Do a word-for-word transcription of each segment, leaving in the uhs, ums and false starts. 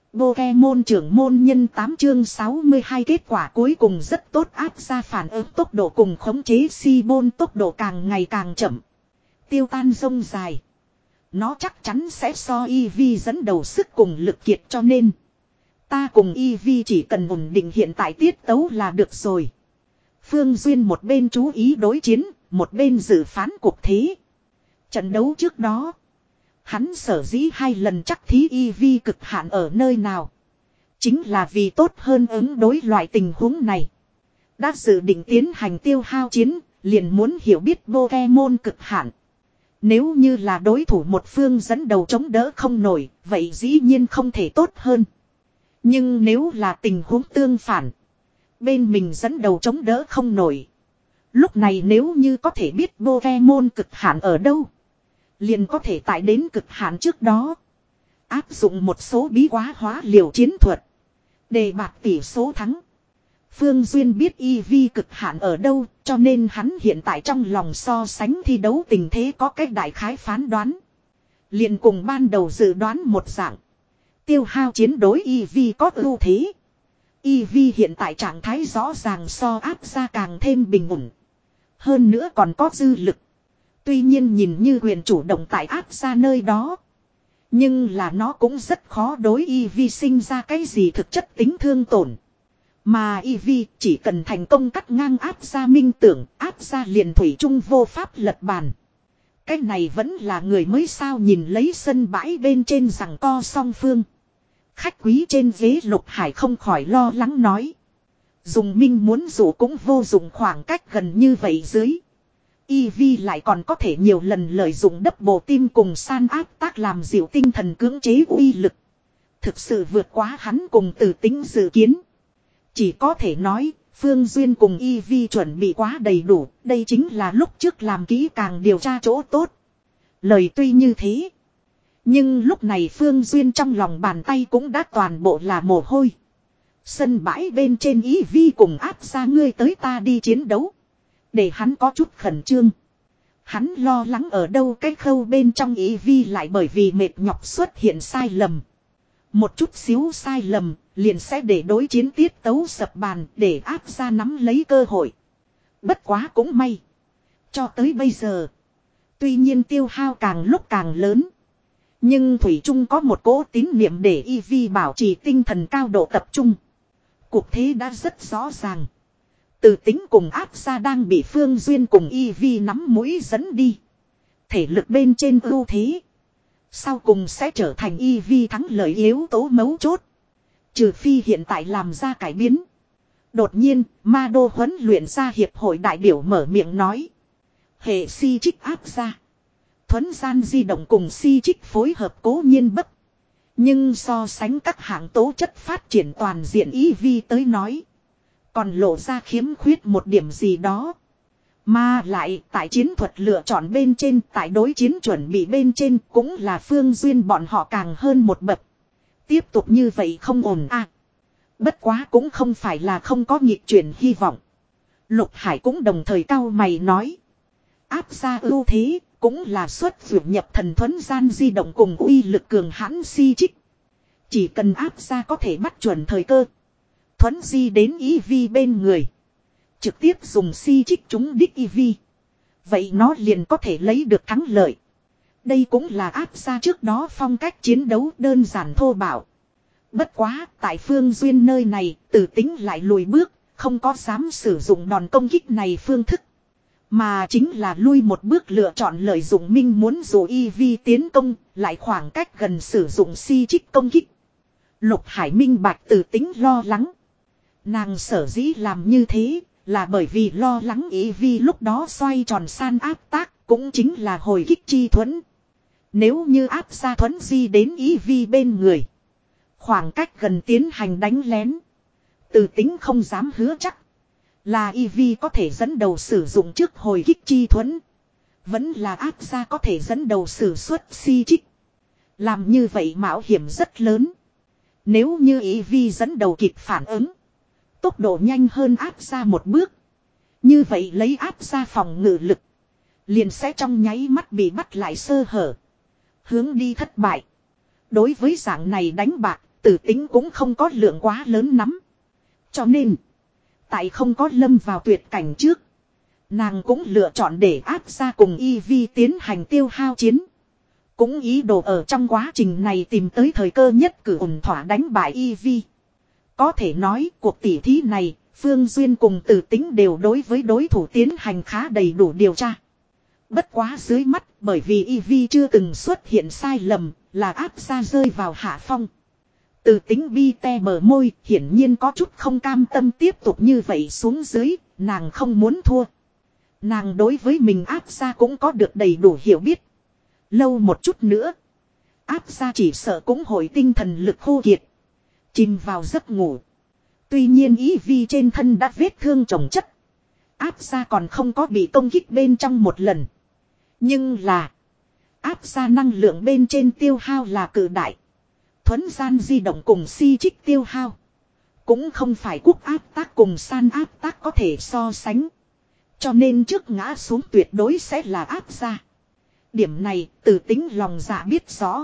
Pokemon trưởng môn nhân tám chương sáu mươi hai kết quả cuối cùng rất tốt áp ra phản ứng tốc độ cùng khống chế Cibone tốc độ càng ngày càng chậm. Tiêu tan rông dài. Nó chắc chắn sẽ so Eevee dẫn đầu sức cùng lực kiệt cho nên. Ta cùng Eevee chỉ cần ổn định hiện tại tiết tấu là được rồi. Phương Duyên một bên chú ý đối chiến, một bên dự phán cuộc thế. Trận đấu trước đó. Hắn sở dĩ hai lần chắc thí Eevee cực hạn ở nơi nào. Chính là vì tốt hơn ứng đối loại tình huống này. Đã dự định tiến hành tiêu hao chiến, liền muốn hiểu biết Pokemon cực hạn. Nếu như là đối thủ một phương dẫn đầu chống đỡ không nổi, vậy dĩ nhiên không thể tốt hơn. Nhưng nếu là tình huống tương phản, bên mình dẫn đầu chống đỡ không nổi. Lúc này nếu như có thể biết Pokemon cực hạn ở đâu, liền có thể tại đến cực hạn trước đó áp dụng một số bí quá hóa liều chiến thuật để bạc tỷ số thắng. Phương Duyên biết Eevee cực hạn ở đâu, cho nên hắn hiện tại trong lòng so sánh thi đấu tình thế có cách đại khái phán đoán. Liền cùng ban đầu dự đoán một dạng. Tiêu hao chiến đối Eevee có ưu thế. Eevee hiện tại trạng thái rõ ràng so áp ra càng thêm bình ổn. Hơn nữa còn có dư lực. Tuy nhiên nhìn như quyền chủ động tại áp ra nơi đó. Nhưng là nó cũng rất khó đối Eevee sinh ra cái gì thực chất tính thương tổn. Mà Eevee chỉ cần thành công cắt ngang áp ra minh tưởng, áp ra liền thủy chung vô pháp lật bàn. Cái này vẫn là người mới sao nhìn lấy sân bãi bên trên rằng co song phương. Khách quý trên ghế Lục Hải không khỏi lo lắng nói. Dùng minh muốn dụ cũng vô dụng khoảng cách gần như vậy dưới. Eevee lại còn có thể nhiều lần lợi dụng đắp bộ tim cùng san áp tác làm dịu tinh thần cưỡng chế uy lực. Thực sự vượt quá hắn cùng từ tính dự kiến. Chỉ có thể nói, Phương Duyên cùng Eevee chuẩn bị quá đầy đủ, đây chính là lúc trước làm kỹ càng điều tra chỗ tốt. Lời tuy như thế. Nhưng lúc này Phương Duyên trong lòng bàn tay cũng đã toàn bộ là mồ hôi. Sân bãi bên trên Eevee cùng áp ra ngươi tới ta đi chiến đấu. Để hắn có chút khẩn trương. Hắn lo lắng ở đâu cái khâu bên trong Eevee lại bởi vì mệt nhọc xuất hiện sai lầm. Một chút xíu sai lầm liền sẽ để đối chiến tiết tấu sập bàn để áp ra nắm lấy cơ hội. Bất quá cũng may. Cho tới bây giờ. Tuy nhiên tiêu hao càng lúc càng lớn. Nhưng Thủy Trung có một cỗ tín niệm để Eevee bảo trì tinh thần cao độ tập trung. Cuộc thế đã rất rõ ràng. Từ tính cùng áp ra đang bị Phương Duyên cùng Eevee nắm mũi dẫn đi. Thể lực bên trên ưu thế. Sau cùng sẽ trở thành Eevee thắng lợi yếu tố mấu chốt. Trừ phi hiện tại làm ra cải biến. Đột nhiên, Ma Đô huấn luyện ra hiệp hội đại biểu mở miệng nói. Hệ si trích áp ra. Thuấn gian di động cùng si trích phối hợp cố nhiên bất. Nhưng so sánh các hạng tố chất phát triển toàn diện Eevee tới nói. Còn lộ ra khiếm khuyết một điểm gì đó. Mà lại tại chiến thuật lựa chọn bên trên, tại đối chiến chuẩn bị bên trên cũng là Phương Duyên bọn họ càng hơn một bậc. Tiếp tục như vậy không ổn à. Bất quá cũng không phải là không có nghịch chuyển hy vọng. Lục Hải cũng đồng thời cao mày nói. Áp ra ưu thế cũng là xuất vượt nhập thần thuấn gian di động cùng uy lực cường hãn si trích. Chỉ cần áp ra có thể bắt chuẩn thời cơ. Thuấn di đến Eevee bên người. Trực tiếp dùng si trích trúng đích Eevee. Vậy nó liền có thể lấy được thắng lợi. Đây cũng là áp ra trước đó phong cách chiến đấu đơn giản thô bạo. Bất quá, tại Phương Duyên nơi này, từ tính lại lùi bước, không có dám sử dụng đòn công kích này phương thức. Mà chính là lui một bước lựa chọn lợi dụng minh muốn dụ Eevee tiến công, lại khoảng cách gần sử dụng si trích công kích. Lục Hải minh bạch từ tính lo lắng. Nàng sở dĩ làm như thế là bởi vì lo lắng Eevee lúc đó xoay tròn san áp tác cũng chính là hồi kích chi thuẫn. Nếu như áp ra thuẫn di đến Eevee bên người. Khoảng cách gần tiến hành đánh lén. Từ tính không dám hứa chắc. Là Eevee có thể dẫn đầu sử dụng trước hồi kích chi thuẫn. Vẫn là áp ra có thể dẫn đầu sử xuất si trích. Làm như vậy mạo hiểm rất lớn. Nếu như Eevee dẫn đầu kịp phản ứng. Tốc độ nhanh hơn áp ra một bước. Như vậy lấy áp ra phòng ngự lực. Liền sẽ trong nháy mắt bị bắt lại sơ hở. Hướng đi thất bại. Đối với dạng này đánh bạc, Tử tính cũng không có lượng quá lớn lắm. Cho nên, tại không có lâm vào tuyệt cảnh trước, nàng cũng lựa chọn để áp ra cùng y vi tiến hành tiêu hao chiến. Cũng ý đồ ở trong quá trình này tìm tới thời cơ nhất cử ổn thỏa đánh bại y vi. Có thể nói cuộc tỉ thí này, Phương Duyên cùng Tử tính đều đối với đối thủ tiến hành khá đầy đủ điều tra. Bất quá dưới mắt, bởi vì y vi chưa từng xuất hiện sai lầm, là áp ra rơi vào hạ phong. Tử tính bi te bờ môi, hiển nhiên có chút không cam tâm tiếp tục như vậy xuống dưới, nàng không muốn thua. Nàng đối với mình áp ra cũng có được đầy đủ hiểu biết. Lâu một chút nữa, áp ra chỉ sợ cũng hội tinh thần lực khô kiệt, chìm vào giấc ngủ. Tuy nhiên ý vi trên thân đã vết thương chồng chất, áp ra còn không có bị công kích bên trong một lần. Nhưng là, áp ra năng lượng bên trên tiêu hao là cự đại. Thuấn gian di động cùng si trích tiêu hao, cũng không phải quốc áp tác cùng san áp tác có thể so sánh. Cho nên trước ngã xuống tuyệt đối sẽ là áp ra. Điểm này Tử tính lòng dạ biết rõ.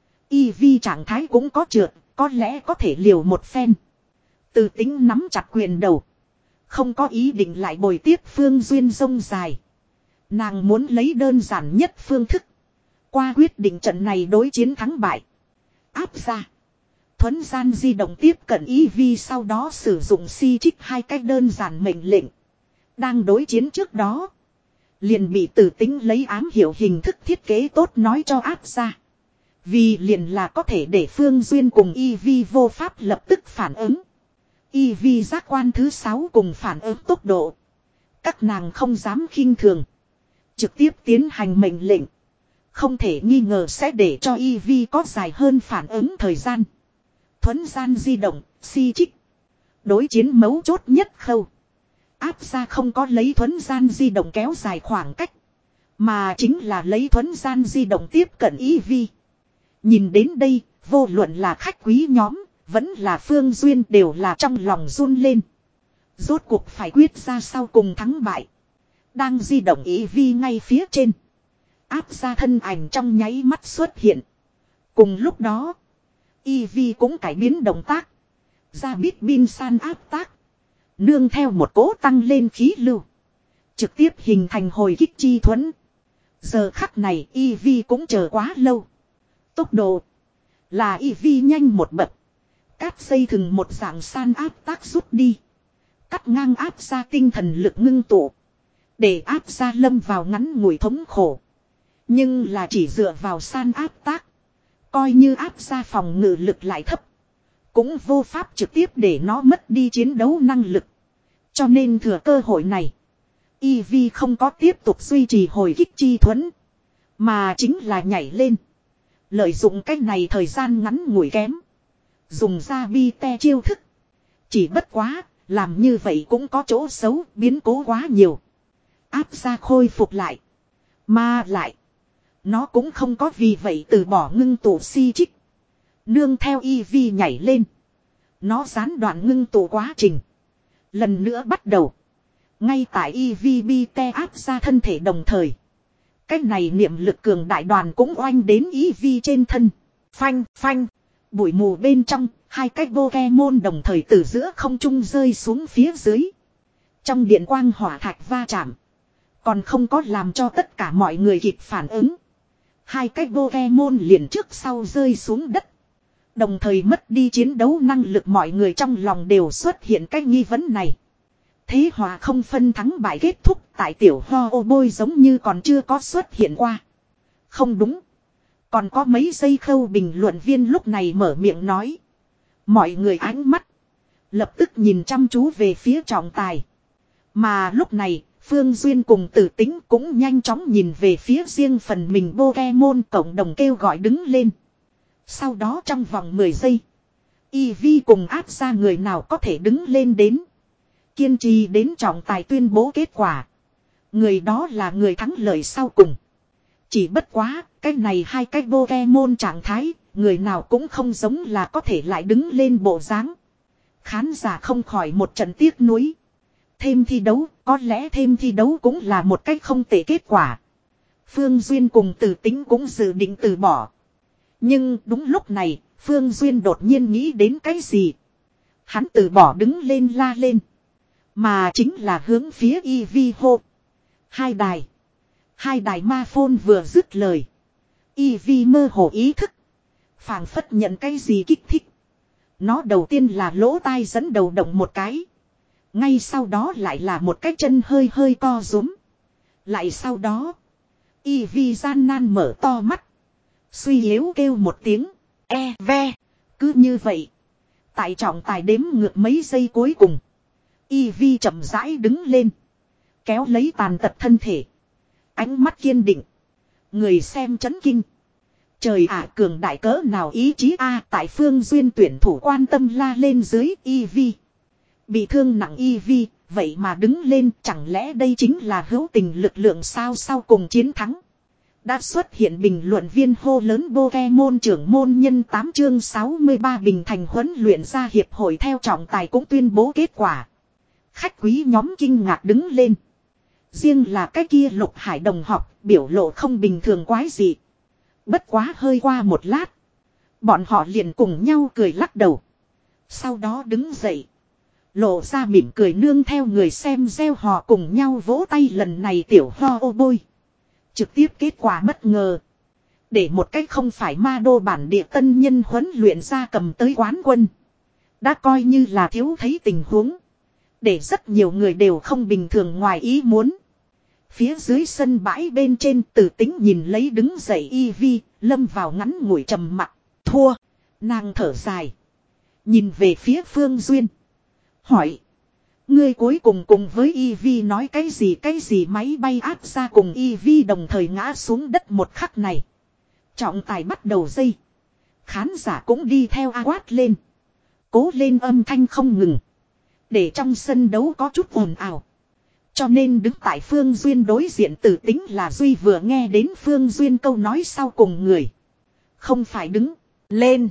Y vi trạng thái cũng có trượt, có lẽ có thể liều một phen. Tử tính nắm chặt quyền đầu, không có ý định lại bồi tiếp Phương Duyên rông dài. Nàng muốn lấy đơn giản nhất phương thức, qua quyết định trận này đối chiến thắng bại. Áp ra, thuấn gian di động tiếp cận y vi, sau đó sử dụng si trích hai cách đơn giản mệnh lệnh. Đang đối chiến trước đó, liền bị Tử tính lấy ám hiệu hình thức thiết kế tốt nói cho áp ra. Vì liền là có thể để Phương Duyên cùng y vi vô pháp lập tức phản ứng. Y vi giác quan thứ sáu cùng phản ứng tốc độ, các nàng không dám khinh thường, trực tiếp tiến hành mệnh lệnh. Không thể nghi ngờ sẽ để cho y vi có dài hơn phản ứng thời gian. Thuấn gian di động, si trích. Đối chiến mấu chốt nhất khâu, áp ra không có lấy thuấn gian di động kéo dài khoảng cách, mà chính là lấy thuấn gian di động tiếp cận y vi. Nhìn đến đây, vô luận là khách quý nhóm, vẫn là Phương Duyên đều là trong lòng run lên. Rốt cuộc phải quyết ra sau cùng thắng bại. Đang di động y vi ngay phía trên, áp ra thân ảnh trong nháy mắt xuất hiện. Cùng lúc đó, y vi cũng cải biến động tác, ra biết bin san áp tác, nương theo một cỗ tăng lên khí lưu, trực tiếp hình thành hồi kích chi thuẫn. Giờ khắc này y vi cũng chờ quá lâu. Tốc độ là y vi nhanh một bậc, cát dây thừng một dạng san áp tác rút đi, cắt ngang áp ra tinh thần lực ngưng tụ, để áp ra lâm vào ngắn ngủi thống khổ. Nhưng là chỉ dựa vào san áp tác, coi như áp ra phòng ngự lực lại thấp, cũng vô pháp trực tiếp để nó mất đi chiến đấu năng lực. Cho nên thừa cơ hội này, y vi không có tiếp tục duy trì hồi kích chi thuẫn, mà chính là nhảy lên, lợi dụng cách này thời gian ngắn ngủi kém, dùng ra bi te chiêu thức. Chỉ bất quá, làm như vậy cũng có chỗ xấu, biến cố quá nhiều. Áp ra khôi phục lại, mà lại, nó cũng không có vì vậy từ bỏ ngưng tụ si trích. Nương theo y vi nhảy lên, nó gián đoạn ngưng tụ quá trình, lần nữa bắt đầu. Ngay tại y vi bi te áp ra thân thể đồng thời, cái này niệm lực cường đại đoàn cũng oanh đến y vi trên thân. Phanh phanh, bụi mù bên trong, hai cái Pokemon đồng thời từ giữa không trung rơi xuống phía dưới. Trong điện quang hỏa thạch va chạm, còn không có làm cho tất cả mọi người kịp phản ứng, hai cái Pokemon liền trước sau rơi xuống đất. Đồng thời mất đi chiến đấu năng lực, mọi người trong lòng đều xuất hiện cái nghi vấn này. Thế hòa không phân thắng bại kết thúc tại tiểu ho ô bôi giống như còn chưa có xuất hiện qua. Không đúng. Còn có mấy giây khâu bình luận viên lúc này mở miệng nói. Mọi người ánh mắt lập tức nhìn chăm chú về phía trọng tài. Mà lúc này, Phương Duyên cùng Tử tính cũng nhanh chóng nhìn về phía riêng phần mình Pokemon, cộng đồng kêu gọi đứng lên. Sau đó trong vòng mười giây, y vi cùng áp ra người nào có thể đứng lên đến, kiên trì đến trọng tài tuyên bố kết quả, người đó là người thắng lợi sau cùng. Chỉ bất quá, cái này hai cái Pokemon trạng thái, người nào cũng không giống là có thể lại đứng lên bộ dáng. Khán giả không khỏi một trận tiếc nuối. Thêm thi đấu, có lẽ thêm thi đấu cũng là một cách không tệ kết quả. Phương Duyên cùng Tử tính cũng dự định từ bỏ. Nhưng đúng lúc này, Phương Duyên đột nhiên nghĩ đến cái gì. Hắn từ bỏ đứng lên la lên. Mà chính là hướng phía y vi hô. Hai đài. Hai đài ma phôn vừa dứt lời. Y vi mơ hồ ý thức. Phảng phất nhận cái gì kích thích. Nó đầu tiên là lỗ tai dẫn đầu động một cái. Ngay sau đó lại là một cái chân hơi hơi co rúm. Lại sau đó. Y vi gian nan mở to mắt. Suy yếu kêu một tiếng. E ve. Cứ như vậy. Tại trọng tài đếm ngược mấy giây cuối cùng. Y vi chậm rãi đứng lên. Kéo lấy tàn tật thân thể. Ánh mắt kiên định. Người xem chấn kinh. Trời ạ, cường đại cỡ nào ý chí a. Tại Phương Duyên tuyển thủ quan tâm la lên dưới y vi. Bị thương nặng y vi, vậy mà đứng lên, chẳng lẽ đây chính là hữu tình lực lượng sao? Sau cùng chiến thắng. Đã xuất hiện bình luận viên hô lớn Pokemon trưởng môn nhân tám chương sáu mươi ba Bình Thành huấn luyện ra hiệp hội theo trọng tài cũng tuyên bố kết quả. Khách quý nhóm kinh ngạc đứng lên. Riêng là cái kia Lục Hải đồng học biểu lộ không bình thường quái gì. Bất quá hơi qua một lát. Bọn họ liền cùng nhau cười lắc đầu. Sau đó đứng dậy. Lộ ra mỉm cười nương theo người xem gieo họ cùng nhau vỗ tay lần này tiểu ho ô bôi. Trực tiếp kết quả bất ngờ. Để một cách không phải ma đô bản địa tân nhân huấn luyện ra cầm tới quán quân. Đã coi như là thiếu thấy tình huống. Để rất nhiều người đều không bình thường ngoài ý muốn. Phía dưới sân bãi bên trên Tử Tính nhìn lấy đứng dậy y vi, lâm vào ngắn ngủi trầm mặc. Thua. Nàng thở dài. Nhìn về phía Phương Duyên. Hỏi. Ngươi cuối cùng cùng với y vi nói cái gì cái gì máy bay áp ra cùng y vi đồng thời ngã xuống đất một khắc này. Trọng tài bắt đầu dây. Khán giả cũng đi theo a quát lên. Cố lên âm thanh không ngừng. Để trong sân đấu có chút ồn ào. Cho nên đứng tại Phương Duyên đối diện Tử Tính là Duy vừa nghe đến Phương Duyên câu nói sau cùng người. Không phải đứng lên.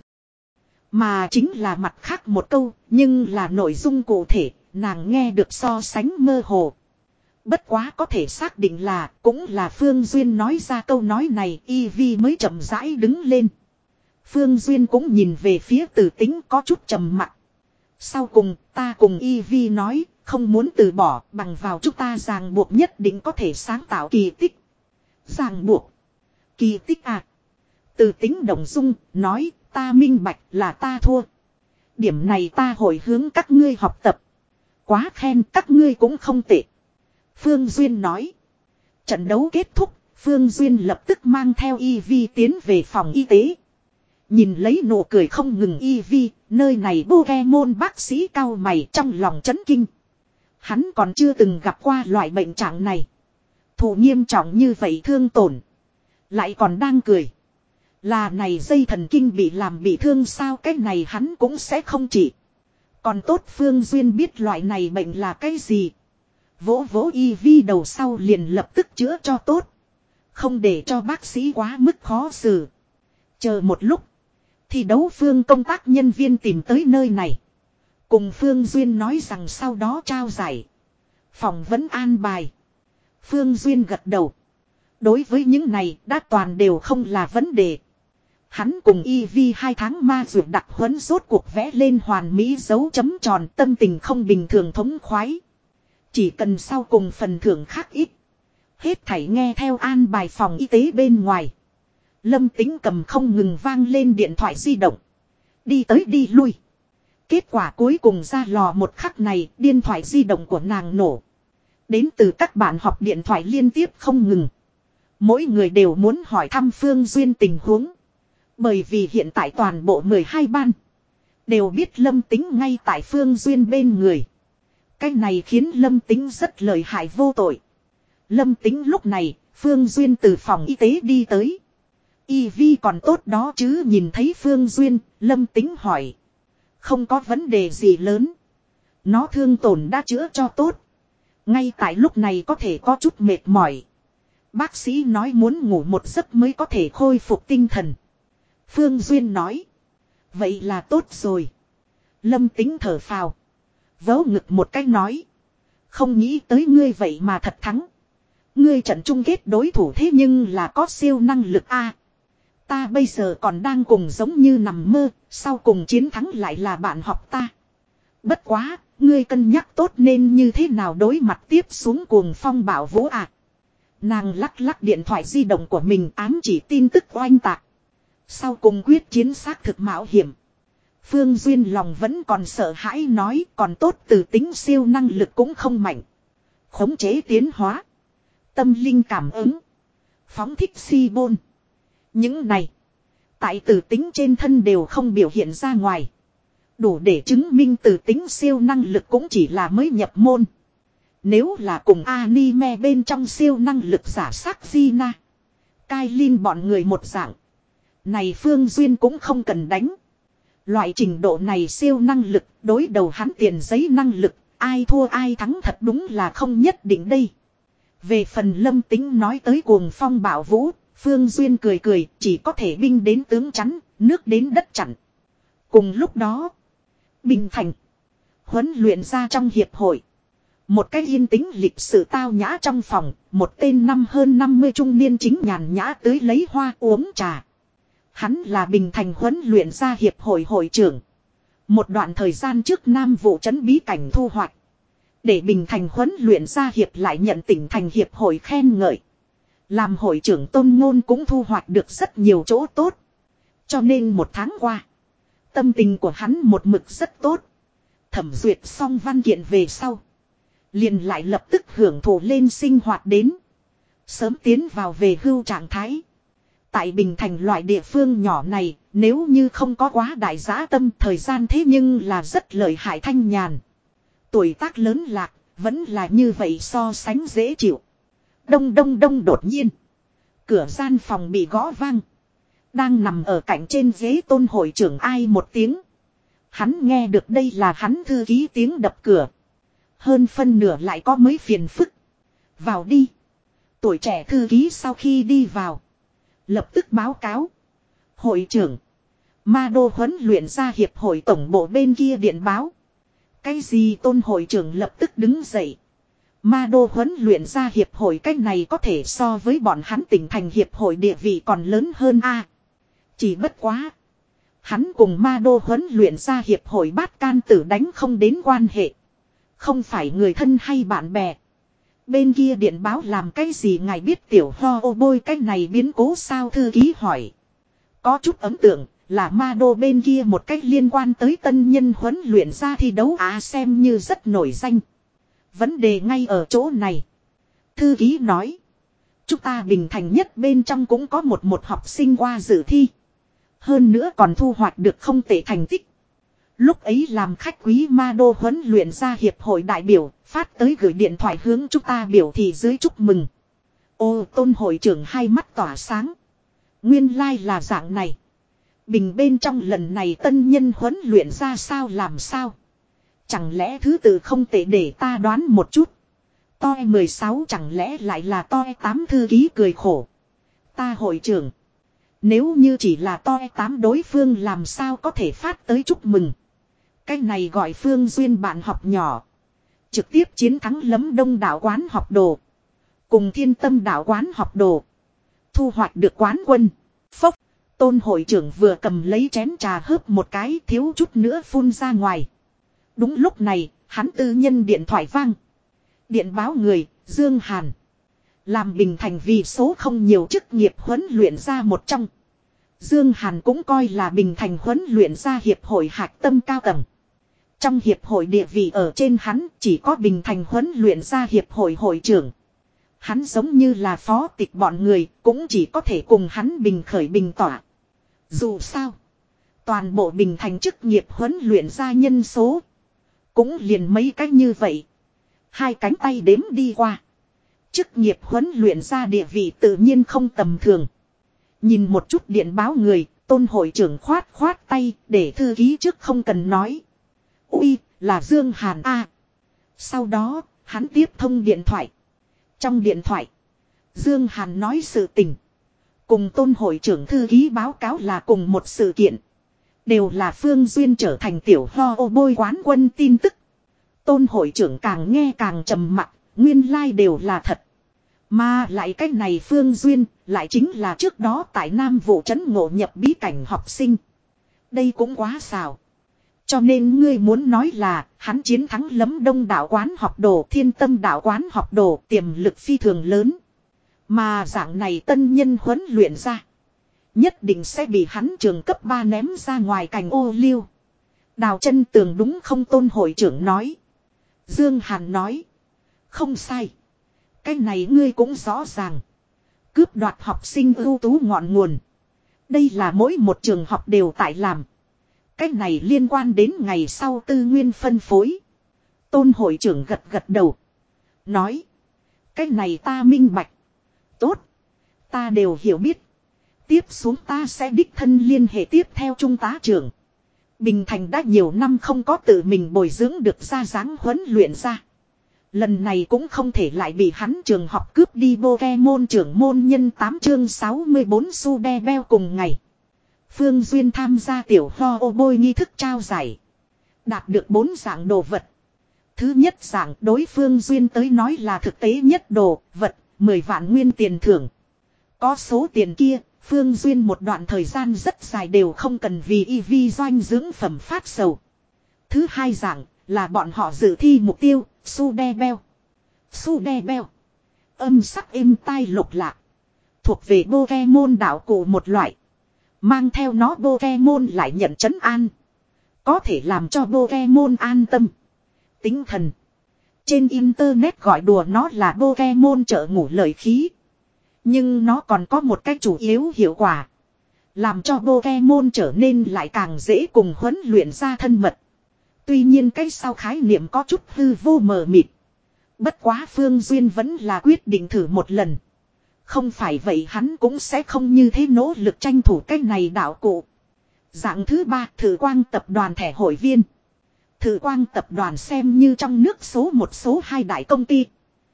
Mà chính là mặt khác một câu. Nhưng là nội dung cụ thể. Nàng nghe được so sánh mơ hồ. Bất quá có thể xác định là cũng là Phương Duyên nói ra câu nói này y vi mới chậm rãi đứng lên. Phương Duyên cũng nhìn về phía Tử Tính có chút trầm mặc. Sau cùng ta cùng y vi nói không muốn từ bỏ bằng vào chúng ta ràng buộc nhất định có thể sáng tạo kỳ tích. Ràng buộc. Kỳ tích à. Tử Tính động dung nói ta minh bạch là ta thua. Điểm này ta hồi hướng các ngươi học tập. Quá khen các ngươi cũng không tệ. Phương Duyên nói. Trận đấu kết thúc, Phương Duyên lập tức mang theo y vi tiến về phòng y tế. Nhìn lấy nụ cười không ngừng y vi, nơi này Pokemon bác sĩ cao mày trong lòng chấn kinh. Hắn còn chưa từng gặp qua loại bệnh trạng này. Thụ nghiêm trọng như vậy thương tổn. Lại còn đang cười. Là này dây thần kinh bị làm bị thương sao cái này hắn cũng sẽ không trị. Còn tốt Phương Duyên biết loại này bệnh là cái gì. Vỗ vỗ y vi đầu sau liền lập tức chữa cho tốt. Không để cho bác sĩ quá mức khó xử. Chờ một lúc. Thì đấu phương công tác nhân viên tìm tới nơi này. Cùng Phương Duyên nói rằng sau đó trao giải. Phòng vẫn an bài. Phương Duyên gật đầu. Đối với những này đã toàn đều không là vấn đề. Hắn cùng y vi hai tháng ma dược đặc huấn rốt cuộc vẽ lên hoàn mỹ dấu chấm tròn tâm tình không bình thường thống khoái. Chỉ cần sau cùng phần thưởng khác ít. Hết thảy nghe theo an bài phòng y tế bên ngoài. Lâm Tính cầm không ngừng vang lên điện thoại di động. Đi tới đi lui. Kết quả cuối cùng ra lò một khắc này điện thoại di động của nàng nổ. Đến từ các bạn học điện thoại liên tiếp không ngừng. Mỗi người đều muốn hỏi thăm Phương Duyên tình huống. Bởi vì hiện tại toàn bộ mười hai ban. Đều biết Lâm Tính ngay tại Phương Duyên bên người. Cái này khiến Lâm Tính rất lợi hại vô tội. Lâm Tính lúc này, Phương Duyên từ phòng y tế đi tới. Y vi còn tốt đó chứ nhìn thấy Phương Duyên, Lâm Tính hỏi. Không có vấn đề gì lớn. Nó thương tổn đã chữa cho tốt. Ngay tại lúc này có thể có chút mệt mỏi. Bác sĩ nói muốn ngủ một giấc mới có thể khôi phục tinh thần. Phương Duyên nói. Vậy là tốt rồi. Lâm Tính thở phào. Vớ ngực một cách nói. Không nghĩ tới ngươi vậy mà thật thắng. Ngươi trận chung kết đối thủ thế nhưng là có siêu năng lực a. Ta bây giờ còn đang cùng giống như nằm mơ, sau cùng chiến thắng lại là bạn học ta. Bất quá, ngươi cân nhắc tốt nên như thế nào đối mặt tiếp xuống cuồng phong bão vũ à. Nàng lắc lắc điện thoại di động của mình ám chỉ tin tức oanh tạc. Sau cùng quyết chiến xác thực mạo hiểm. Phương Duyên lòng vẫn còn sợ hãi nói còn tốt từ tính siêu năng lực cũng không mạnh. Khống chế tiến hóa. Tâm linh cảm ứng. Phóng thích si bôn. Những này. Tại từ tính trên thân đều không biểu hiện ra ngoài. Đủ để chứng minh từ tính siêu năng lực cũng chỉ là mới nhập môn. Nếu là cùng anime bên trong siêu năng lực giả sắc Gina. Kailin bọn người một dạng. Này Phương Duyên cũng không cần đánh. Loại trình độ này siêu năng lực đối đầu hắn tiền giấy năng lực. Ai thua ai thắng thật đúng là không nhất định đây. Về phần Lâm Tính nói tới cuồng phong bạo vũ. Phương Duyên cười cười chỉ có thể binh đến tướng chắn, nước đến đất chặn. Cùng lúc đó. Bình Thành. Huấn luyện ra trong hiệp hội. Một cái yên tĩnh lịch sự tao nhã trong phòng. Một tên năm hơn năm mươi trung niên chính nhàn nhã tới lấy hoa uống trà. Hắn là Bình Thành huấn luyện ra hiệp hội hội trưởng. Một đoạn thời gian trước Nam vụ trấn bí cảnh thu hoạch. Để Bình Thành huấn luyện ra hiệp lại nhận tỉnh thành hiệp hội khen ngợi. Làm hội trưởng Tôn Ngôn cũng thu hoạch được rất nhiều chỗ tốt. Cho nên một tháng qua. Tâm tình của hắn một mực rất tốt. Thẩm duyệt xong văn kiện về sau. Liền lại lập tức hưởng thụ lên sinh hoạt đến. Sớm tiến vào về hưu trạng thái. Tại Bình Thành loại địa phương nhỏ này. Nếu như không có quá đại giá tâm thời gian thế nhưng là rất lợi hại thanh nhàn. Tuổi tác lớn lạc. Vẫn là như vậy so sánh dễ chịu. Đông đông đông đột nhiên. Cửa gian phòng bị gõ vang. Đang nằm ở cạnh trên ghế Tôn hội trưởng ai một tiếng. Hắn nghe được đây là hắn thư ký tiếng đập cửa. Hơn phân nửa lại có mấy phiền phức. Vào đi. Tuổi trẻ thư ký sau khi đi vào. Lập tức báo cáo. Hội trưởng. Ma đô huấn luyện ra hiệp hội tổng bộ bên kia điện báo. Cái gì Tôn hội trưởng lập tức đứng dậy. Ma đô huấn luyện ra hiệp hội cách này có thể so với bọn hắn tỉnh thành hiệp hội địa vị còn lớn hơn a. Chỉ bất quá. Hắn cùng ma đô huấn luyện ra hiệp hội bát can tử đánh không đến quan hệ. Không phải người thân hay bạn bè. Bên kia điện báo làm cái gì ngài biết tiểu ho ô bôi cách này biến cố sao thư ký hỏi. Có chút ấn tượng là ma đô bên kia một cách liên quan tới tân nhân huấn luyện ra thi đấu á xem như rất nổi danh. Vấn đề ngay ở chỗ này. Thư ký nói. Chúng ta Bình Thành nhất bên trong cũng có một một học sinh qua dự thi. Hơn nữa còn thu hoạch được không tệ thành tích. Lúc ấy làm khách quý ma đô huấn luyện ra hiệp hội đại biểu. Phát tới gửi điện thoại hướng chúng ta biểu thị dưới chúc mừng. Ô Tôn hội trưởng hai mắt tỏa sáng. Nguyên lai là dạng này. Bình bên trong lần này tân nhân huấn luyện ra sao làm sao. Chẳng lẽ thứ tự không tệ để ta đoán một chút. Toi mười sáu chẳng lẽ lại là toi tám thư ký cười khổ. Ta hội trưởng. Nếu như chỉ là toi tám đối phương làm sao có thể phát tới chúc mừng. Cái này gọi Phương Duyên bạn học nhỏ. Trực tiếp chiến thắng Lấm Đông đảo quán học đồ. Cùng Thiên Tâm đảo quán học đồ. Thu hoạch được quán quân. Phốc. Tôn hội trưởng vừa cầm lấy chén trà hớp một cái thiếu chút nữa phun ra ngoài. Đúng lúc này, hắn tư nhân điện thoại vang. Điện báo người, Dương Hàn. Làm Bình Thành vì số không nhiều chức nghiệp huấn luyện ra một trong. Dương Hàn cũng coi là Bình Thành huấn luyện ra hiệp hội hạch tâm cao tầng. Trong hiệp hội địa vị ở trên hắn chỉ có Bình Thành huấn luyện ra hiệp hội hội trưởng. Hắn giống như là phó tịch bọn người cũng chỉ có thể cùng hắn bình khởi bình tỏa. Dù sao, toàn bộ Bình Thành chức nghiệp huấn luyện ra nhân số. Cũng liền mấy cách như vậy. Hai cánh tay đếm đi qua. Chức nghiệp huấn luyện ra địa vị tự nhiên không tầm thường. Nhìn một chút điện báo người, Tôn hội trưởng khoát khoát tay để thư ký trước không cần nói. Ui, là Dương Hàn A. Sau đó, hắn tiếp thông điện thoại. Trong điện thoại, Dương Hàn nói sự tình. Cùng Tôn hội trưởng thư ký báo cáo là cùng một sự kiện. Đều là Phương Duyên trở thành tiểu ho ô bôi quán quân tin tức. Tôn hội trưởng càng nghe càng trầm mặc, nguyên lai like đều là thật. Mà lại cái này Phương Duyên, lại chính là trước đó tại Nam Vụ trấn ngộ nhập bí cảnh học sinh. Đây cũng quá xào. Cho nên ngươi muốn nói là, hắn chiến thắng Lấm Đông đạo quán học đồ, Thiên Tâm đạo quán học đồ, tiềm lực phi thường lớn. Mà dạng này tân nhân huấn luyện ra, nhất định sẽ bị hắn trường cấp ba ném ra ngoài cành ô liu. Đào Chân Tường đúng không, Tôn hội trưởng nói. Dương Hàn nói. Không sai. Cái này ngươi cũng rõ ràng. Cướp đoạt học sinh ưu tú ngọn nguồn. Đây là mỗi một trường học đều tại làm. Cái này liên quan đến ngày sau tư nguyên phân phối. Tôn hội trưởng gật gật đầu. Nói. Cái này ta minh bạch. Tốt. Ta đều hiểu biết. Tiếp xuống ta sẽ đích thân liên hệ tiếp theo trung tá trưởng. Bình Thành đã nhiều năm không có tự mình bồi dưỡng được ra dáng huấn luyện ra. Lần này cũng không thể lại bị hắn trường học cướp đi. Pokemon trưởng môn nhân tám chương sáu mươi bốn Su Đe Beo cùng ngày. Phương Duyên tham gia tiểu ho ô bôi nghi thức trao giải. Đạt được bốn dạng đồ vật. Thứ nhất dạng đối Phương Duyên tới nói là thực tế nhất đồ vật, mười vạn nguyên tiền thưởng. Có số tiền kia, Phương Duyên một đoạn thời gian rất dài đều không cần vì y vi doanh dưỡng phẩm phát sầu. Thứ hai dạng là bọn họ dự thi mục tiêu, Su Đe Beo. Su Đe Beo. Âm sắc êm tai lục lạc. Thuộc về Pokemon đạo cụ một loại. Mang theo nó Pokemon lại nhận trấn an. Có thể làm cho Pokemon an tâm. Tinh thần. Trên internet gọi đùa nó là Pokemon trợ ngủ lợi khí. Nhưng nó còn có một cách chủ yếu hiệu quả. Làm cho Pokemon trở nên lại càng dễ cùng huấn luyện ra thân mật. Tuy nhiên cái sau khái niệm có chút hư vô mờ mịt. Bất quá Phương Duyên vẫn là quyết định thử một lần. Không phải vậy hắn cũng sẽ không như thế nỗ lực tranh thủ cái này đạo cụ. Dạng thứ ba, Thử Quang tập đoàn thẻ hội viên. Thử Quang tập đoàn xem như trong nước số một số hai đại công ty.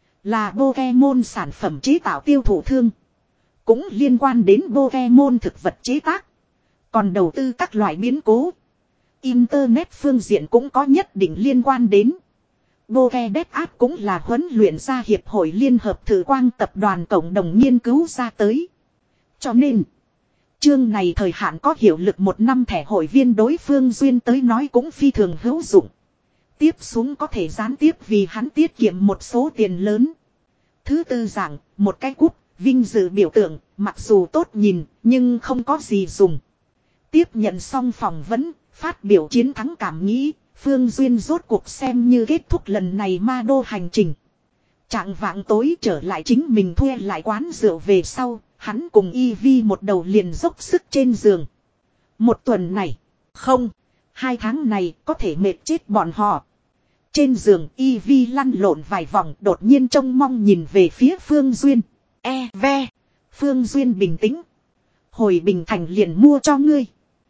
Là Pokemon sản phẩm chế tạo tiêu thụ thương. Cũng liên quan đến Pokemon thực vật chế tác. Còn đầu tư các loại biến cố. Internet phương diện cũng có nhất định liên quan đến. Pokédex App cũng là huấn luyện ra hiệp hội liên hợp Thử Quang tập đoàn cộng đồng nghiên cứu ra tới. Cho nên, chương này thời hạn có hiệu lực một năm thẻ hội viên đối Phương Duyên tới nói cũng phi thường hữu dụng. Tiếp xuống có thể gián tiếp vì hắn tiết kiệm một số tiền lớn. Thứ tư dạng, một cái cúp, vinh dự biểu tượng, mặc dù tốt nhìn, nhưng không có gì dùng. Tiếp nhận xong phỏng vấn, phát biểu chiến thắng cảm nghĩ, Phương Duyên rốt cuộc xem như kết thúc lần này ma đô hành trình. Trạng vạng tối trở lại chính mình thuê lại quán rượu về sau, hắn cùng Y Vi một đầu liền dốc sức trên giường. Một tuần này, không, hai tháng này có thể mệt chết bọn họ. Trên giường Y Vi lăn lộn vài vòng đột nhiên trông mong nhìn về phía Phương Duyên. E ve, Phương Duyên bình tĩnh. Hồi Bình Thành liền mua cho ngươi.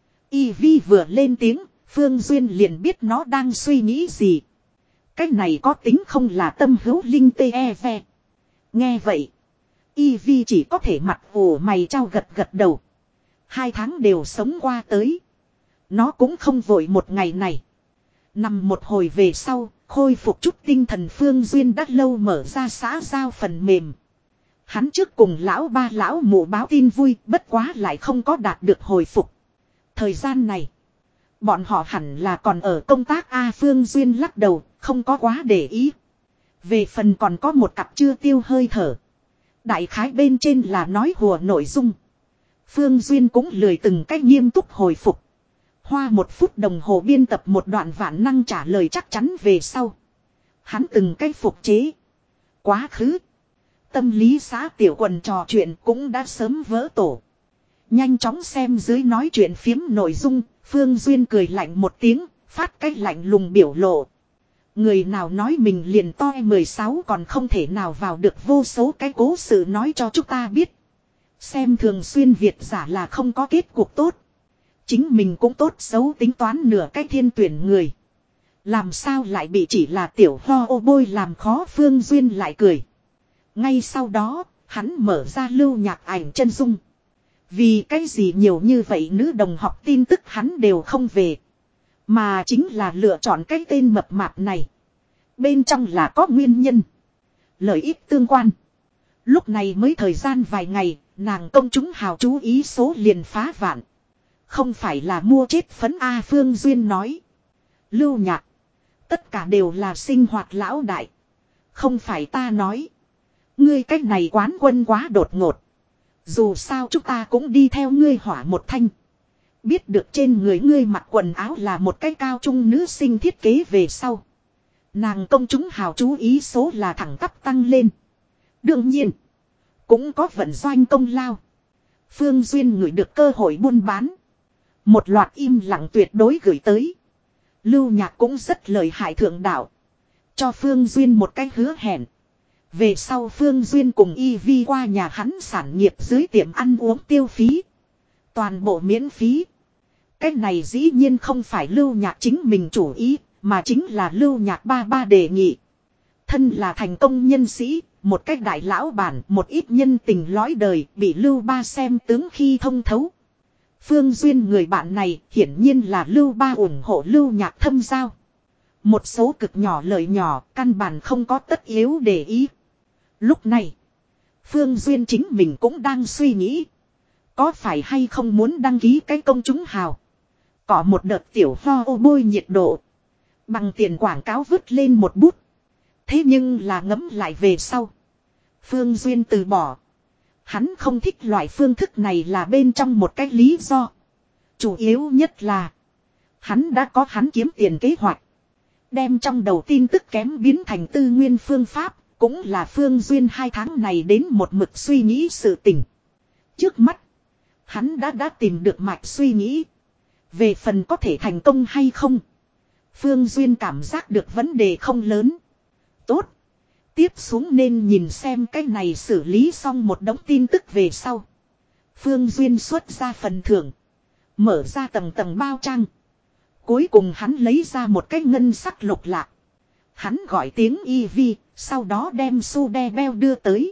Y Vi vừa lên tiếng, Phương Duyên liền biết nó đang suy nghĩ gì. Cái này có tính không là tâm hữu linh tê e ve. Nghe vậy, Y Vi chỉ có thể mặt ủ mày trao gật gật đầu. Hai tháng đều sống qua tới. Nó cũng không vội một ngày này. Nằm một hồi về sau, khôi phục chút tinh thần Phương Duyên đã lâu mở ra xã giao phần mềm. Hắn trước cùng lão ba lão mụ báo tin vui, bất quá lại không có đạt được hồi phục. Thời gian này, bọn họ hẳn là còn ở công tác A. Phương Duyên lắc đầu, không có quá để ý. Về phần còn có một cặp chưa tiêu hơi thở. Đại khái bên trên là nói hùa nội dung. Phương Duyên cũng lười từng cách nghiêm túc hồi phục. Hoa một phút đồng hồ biên tập một đoạn vạn năng trả lời chắc chắn về sau. Hắn từng cách phục chế. Quá khứ. Tâm lý xã tiểu quần trò chuyện cũng đã sớm vỡ tổ. Nhanh chóng xem dưới nói chuyện phiếm nội dung, Phương Duyên cười lạnh một tiếng, phát cách lạnh lùng biểu lộ. Người nào nói mình liền to mười sáu còn không thể nào vào được vô số cái cố sự nói cho chúng ta biết. Xem thường xuyên Việt giả là không có kết cục tốt. Chính mình cũng tốt xấu tính toán nửa cái thiên tuyển người. Làm sao lại bị chỉ là tiểu ho ô bôi làm khó. Phương Duyên lại cười. Ngay sau đó, hắn mở ra lưu nhạc ảnh chân dung. Vì cái gì nhiều như vậy nữ đồng học tin tức hắn đều không về. Mà chính là lựa chọn cái tên mập mạp này. Bên trong là có nguyên nhân. Lợi ích tương quan. Lúc này mới thời gian vài ngày, nàng công chúng hào chú ý số liền phá vạn. Không phải là mua chết phấn A Phương Duyên nói. Lưu Nhạc. Tất cả đều là sinh hoạt lão đại. Không phải ta nói. Ngươi cách này quán quân quá đột ngột. Dù sao chúng ta cũng đi theo ngươi hỏa một thanh. Biết được trên người ngươi mặc quần áo là một cái cao trung nữ sinh thiết kế về sau. Nàng công chúng hào chú ý số là thẳng tắp tăng lên. Đương nhiên. Cũng có vận doanh công lao. Phương Duyên ngửi được cơ hội buôn bán. Một loạt im lặng tuyệt đối gửi tới. Lưu Nhạc cũng rất lời hại thượng đạo. Cho Phương Duyên một cái hứa hẹn. Về sau Phương Duyên cùng Y Vi qua nhà hắn sản nghiệp dưới tiệm ăn uống tiêu phí. Toàn bộ miễn phí. Cái này dĩ nhiên không phải Lưu Nhạc chính mình chủ ý, mà chính là Lưu Nhạc ba ba đề nghị. Thân là thành công nhân sĩ, một cách đại lão bản, một ít nhân tình lõi đời, bị Lưu ba xem tướng khi thông thấu. Phương Duyên người bạn này hiển nhiên là Lưu ba ủng hộ Lưu Nhạc thâm giao. Một số cực nhỏ lợi nhỏ, căn bản không có tất yếu để ý. Lúc này, Phương Duyên chính mình cũng đang suy nghĩ. Có phải hay không muốn đăng ký cái công chúng hào. Có một đợt tiểu ho ô bôi nhiệt độ. Bằng tiền quảng cáo vứt lên một bút. Thế nhưng là ngẫm lại về sau. Phương Duyên từ bỏ. Hắn không thích loại phương thức này là bên trong một cái lý do. Chủ yếu nhất là. Hắn đã có hắn kiếm tiền kế hoạch. Đem trong đầu tin tức kém biến thành tư nguyên phương pháp. Cũng là Phương Duyên hai tháng này đến một mực suy nghĩ sự tình. Trước mắt. Hắn đã đã tìm được mạch suy nghĩ. Về phần có thể thành công hay không. Phương Duyên cảm giác được vấn đề không lớn. Tốt. Tiếp xuống nên nhìn xem cái này xử lý xong một đống tin tức về sau. Phương Duyên xuất ra phần thưởng. Mở ra tầng tầng bao trang. Cuối cùng hắn lấy ra một cái ngân sắc lục lạc. Hắn gọi tiếng Y Vi, sau đó đem su đe beo đưa tới.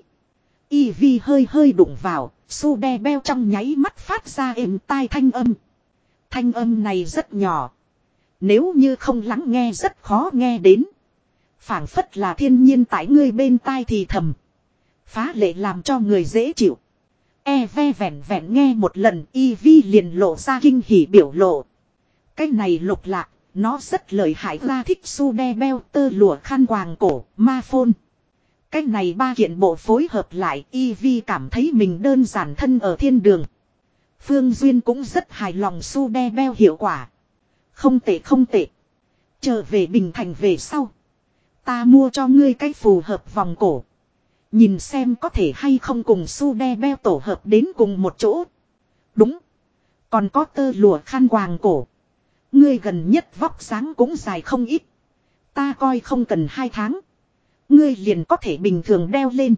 Y Vi hơi hơi đụng vào, su đe beo trong nháy mắt phát ra êm tai thanh âm. Thanh âm này rất nhỏ. Nếu như không lắng nghe rất khó nghe đến. Phảng phất là thiên nhiên tại ngươi bên tai thì thầm. Phá lệ làm cho người dễ chịu. E ve vẹn vẹn nghe một lần Y Vi liền lộ ra kinh hỉ biểu lộ. Cái này lục lạc, nó rất lợi hại ra thích su đe beo tơ lụa khăn quàng cổ, ma phôn. Cái này ba kiện bộ phối hợp lại Y Vi cảm thấy mình đơn giản thân ở thiên đường. Phương Duyên cũng rất hài lòng su đe beo hiệu quả. Không tệ không tệ. Trở về Bình Thành về sau. Ta mua cho ngươi cái phù hợp vòng cổ. Nhìn xem có thể hay không cùng su đe beo tổ hợp đến cùng một chỗ. Đúng. Còn có tơ lụa khăn quàng cổ. Ngươi gần nhất vóc dáng cũng dài không ít. Ta coi không cần hai tháng. Ngươi liền có thể bình thường đeo lên.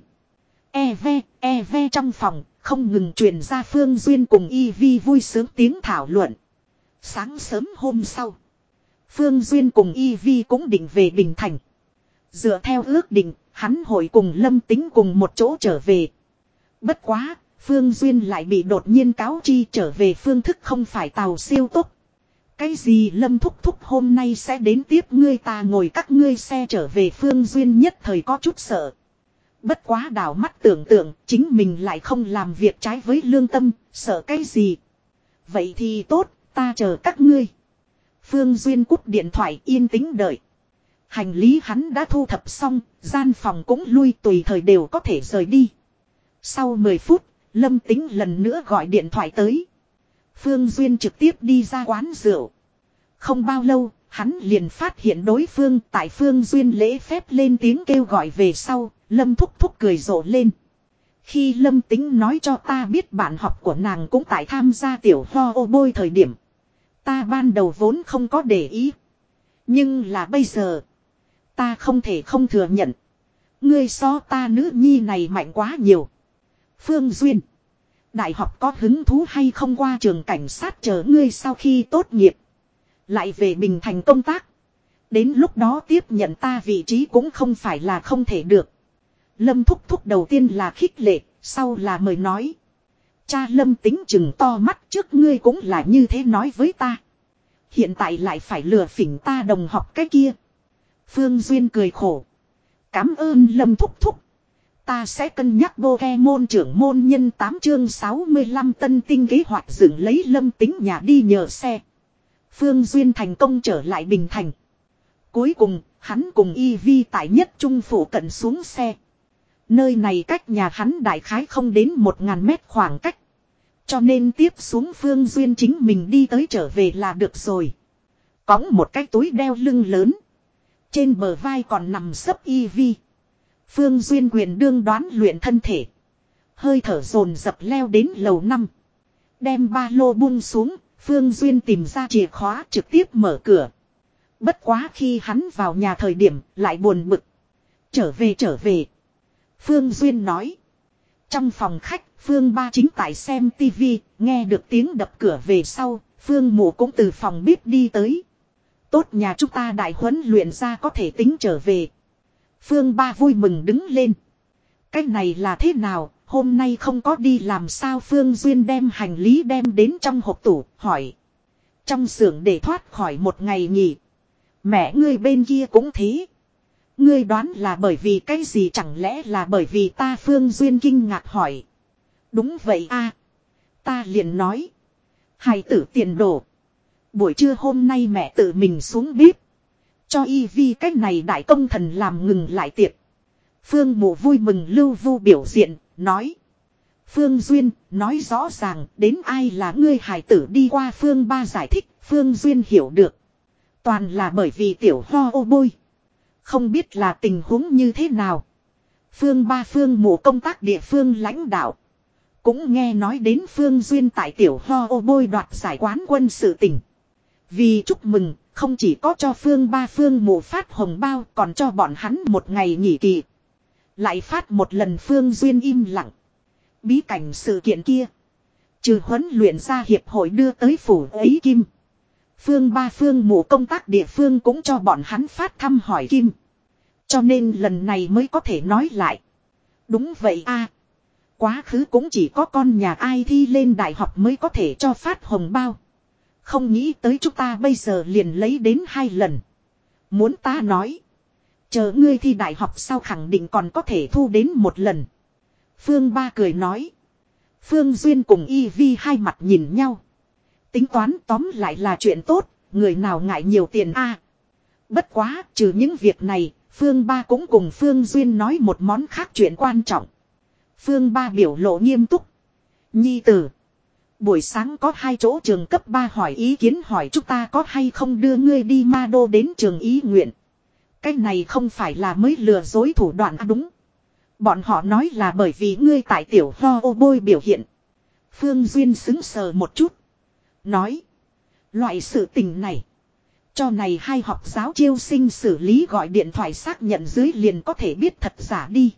E ve, e ve trong phòng, không ngừng truyền ra Phương Duyên cùng Y Vi vui sướng tiếng thảo luận. Sáng sớm hôm sau. Phương Duyên cùng Y Vi cũng định về Bình Thành. Dựa theo ước định, hắn hội cùng Lâm Tính cùng một chỗ trở về. Bất quá, Phương Duyên lại bị đột nhiên cáo chi trở về phương thức không phải tàu siêu tốc. Cái gì Lâm thúc thúc hôm nay sẽ đến tiếp ngươi ta ngồi các ngươi xe trở về Phương Duyên nhất thời có chút sợ. Bất quá đảo mắt tưởng tượng chính mình lại không làm việc trái với lương tâm, sợ cái gì. Vậy thì tốt, ta chờ các ngươi. Phương Duyên cúp điện thoại yên tĩnh đợi. Hành lý hắn đã thu thập xong, gian phòng cũng lui tùy thời đều có thể rời đi. Sau mười phút, Lâm Tính lần nữa gọi điện thoại tới. Phương Duyên trực tiếp đi ra quán rượu. Không bao lâu, hắn liền phát hiện đối phương tại Phương Duyên lễ phép lên tiếng kêu gọi về sau, Lâm thúc thúc cười rộ lên. Khi Lâm Tính nói cho ta biết bạn học của nàng cũng tại tham gia tiểu ho ô bôi thời điểm. Ta ban đầu vốn không có để ý. Nhưng là bây giờ, ta không thể không thừa nhận. Ngươi so ta nữ nhi này mạnh quá nhiều. Phương Duyên, đại học có hứng thú hay không qua trường cảnh sát chờ ngươi sau khi tốt nghiệp. Lại về Bình Thành công tác. Đến lúc đó tiếp nhận ta vị trí cũng không phải là không thể được. Lâm thúc thúc đầu tiên là khích lệ, sau là mời nói. Cha Lâm Tính chừng to mắt trước ngươi cũng là như thế nói với ta. Hiện tại lại phải lừa phỉnh ta đồng học cái kia. Phương Duyên cười khổ. Cảm ơn Lâm thúc thúc. Ta sẽ cân nhắc Pokemon trưởng môn nhân tám chương sáu mươi lăm tân tinh kế hoạch dựng lấy Lâm Tính nhà đi nhờ xe. Phương Duyên thành công trở lại Bình Thành. Cuối cùng, hắn cùng Y Vi tại nhất trung phủ cận xuống xe. Nơi này cách nhà hắn đại khái không đến một ngàn mét khoảng cách. Cho nên tiếp xuống Phương Duyên chính mình đi tới trở về là được rồi. Cõng một cái túi đeo lưng lớn. Trên bờ vai còn nằm sấp Y Vi. Phương Duyên quyền đương đoán luyện thân thể. Hơi thở dồn dập leo đến lầu năm. Đem ba lô buông xuống, Phương Duyên tìm ra chìa khóa trực tiếp mở cửa. Bất quá khi hắn vào nhà thời điểm lại buồn bực. Trở về trở về. Phương Duyên nói. Trong phòng khách, Phương Ba chính tại xem tivi, nghe được tiếng đập cửa về sau, Phương Mụ cũng từ phòng bếp đi tới. Tốt nhà chúng ta đại huấn luyện ra có thể tính trở về. Phương Ba vui mừng đứng lên. Cái này là thế nào, hôm nay không có đi làm sao? Phương Duyên đem hành lý đem đến trong hộp tủ, hỏi. Trong xưởng để thoát khỏi một ngày nghỉ. Mẹ ngươi bên kia cũng thế. Ngươi đoán là bởi vì cái gì, chẳng lẽ là bởi vì ta? Phương Duyên kinh ngạc hỏi. Đúng vậy a, ta liền nói. Hài tử tiền đồ. Buổi trưa hôm nay mẹ tự mình xuống bếp. Cho Y Vi cách này đại công thần làm ngừng lại tiệc. Phương Mụ vui mừng lưu vu biểu diện, nói. Phương Duyên, nói rõ ràng đến ai là ngươi hài tử đi qua. Phương Ba giải thích, Phương Duyên hiểu được. Toàn là bởi vì tiểu ho ô bôi. Không biết là tình huống như thế nào. Phương Ba Phương Mụ công tác địa phương lãnh đạo. Cũng nghe nói đến Phương Duyên tại tiểu ho ô bôi đoạt giải quán quân sự tình. Vì chúc mừng, không chỉ có cho Phương Ba Phương Mụ phát hồng bao, còn cho bọn hắn một ngày nghỉ kỳ. Lại phát một lần. Phương Duyên im lặng. Bí cảnh sự kiện kia, trừ huấn luyện ra hiệp hội đưa tới phủ ấy kim. Phương Ba Phương Mụ công tác địa phương cũng cho bọn hắn phát thăm hỏi kim. Cho nên lần này mới có thể nói lại. Đúng vậy a, quá khứ cũng chỉ có con nhà ai thi lên đại học mới có thể cho phát hồng bao. Không nghĩ tới chúng ta bây giờ liền lấy đến hai lần. Muốn ta nói, chờ ngươi thi đại học sau khẳng định còn có thể thu đến một lần. Phương Ba cười nói. Phương Duyên cùng Y Vi hai mặt nhìn nhau. Tính toán tóm lại là chuyện tốt, người nào ngại nhiều tiền a. Bất quá, trừ những việc này, Phương Ba cũng cùng Phương Duyên nói một món khác chuyện quan trọng. Phương Ba biểu lộ nghiêm túc. Nhi tử, buổi sáng có hai chỗ trường cấp ba hỏi ý kiến, hỏi chúng ta có hay không đưa ngươi đi Ma Đô đến trường ý nguyện. Cái này không phải là mới lừa dối thủ đoạn à? Đúng. Bọn họ nói là bởi vì ngươi tại tiểu ho ô bôi biểu hiện. Phương Duyên xứng sờ một chút. Nói. Loại sự tình này, cho này hai học giáo chiêu sinh xử lý gọi điện thoại xác nhận dưới liền có thể biết thật giả đi.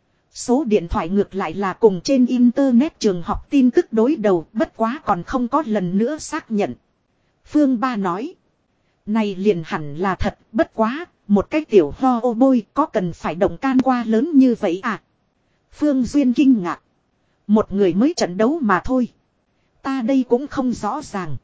Số điện thoại ngược lại là cùng trên internet trường học tin tức đối đầu, bất quá còn không có lần nữa xác nhận. Phương Ba nói. Này liền hẳn là thật, bất quá, một cái tiểu ho ô bôi có cần phải động can qua lớn như vậy à? Phương Duyên kinh ngạc. Một người mới trận đấu mà thôi. Ta đây cũng không rõ ràng.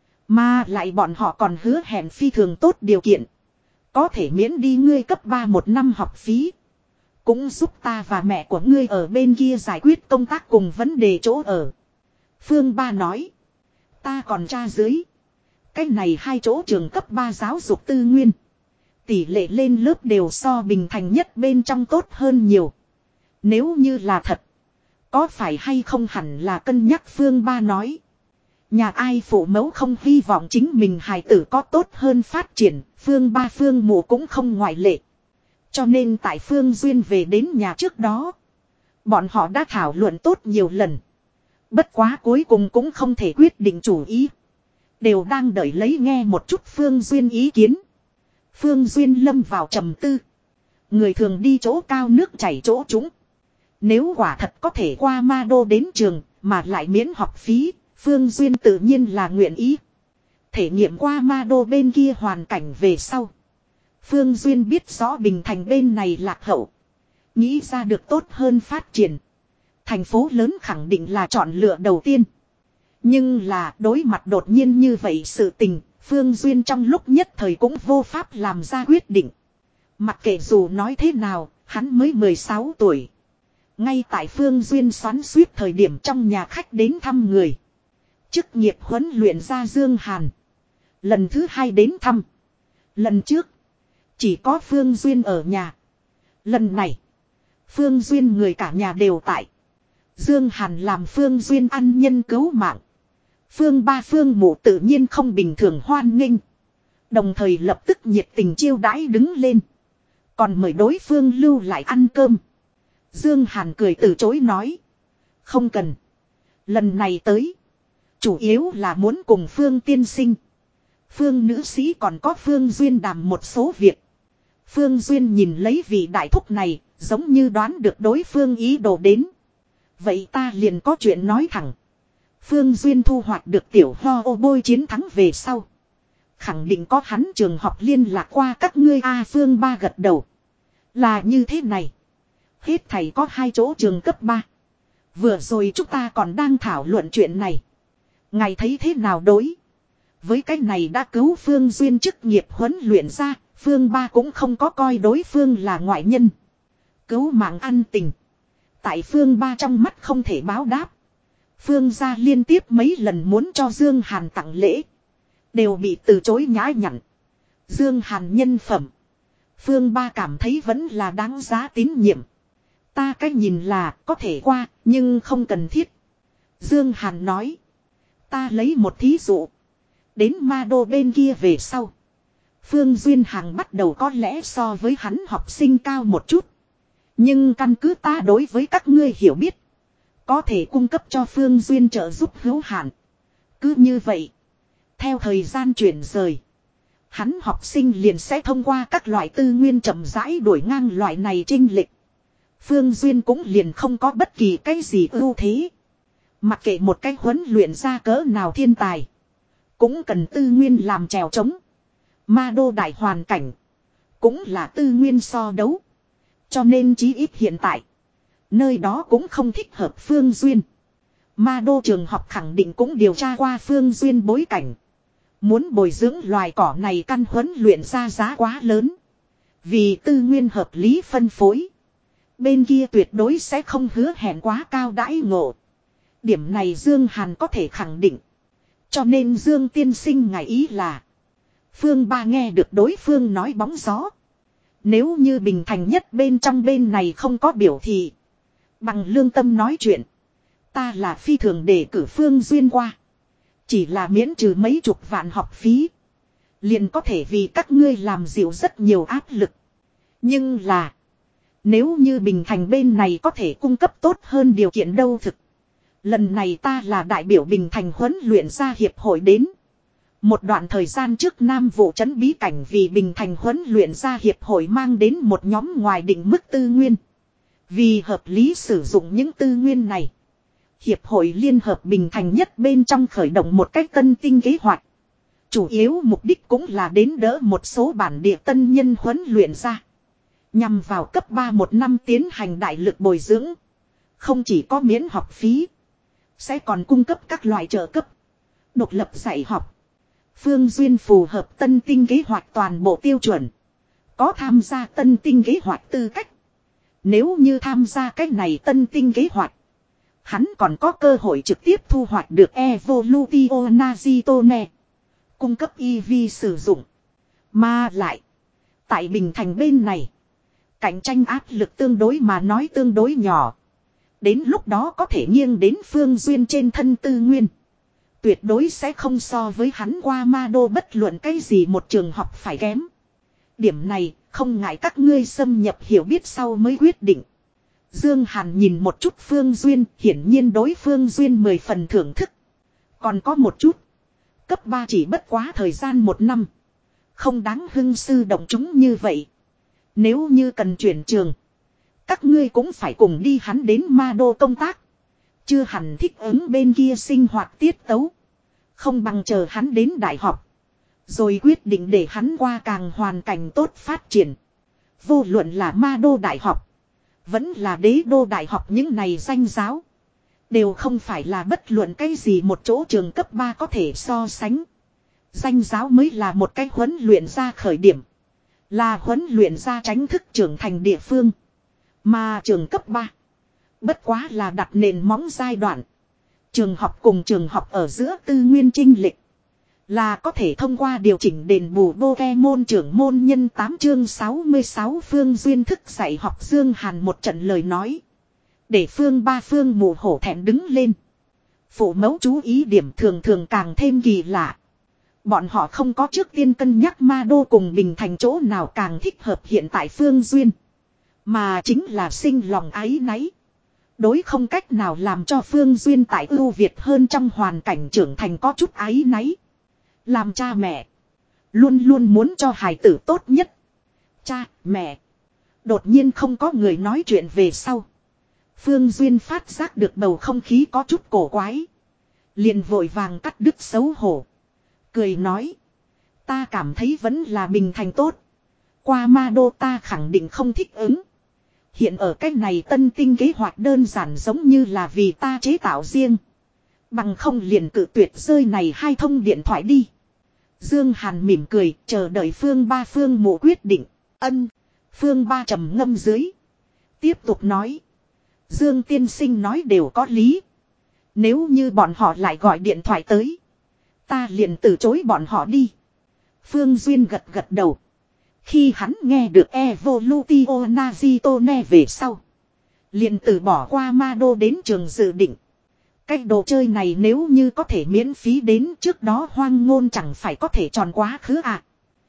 Mà lại bọn họ còn hứa hẹn phi thường tốt điều kiện. Có thể miễn đi ngươi cấp ba một năm học phí. Cũng giúp ta và mẹ của ngươi ở bên kia giải quyết công tác cùng vấn đề chỗ ở. Phương Ba nói. Ta còn tra dưới. Cái này hai chỗ trường cấp ba giáo dục tư nguyên. Tỷ lệ lên lớp đều so Bình Thành nhất bên trong tốt hơn nhiều. Nếu như là thật, có phải hay không hẳn là cân nhắc. Phương Ba nói. Nhà ai phụ mẫu không hy vọng chính mình hài tử có tốt hơn phát triển. Phương Ba Phương Mụ cũng không ngoại lệ. Cho nên tại Phương Duyên về đến nhà trước đó, bọn họ đã thảo luận tốt nhiều lần. Bất quá cuối cùng cũng không thể quyết định chủ ý. Đều đang đợi lấy nghe một chút Phương Duyên ý kiến. Phương Duyên lâm vào trầm tư. Người thường đi chỗ cao nước chảy chỗ trũng. Nếu quả thật có thể qua Ma Đô đến trường mà lại miễn học phí, Phương Duyên tự nhiên là nguyện ý. Thể nghiệm qua Ma Đô bên kia hoàn cảnh về sau, Phương Duyên biết rõ Bình Thành bên này lạc hậu. Nghĩ ra được tốt hơn phát triển. Thành phố lớn khẳng định là chọn lựa đầu tiên. Nhưng là đối mặt đột nhiên như vậy sự tình, Phương Duyên trong lúc nhất thời cũng vô pháp làm ra quyết định. Mặc kệ dù nói thế nào, hắn mới mười sáu tuổi. Ngay tại Phương Duyên xoắn suýt thời điểm trong nhà khách đến thăm người. Chức nghiệp huấn luyện ra Dương Hàn. Lần thứ hai đến thăm. Lần trước. Chỉ có Phương Duyên ở nhà. Lần này. Phương Duyên người cả nhà đều tại. Dương Hàn làm Phương Duyên ăn nhân cứu mạng. Phương ba Phương mụ tự nhiên không bình thường hoan nghênh. Đồng thời lập tức nhiệt tình chiêu đãi đứng lên. Còn mời đối phương lưu lại ăn cơm. Dương Hàn cười từ chối nói. Không cần. Lần này tới. Chủ yếu là muốn cùng Phương tiên sinh. Phương nữ sĩ còn có Phương Duyên đàm một số việc. Phương Duyên nhìn lấy vị đại thúc này. Giống như đoán được đối phương ý đồ đến. Vậy ta liền có chuyện nói thẳng. Phương Duyên thu hoạch được tiểu ho ô bôi chiến thắng về sau. Khẳng định có hắn trường học liên lạc qua các ngươi A Phương ba gật đầu. Là như thế này. Hết thầy có hai chỗ trường cấp ba. Vừa rồi chúng ta còn đang thảo luận chuyện này. Ngài thấy thế nào đối? Với cái này đã cứu Phương Duyên chức nghiệp huấn luyện ra. Phương ba cũng không có coi đối phương là ngoại nhân. Cứu mạng ăn tình. Tại Phương ba trong mắt không thể báo đáp. Phương gia liên tiếp mấy lần muốn cho Dương Hàn tặng lễ. Đều bị từ chối nhã nhặn. Dương Hàn nhân phẩm. Phương ba cảm thấy vẫn là đáng giá tín nhiệm. Ta cách nhìn là có thể qua nhưng không cần thiết. Dương Hàn nói. Ta lấy một thí dụ. Đến ma đô bên kia về sau. Phương Duyên Hàng bắt đầu có lẽ so với hắn học sinh cao một chút. Nhưng căn cứ ta đối với các ngươi hiểu biết. Có thể cung cấp cho Phương Duyên trợ giúp hữu hạn. Cứ như vậy. Theo thời gian chuyển rời. Hắn học sinh liền sẽ thông qua các loại tư nguyên chậm rãi đuổi ngang loại này trinh lịch. Phương Duyên cũng liền không có bất kỳ cái gì ưu thế. Mặc kệ một cái huấn luyện ra cỡ nào thiên tài. Cũng cần tư nguyên làm chèo trống. Ma đô đại hoàn cảnh. Cũng là tư nguyên so đấu. Cho nên chí ít hiện tại. Nơi đó cũng không thích hợp Phương Duyên. Ma đô trường học khẳng định cũng điều tra qua Phương Duyên bối cảnh. Muốn bồi dưỡng loài cỏ này căn huấn luyện ra giá quá lớn. Vì tư nguyên hợp lý phân phối. Bên kia tuyệt đối sẽ không hứa hẹn quá cao đãi ngộ. Điểm này Dương Hàn có thể khẳng định. Cho nên Dương tiên sinh ngài ý là. Phương ba nghe được đối phương nói bóng gió. Nếu như Bình Thành nhất bên trong bên này không có biểu thị. Bằng lương tâm nói chuyện. Ta là phi thường để cử Phương Duyên qua. Chỉ là miễn trừ mấy chục vạn học phí. Liền có thể vì các ngươi làm dịu rất nhiều áp lực. Nhưng là. Nếu như Bình Thành bên này có thể cung cấp tốt hơn điều kiện đâu thực. Lần này ta là đại biểu Bình Thành huấn luyện ra hiệp hội đến. Một đoạn thời gian trước Nam vụ trấn bí cảnh vì Bình Thành huấn luyện ra hiệp hội mang đến một nhóm ngoài định mức tư nguyên. Vì hợp lý sử dụng những tư nguyên này. Hiệp hội Liên hợp Bình Thành nhất bên trong khởi động một cách tân tinh kế hoạch. Chủ yếu mục đích cũng là đến đỡ một số bản địa tân nhân huấn luyện ra. Nhằm vào cấp ba một năm tiến hành đại lực bồi dưỡng. Không chỉ có miễn học phí. Sẽ còn cung cấp các loại trợ cấp. Độc lập dạy học. Phương Duyên phù hợp tân tinh kế hoạch toàn bộ tiêu chuẩn. Có tham gia tân tinh kế hoạch tư cách. Nếu như tham gia cách này tân tinh kế hoạch. Hắn còn có cơ hội trực tiếp thu hoạch được Evolution Nazitone. Cung cấp e vê sử dụng. Mà lại. Tại Bình Thành bên này. Cạnh tranh áp lực tương đối mà nói tương đối nhỏ. Đến lúc đó có thể nghiêng đến Phương Duyên trên thân tư nguyên. Tuyệt đối sẽ không so với hắn qua ma đô bất luận cái gì một trường học phải kém. Điểm này không ngại các ngươi xâm nhập hiểu biết sau mới quyết định. Dương Hàn nhìn một chút Phương Duyên, hiển nhiên đối Phương Duyên mười phần thưởng thức. Còn có một chút. Cấp ba chỉ bất quá thời gian một năm. Không đáng hưng sư động chúng như vậy. Nếu như cần chuyển trường. Các ngươi cũng phải cùng đi hắn đến ma đô công tác. Chưa hẳn thích ứng bên kia sinh hoạt tiết tấu. Không bằng chờ hắn đến đại học. Rồi quyết định để hắn qua càng hoàn cảnh tốt phát triển. Vô luận là ma đô đại học. Vẫn là đế đô đại học những này danh giáo. Đều không phải là bất luận cái gì một chỗ trường cấp ba có thể so sánh. Danh giáo mới là một cái huấn luyện ra khởi điểm. Là huấn luyện ra tránh thức trưởng thành địa phương. Mà trường cấp ba. Bất quá là đặt nền móng giai đoạn. Trường học cùng trường học ở giữa tư nguyên chênh lệch là có thể thông qua điều chỉnh đền bù Pokemon trưởng môn nhân tám chương sáu mươi sáu Phương Duyên thức dạy học Dương Hàn một trận lời nói. Để Phương ba Phương mù hổ thẹn đứng lên. Phụ mẫu chú ý điểm thường thường càng thêm kỳ lạ. Bọn họ không có trước tiên cân nhắc Ma Đô cùng Bình Thành chỗ nào càng thích hợp hiện tại Phương Duyên. Mà chính là sinh lòng áy náy. Đối không cách nào làm cho Phương Duyên tại ưu việt hơn trong hoàn cảnh trưởng thành có chút áy náy. Làm cha mẹ. Luôn luôn muốn cho hài tử tốt nhất. Cha, mẹ. Đột nhiên không có người nói chuyện về sau. Phương Duyên phát giác được bầu không khí có chút cổ quái. Liền vội vàng cắt đứt xấu hổ. Cười nói. Ta cảm thấy vẫn là Bình Thành tốt. Qua Ma Đô ta khẳng định không thích ứng. Hiện ở cách này tân tinh kế hoạch đơn giản giống như là vì ta chế tạo riêng. Bằng không liền cự tuyệt rơi này hai thông điện thoại đi. Dương Hàn mỉm cười chờ đợi Phương ba Phương mộ quyết định. Ân. Phương ba trầm ngâm dưới. Tiếp tục nói. Dương tiên sinh nói đều có lý. Nếu như bọn họ lại gọi điện thoại tới. Ta liền từ chối bọn họ đi. Phương Duyên gật gật đầu. Khi hắn nghe được Evolutio Nazitone về sau. Liền từ bỏ qua Ma Đô đến trường dự định. Cái đồ chơi này nếu như có thể miễn phí đến trước đó hoang ngôn chẳng phải có thể tròn quá khứ à.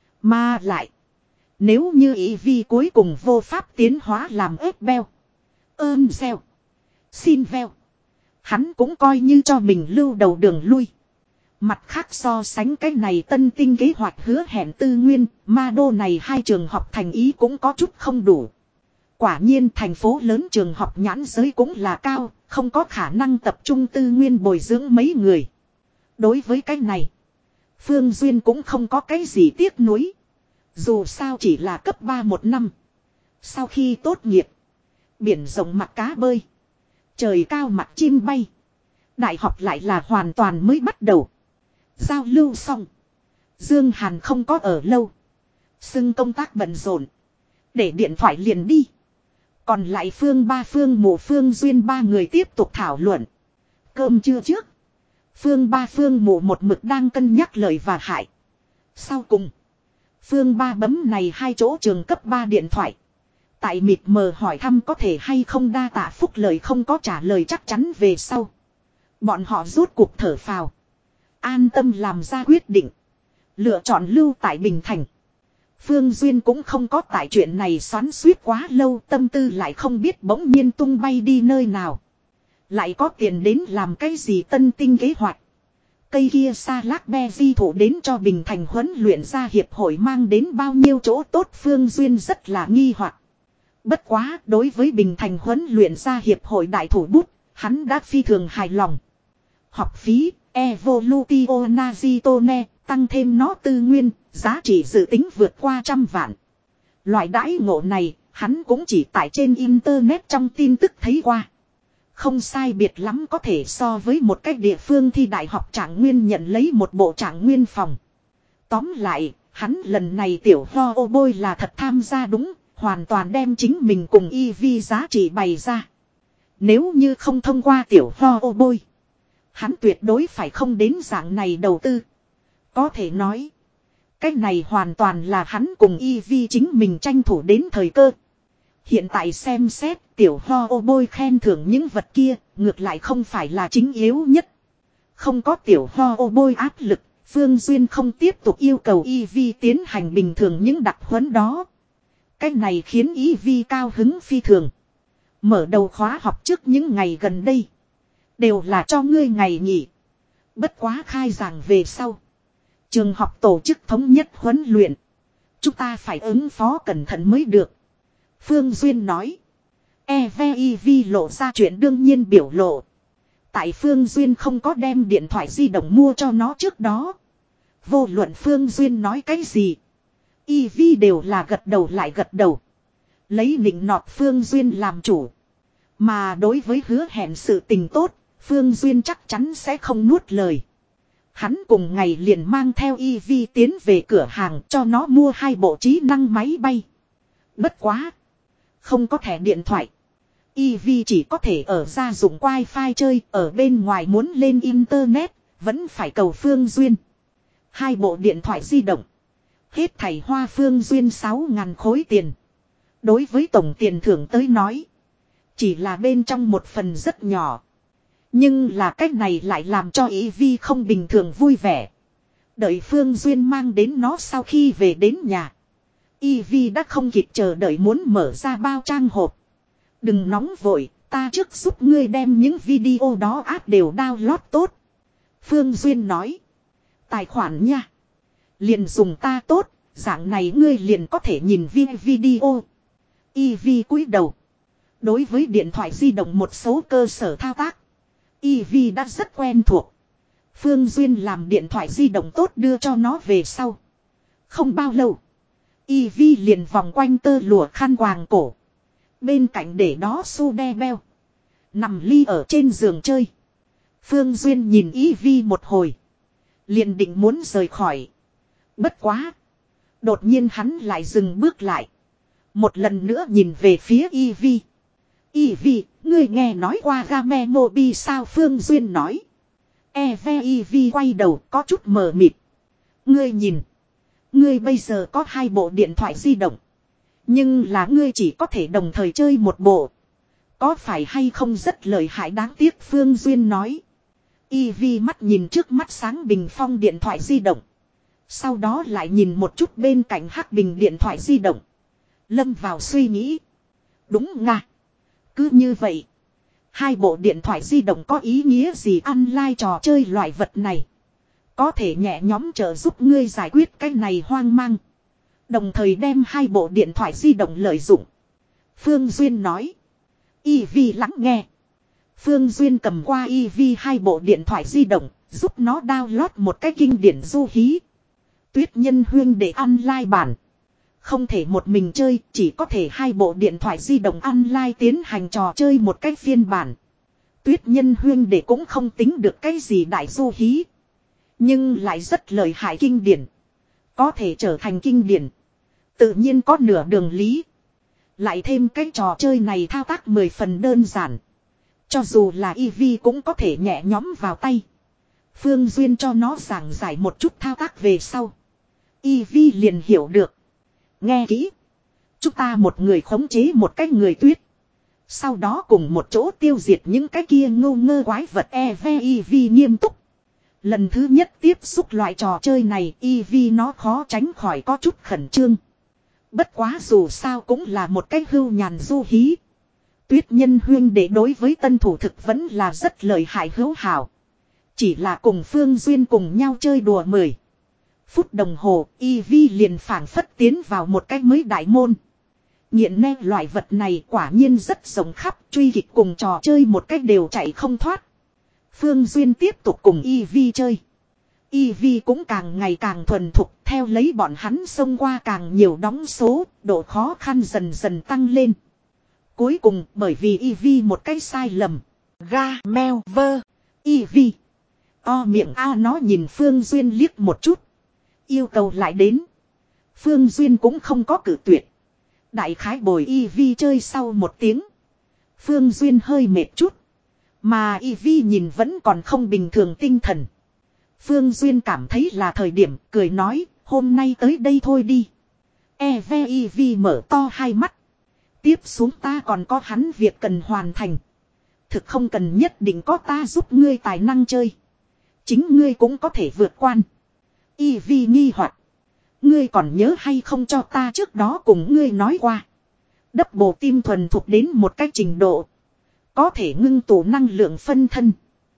Mà lại. Nếu như ý vi cuối cùng vô pháp tiến hóa làm ếch beo. Ơn gieo. Xin veo. Hắn cũng coi như cho mình lưu đầu đường lui. Mặt khác so sánh cái này tân tinh kế hoạch hứa hẹn tư nguyên, Ma Đô này hai trường học thành ý cũng có chút không đủ. Quả nhiên thành phố lớn trường học nhãn giới cũng là cao, không có khả năng tập trung tư nguyên bồi dưỡng mấy người. Đối với cái này, Phương Duyên cũng không có cái gì tiếc nuối. Dù sao chỉ là cấp ba một năm. Sau khi tốt nghiệp, biển rộng mặt cá bơi, trời cao mặt chim bay. Đại học lại là hoàn toàn mới bắt đầu. Giao lưu xong, Dương Hàn không có ở lâu. Xưng công tác bận rộn, để điện thoại liền đi. Còn lại Phương ba Phương mộ Phương Duyên ba người tiếp tục thảo luận. Cơm trưa trước, Phương ba Phương mộ một mực đang cân nhắc lợi và hại. Sau cùng, Phương ba bấm này hai chỗ trường cấp ba điện thoại. Tại mịt mờ hỏi thăm có thể hay không đa tạ phúc lời không có trả lời chắc chắn về sau. Bọn họ rút cuộc thở phào. An tâm làm ra quyết định. Lựa chọn lưu tại Bình Thành. Phương Duyên cũng không có tại chuyện này xoắn suýt quá lâu. Tâm tư lại không biết bỗng nhiên tung bay đi nơi nào. Lại có tiền đến làm cái gì tân tinh kế hoạch. Cây kia xa lác be di thủ đến cho Bình Thành huấn luyện ra hiệp hội mang đến bao nhiêu chỗ tốt. Phương Duyên rất là nghi hoặc. Bất quá đối với Bình Thành huấn luyện ra hiệp hội đại thủ bút. Hắn đã phi thường hài lòng. Học phí Evolutio Nazitone tăng thêm nó tư nguyên, giá trị dự tính vượt qua trăm vạn. Loại đãi ngộ này, hắn cũng chỉ tại trên internet trong tin tức thấy qua. Không sai biệt lắm có thể so với một cách địa phương thi đại học trạng nguyên nhận lấy một bộ trạng nguyên phòng. Tóm lại, hắn lần này tiểu ho ô bôi là thật tham gia đúng, hoàn toàn đem chính mình cùng y vi giá trị bày ra. Nếu như không thông qua tiểu ho ô bôi, hắn tuyệt đối phải không đến dạng này đầu tư. Có thể nói, cái này hoàn toàn là hắn cùng y vi chính mình tranh thủ đến thời cơ. Hiện tại xem xét tiểu ho ô bôi khen thưởng những vật kia, ngược lại không phải là chính yếu nhất. Không có tiểu ho ô bôi áp lực, Phương Duyên không tiếp tục yêu cầu y vi tiến hành bình thường những đặc huấn đó. Cái này khiến y vi cao hứng phi thường. Mở đầu khóa học trước những ngày gần đây. Đều là cho ngươi ngày nghỉ. Bất quá khai giảng về sau. Trường học tổ chức thống nhất huấn luyện. Chúng ta phải ứng phó cẩn thận mới được. Phương Duyên nói. e vê i vê lộ ra chuyện đương nhiên biểu lộ. Tại Phương Duyên không có đem điện thoại di động mua cho nó trước đó. Vô luận Phương Duyên nói cái gì. i vê đều là gật đầu lại gật đầu. Lấy nịnh nọt Phương Duyên làm chủ. Mà đối với hứa hẹn sự tình tốt, Phương Duyên chắc chắn sẽ không nuốt lời. Hắn cùng ngày liền mang theo y vê tiến về cửa hàng cho nó mua hai bộ trí năng máy bay. Bất quá. Không có thẻ điện thoại. Eevee chỉ có thể ở gia dụng wifi chơi, ở bên ngoài muốn lên internet, vẫn phải cầu Phương Duyên. Hai bộ điện thoại di động. Hết thảy hoa Phương Duyên sáu ngàn khối tiền. Đối với tổng tiền thưởng tới nói, chỉ là bên trong một phần rất nhỏ. Nhưng là cách này lại làm cho Eevee không bình thường vui vẻ. Đợi Phương Duyên mang đến nó sau khi về đến nhà, Eevee đã không kịp chờ đợi muốn mở ra bao trang hộp. Đừng nóng vội, ta trước giúp ngươi đem những video đó áp đều download tốt. Phương Duyên nói. Tài khoản nha. Liền dùng ta tốt, dạng này ngươi liền có thể nhìn video. Eevee cúi đầu. Đối với điện thoại di động một số cơ sở thao tác, Eevee đã rất quen thuộc. Phương Duyên làm điện thoại di động tốt đưa cho nó về sau. Không bao lâu, Eevee liền vòng quanh tơ lụa khăn quàng cổ. Bên cạnh để đó su đe beo. Nằm ly ở trên giường chơi. Phương Duyên nhìn Eevee một hồi. Liền định muốn rời khỏi. Bất quá. Đột nhiên hắn lại dừng bước lại. Một lần nữa nhìn về phía Eevee. Eevee, ngươi nghe nói qua game mobi sao? Phương Duyên nói. Eve Eevee quay đầu có chút mờ mịt. Ngươi nhìn. Ngươi bây giờ có hai bộ điện thoại di động. Nhưng là ngươi chỉ có thể đồng thời chơi một bộ. Có phải hay không rất lợi hại? Đáng tiếc, Phương Duyên nói. Eevee mắt nhìn trước mắt sáng bình phong điện thoại di động. Sau đó lại nhìn một chút bên cạnh hắc bình điện thoại di động. Lâm vào suy nghĩ. Đúng nga. Cứ như vậy. Hai bộ điện thoại di động có ý nghĩa gì? Online trò chơi loại vật này. Có thể nhẹ nhóm trợ giúp ngươi giải quyết cái này hoang mang. Đồng thời đem hai bộ điện thoại di động lợi dụng. Phương Duyên nói. Eevee lắng nghe. Phương Duyên cầm qua Eevee hai bộ điện thoại di động, giúp nó download một cái kinh điển du hí. Tuyết Nhân Huyên để online bản. Không thể một mình chơi, chỉ có thể hai bộ điện thoại di động online tiến hành trò chơi một cái phiên bản. Tuyết Nhân Huyên để cũng không tính được cái gì đại du hí. Nhưng lại rất lợi hại kinh điển. Có thể trở thành kinh điển. Tự nhiên có nửa đường lý. Lại thêm cái trò chơi này thao tác mười phần đơn giản. Cho dù là Eevee cũng có thể nhẹ nhõm vào tay. Phương Duyên cho nó giảng giải một chút thao tác về sau. Eevee liền hiểu được. Nghe kỹ. Chúng ta một người khống chế một cái người tuyết. Sau đó cùng một chỗ tiêu diệt những cái kia ngô ngơ quái vật. Eve Eevee nghiêm túc. Lần thứ nhất tiếp xúc loại trò chơi này, Eevee nó khó tránh khỏi có chút khẩn trương. Bất quá dù sao cũng là một cái hưu nhàn du hí. Tuyết Nhân Huyên để đối với tân thủ thực vẫn là rất lợi hại hữu hảo. Chỉ là cùng Phương Duyên cùng nhau chơi đùa mười phút đồng hồ, Eevee liền phảng phất tiến vào một cái mới đại môn. Nghiện nghe loại vật này quả nhiên rất rộng khắp, truy kịch cùng trò chơi một cách đều chạy không thoát. Phương Duyên tiếp tục cùng Eevee chơi. Eevee cũng càng ngày càng thuần thục, theo lấy bọn hắn xông qua càng nhiều đóng số, độ khó khăn dần dần tăng lên. Cuối cùng bởi vì Eevee một cái sai lầm. Ga meo vơ. Eevee. O miệng A nó nhìn Phương Duyên liếc một chút. Yêu cầu lại đến. Phương Duyên cũng không có cử tuyệt. Đại khái bồi Eevee chơi sau một tiếng. Phương Duyên hơi mệt chút. Mà Eevee nhìn vẫn còn không bình thường tinh thần. Phương Duyên cảm thấy là thời điểm, cười nói, hôm nay tới đây thôi đi. Eve Eevee mở to hai mắt. Tiếp xuống ta còn có hắn việc cần hoàn thành. Thực không cần nhất định có ta giúp ngươi tài năng chơi. Chính ngươi cũng có thể vượt qua. Eevee nghi hoặc. Ngươi còn nhớ hay không cho ta trước đó cùng ngươi nói qua. Double team thuần thuộc đến một cách trình độ. Có thể ngưng tụ năng lượng phân thân.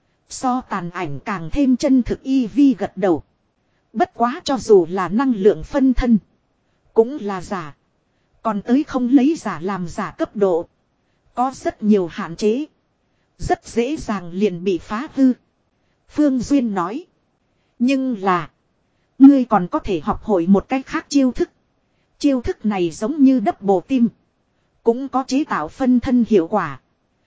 So tàn ảnh càng thêm chân thực. Eevee gật đầu. Bất quá cho dù là năng lượng phân thân. Cũng là giả. Còn tới không lấy giả làm giả cấp độ. Có rất nhiều hạn chế. Rất dễ dàng liền bị phá hư. Phương Duyên nói. Nhưng là. Ngươi còn có thể học hội một cách khác chiêu thức. Chiêu thức này giống như double team. Cũng có chế tạo phân thân hiệu quả.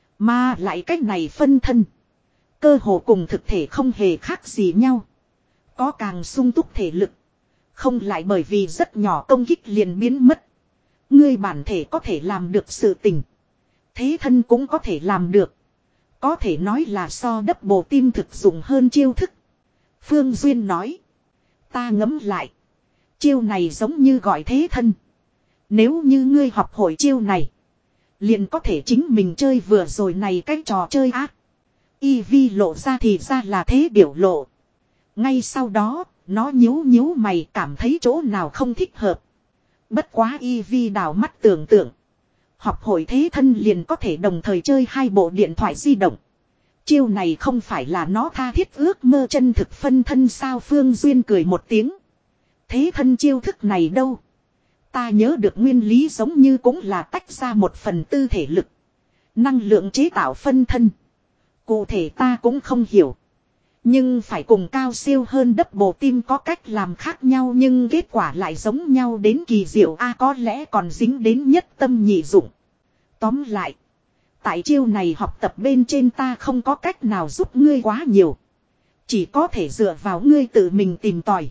Mà lại cách này phân thân. Cơ hồ cùng thực thể không hề khác gì nhau. Có càng sung túc thể lực. Không lại bởi vì rất nhỏ công kích liền biến mất. Ngươi bản thể có thể làm được sự tình. Thế thân cũng có thể làm được. Có thể nói là so đắp bồ tim thực dụng hơn chiêu thức. Phương Duyên nói. Ta ngẫm lại. Chiêu này giống như gọi thế thân. Nếu như ngươi học hội chiêu này. Liền có thể chính mình chơi vừa rồi này cái trò chơi ác. Y vi lộ ra thì ra là thế biểu lộ. Ngay sau đó, nó nhíu nhíu mày cảm thấy chỗ nào không thích hợp. Bất quá Y vi đảo mắt tưởng tượng. Học hội thế thân liền có thể đồng thời chơi hai bộ điện thoại di động. Chiêu này không phải là nó tha thiết ước mơ chân thực phân thân sao. Phương Duyên cười một tiếng. Thế thân chiêu thức này đâu? Ta nhớ được nguyên lý giống như cũng là tách ra một phần tư thể lực. Năng lượng chế tạo phân thân. Cụ thể ta cũng không hiểu. Nhưng phải cùng cao siêu hơn đắp bồ tim có cách làm khác nhau nhưng kết quả lại giống nhau đến kỳ diệu a có lẽ còn dính đến nhất tâm nhị dụng. Tóm lại. Tại chiêu này học tập bên trên ta không có cách nào giúp ngươi quá nhiều. Chỉ có thể dựa vào ngươi tự mình tìm tòi.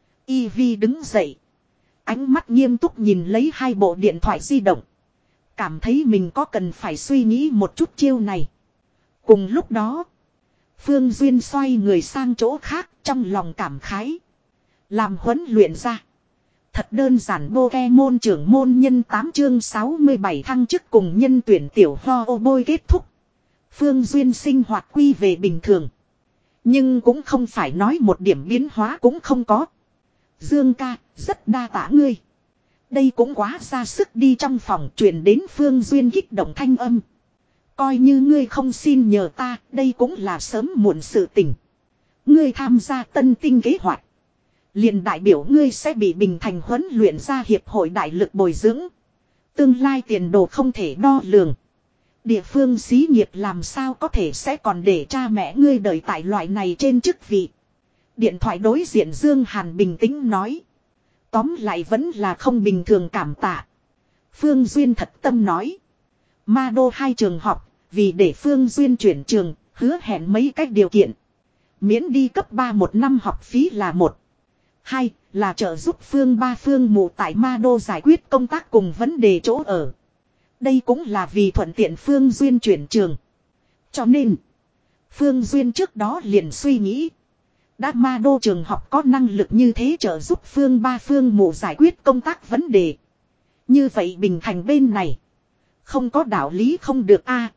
Y Vi đứng dậy. Ánh mắt nghiêm túc nhìn lấy hai bộ điện thoại di động. Cảm thấy mình có cần phải suy nghĩ một chút chiêu này. Cùng lúc đó. Phương Duyên xoay người sang chỗ khác trong lòng cảm khái. Làm huấn luyện ra. Thật đơn giản Pokemon trưởng môn nhân tám chương sáu mươi bảy thăng chức cùng nhân tuyển tiểu ho ô bôi kết thúc. Phương Duyên sinh hoạt quy về bình thường. Nhưng cũng không phải nói một điểm biến hóa cũng không có. Dương ca, rất đa tạ ngươi. Đây cũng quá ra sức đi trong phòng truyền đến Phương Duyên kích động thanh âm. Coi như ngươi không xin nhờ ta, đây cũng là sớm muộn sự tình. Ngươi tham gia tân tinh kế hoạch. Liền đại biểu ngươi sẽ bị Bình Thành huấn luyện ra hiệp hội đại lực bồi dưỡng. Tương lai tiền đồ không thể đo lường. Địa phương xí nghiệp làm sao có thể sẽ còn để cha mẹ ngươi đợi tại loại này trên chức vị. Điện thoại đối diện Dương Hàn bình tĩnh nói. Tóm lại vẫn là không bình thường cảm tạ. Phương Duyên thật tâm nói. Ma đô hai trường học, vì để Phương Duyên chuyển trường, hứa hẹn mấy cách điều kiện. Miễn đi cấp ba một năm học phí là một. Hai, là trợ giúp Phương ba Phương mụ tại Ma đô giải quyết công tác cùng vấn đề chỗ ở. Đây cũng là vì thuận tiện Phương Duyên chuyển trường. Cho nên, Phương Duyên trước đó liền suy nghĩ. Đã Ma đô trường học có năng lực như thế trợ giúp Phương ba Phương mụ giải quyết công tác vấn đề. Như vậy Bình Thành bên này. Không có đạo lý không được a.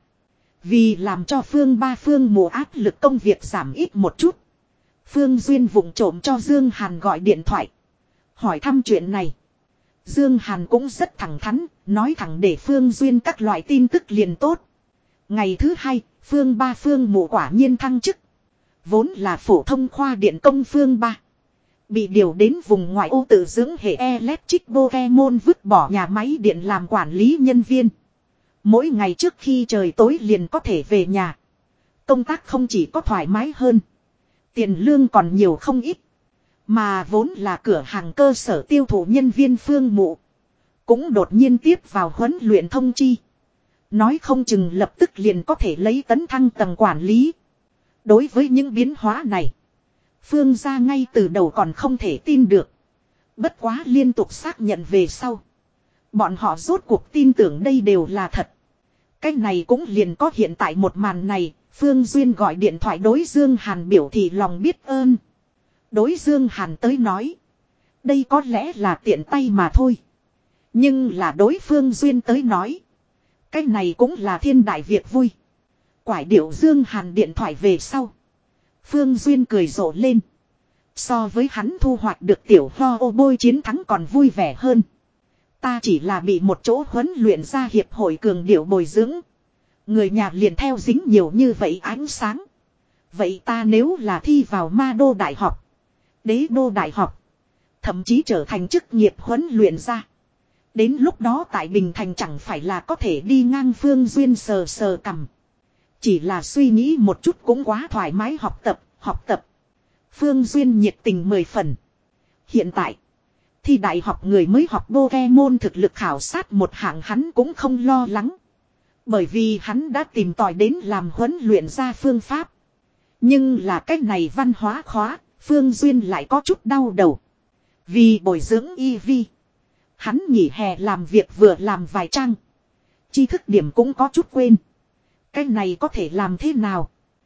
Vì làm cho Phương ba Phương mụ áp lực công việc giảm ít một chút. Phương Duyên vụng trộm cho Dương Hàn gọi điện thoại. Hỏi thăm chuyện này. Dương Hàn cũng rất thẳng thắn. Nói thẳng để Phương Duyên các loại tin tức liền tốt. Ngày thứ hai, Phương ba Phương mụ quả nhiên thăng chức. Vốn là phổ thông khoa điện công Phương ba. Bị điều đến vùng ngoại ô tự dưỡng hệ Electric Pokemon vứt bỏ nhà máy điện làm quản lý nhân viên. Mỗi ngày trước khi trời tối liền có thể về nhà. Công tác không chỉ có thoải mái hơn. Tiền lương còn nhiều không ít. Mà vốn là cửa hàng cơ sở tiêu thụ nhân viên Phương mụ. Cũng đột nhiên tiếp vào huấn luyện thông chi. Nói không chừng lập tức liền có thể lấy tấn thăng tầng quản lý. Đối với những biến hóa này. Phương gia ngay từ đầu còn không thể tin được. Bất quá liên tục xác nhận về sau. Bọn họ rốt cuộc tin tưởng đây đều là thật. Cái này cũng liền có hiện tại một màn này. Phương Duyên gọi điện thoại đối Dương Hàn biểu thị lòng biết ơn. Đối Dương Hàn tới nói. Đây có lẽ là tiện tay mà thôi. Nhưng là đối Phương Duyên tới nói. Cái này cũng là thiên đại việc vui. Quải điệu Dương Hàn điện thoại về sau. Phương Duyên cười rộ lên. So với hắn thu hoạch được tiểu ho ô bôi chiến thắng còn vui vẻ hơn. Ta chỉ là bị một chỗ huấn luyện ra hiệp hội cường điệu bồi dưỡng. Người nhà liền theo dính nhiều như vậy ánh sáng. Vậy ta nếu là thi vào Ma đô đại học, Đế đô đại học, thậm chí trở thành chức nghiệp huấn luyện ra. Đến lúc đó tại Bình Thành chẳng phải là có thể đi ngang Phương Duyên sờ sờ cằm. Chỉ là suy nghĩ một chút cũng quá thoải mái học tập, học tập. Phương Duyên nhiệt tình mười phần. Hiện tại, thi đại học người mới học Pokemon thực lực khảo sát một hạng hắn cũng không lo lắng. Bởi vì hắn đã tìm tòi đến làm huấn luyện ra phương pháp. Nhưng là cách này văn hóa khóa, Phương Duyên lại có chút đau đầu. Vì bồi dưỡng y vi, hắn nghỉ hè làm việc vừa làm vài trang. Tri thức điểm cũng có chút quên. Cái này có thể làm thế nào?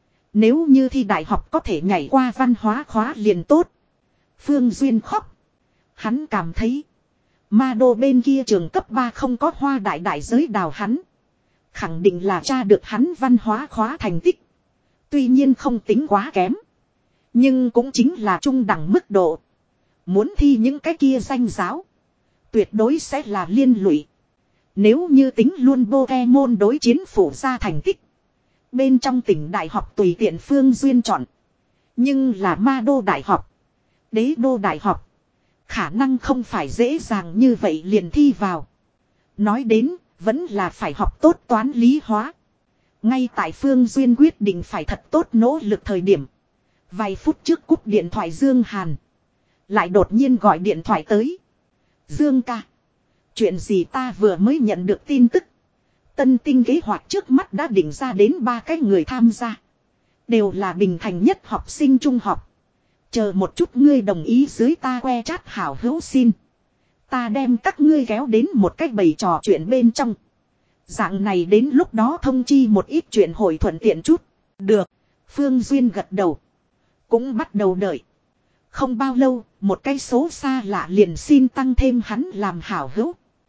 Nếu như thi đại học có thể nhảy qua văn hóa khóa liền tốt. Phương Duyên khóc. Hắn cảm thấy. Ma đô bên kia trường cấp ba không có hoa đại đại giới đào hắn. Khẳng định là tra được hắn văn hóa khóa thành tích. Tuy nhiên không tính quá kém. Nhưng cũng chính là trung đẳng mức độ. Muốn thi những cái kia danh giáo. Tuyệt đối sẽ là liên lụy. Nếu như tính luôn Pokemon đối chiến phủ ra thành tích. Bên trong tỉnh đại học tùy tiện Phương Duyên chọn. Nhưng là ma đô đại học. Đế đô đại học. Khả năng không phải dễ dàng như vậy liền thi vào. Nói đến vẫn là phải học tốt toán lý hóa. Ngay tại Phương Duyên quyết định phải thật tốt nỗ lực thời điểm. Vài phút trước cúp điện thoại Dương Hàn. Lại đột nhiên gọi điện thoại tới. Dương ca. Chuyện gì ta vừa mới nhận được tin tức. Tân tinh kế hoạch trước mắt đã định ra đến ba cái người tham gia. Đều là bình thành nhất học sinh trung học. Chờ một chút ngươi đồng ý dưới ta que chat hảo hữu xin. Ta đem các ngươi kéo đến một cách bày trò chuyện bên trong. Dạng này đến lúc đó thông chi một ít chuyện hồi thuận tiện chút. Được. Phương Duyên gật đầu. Cũng bắt đầu đợi. Không bao lâu, một cái số xa lạ liền xin tăng thêm hắn làm hảo hữu.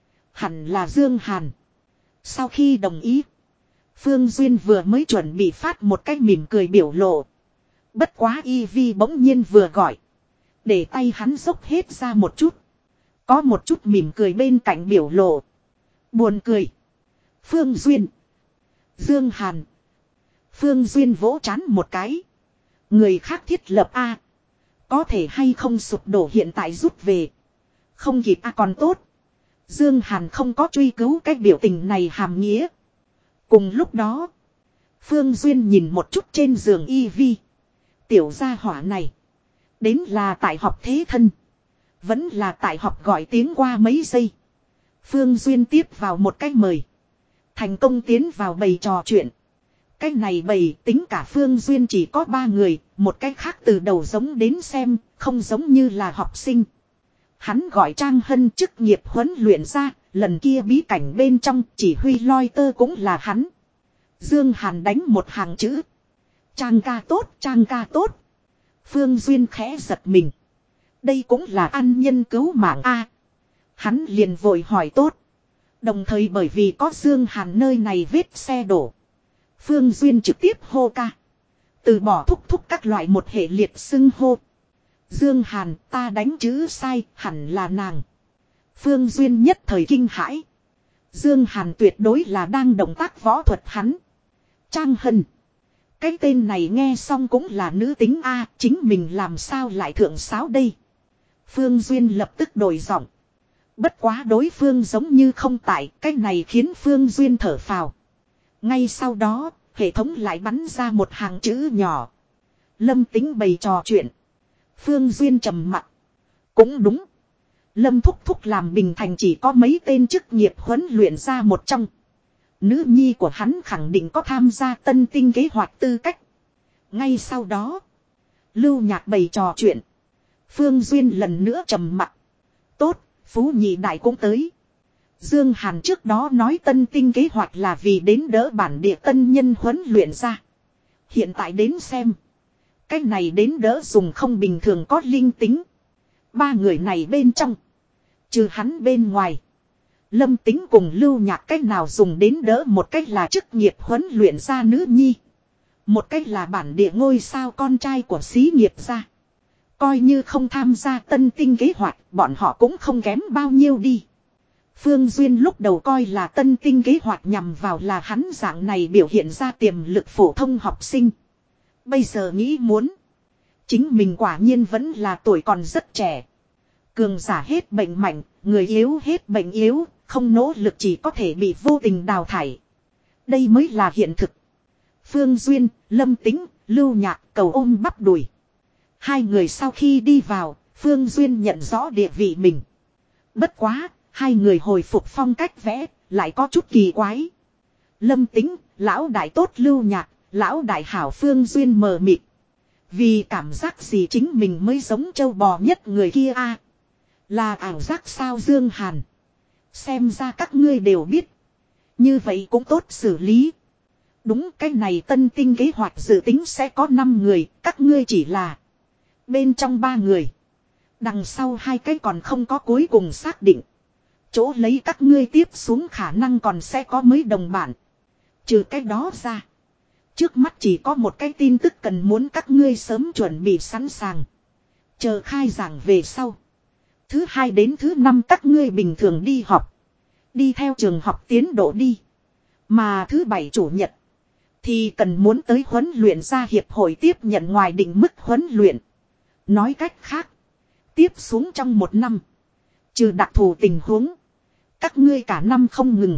Hẳn là Dương Hàn. Sau khi đồng ý, Phương Duyên vừa mới chuẩn bị phát một cái mỉm cười biểu lộ. Bất quá y vi bỗng nhiên vừa gọi. Để tay hắn dốc hết ra một chút. Có một chút mỉm cười bên cạnh biểu lộ. Buồn cười. Phương Duyên. Dương Hàn. Phương Duyên vỗ trán một cái. Người khác thiết lập A. Có thể hay không sụp đổ hiện tại rút về. Không kịp A còn tốt. Dương Hàn không có truy cứu cái biểu tình này hàm nghĩa. Cùng lúc đó. Phương Duyên nhìn một chút trên giường y vi. Tiểu gia hỏa này. Đến là tại học thế thân. Vẫn là tại học gọi tiếng qua mấy giây. Phương Duyên tiếp vào một cách mời. Thành công tiến vào bầy trò chuyện. Cái này bầy tính cả Phương Duyên chỉ có ba người. Một cách khác từ đầu giống đến xem. Không giống như là học sinh. Hắn gọi Trang Hân chức nghiệp huấn luyện ra. Lần kia bí cảnh bên trong chỉ huy loi tơ cũng là hắn. Dương Hàn đánh một hàng chữ. Trang ca tốt, Trang ca tốt. Phương Duyên khẽ giật mình. Đây cũng là ăn nhân cứu mạng A. Hắn liền vội hỏi tốt. Đồng thời bởi vì có Dương Hàn nơi này vết xe đổ. Phương Duyên trực tiếp hô ca. Từ bỏ thúc thúc các loại một hệ liệt xưng hô. Dương Hàn ta đánh chữ sai hẳn là nàng. Phương Duyên nhất thời kinh hãi. Dương Hàn tuyệt đối là đang động tác võ thuật hắn. Trang Hân. Cái tên này nghe xong cũng là nữ tính A. Chính mình làm sao lại thượng sáo đây. Phương Duyên lập tức đổi giọng. Bất quá đối phương giống như không tại. Cái này khiến Phương Duyên thở phào. Ngay sau đó hệ thống lại bắn ra một hàng chữ nhỏ. Lâm Tính bày trò chuyện. Phương Duyên trầm mặc. Cũng đúng. Lâm Thúc Thúc làm Bình Thành chỉ có mấy tên chức nghiệp huấn luyện ra một trong. Nữ nhi của hắn khẳng định có tham gia tân tinh kế hoạch tư cách. Ngay sau đó. Lưu Nhạc bày trò chuyện. Phương Duyên lần nữa trầm mặc. Tốt, Phú Nhị Đại cũng tới. Dương Hàn trước đó nói tân tinh kế hoạch là vì đến đỡ bản địa tân nhân huấn luyện ra. Hiện tại đến xem. Cái này đến đỡ dùng không bình thường có linh tính. Ba người này bên trong. Trừ hắn bên ngoài. Lâm Tính cùng Lưu Nhạc cách nào dùng đến đỡ một cách là chức nghiệp huấn luyện ra nữ nhi. Một cách là bản địa ngôi sao con trai của xí nghiệp ra. Coi như không tham gia tân tinh kế hoạch, bọn họ cũng không kém bao nhiêu đi. Phương Duyên lúc đầu coi là tân tinh kế hoạch nhằm vào là hắn dạng này biểu hiện ra tiềm lực phổ thông học sinh. Bây giờ nghĩ muốn. Chính mình quả nhiên vẫn là tuổi còn rất trẻ. Cường giả hết bệnh mạnh, người yếu hết bệnh yếu, không nỗ lực chỉ có thể bị vô tình đào thải. Đây mới là hiện thực. Phương Duyên, Lâm Tính, Lưu Nhạc cầu ôm bắp đùi. Hai người sau khi đi vào, Phương Duyên nhận rõ địa vị mình. Bất quá, hai người hồi phục phong cách vẽ, lại có chút kỳ quái. Lâm Tính, lão đại tốt Lưu Nhạc, lão đại hảo Phương Duyên mờ mịt. Vì cảm giác gì chính mình mới giống trâu bò nhất người kia a à, là ảo giác sao Dương Hàn. Xem ra các ngươi đều biết. Như vậy cũng tốt xử lý. Đúng, cái này tân tinh kế hoạch dự tính sẽ có năm người, các ngươi chỉ là bên trong ba người. Đằng sau hai cái còn không có cuối cùng xác định. Chỗ lấy các ngươi tiếp xuống khả năng còn sẽ có mấy đồng bạn. Trừ cái đó ra. Trước mắt chỉ có một cái tin tức cần muốn các ngươi sớm chuẩn bị sẵn sàng. Chờ khai giảng về sau. Thứ hai đến thứ năm các ngươi bình thường đi học. Đi theo trường học tiến độ đi. Mà thứ bảy chủ nhật. Thì cần muốn tới huấn luyện ra hiệp hội tiếp nhận ngoài định mức huấn luyện. Nói cách khác. Tiếp xuống trong một năm. Trừ đặc thù tình huống. Các ngươi cả năm không ngừng.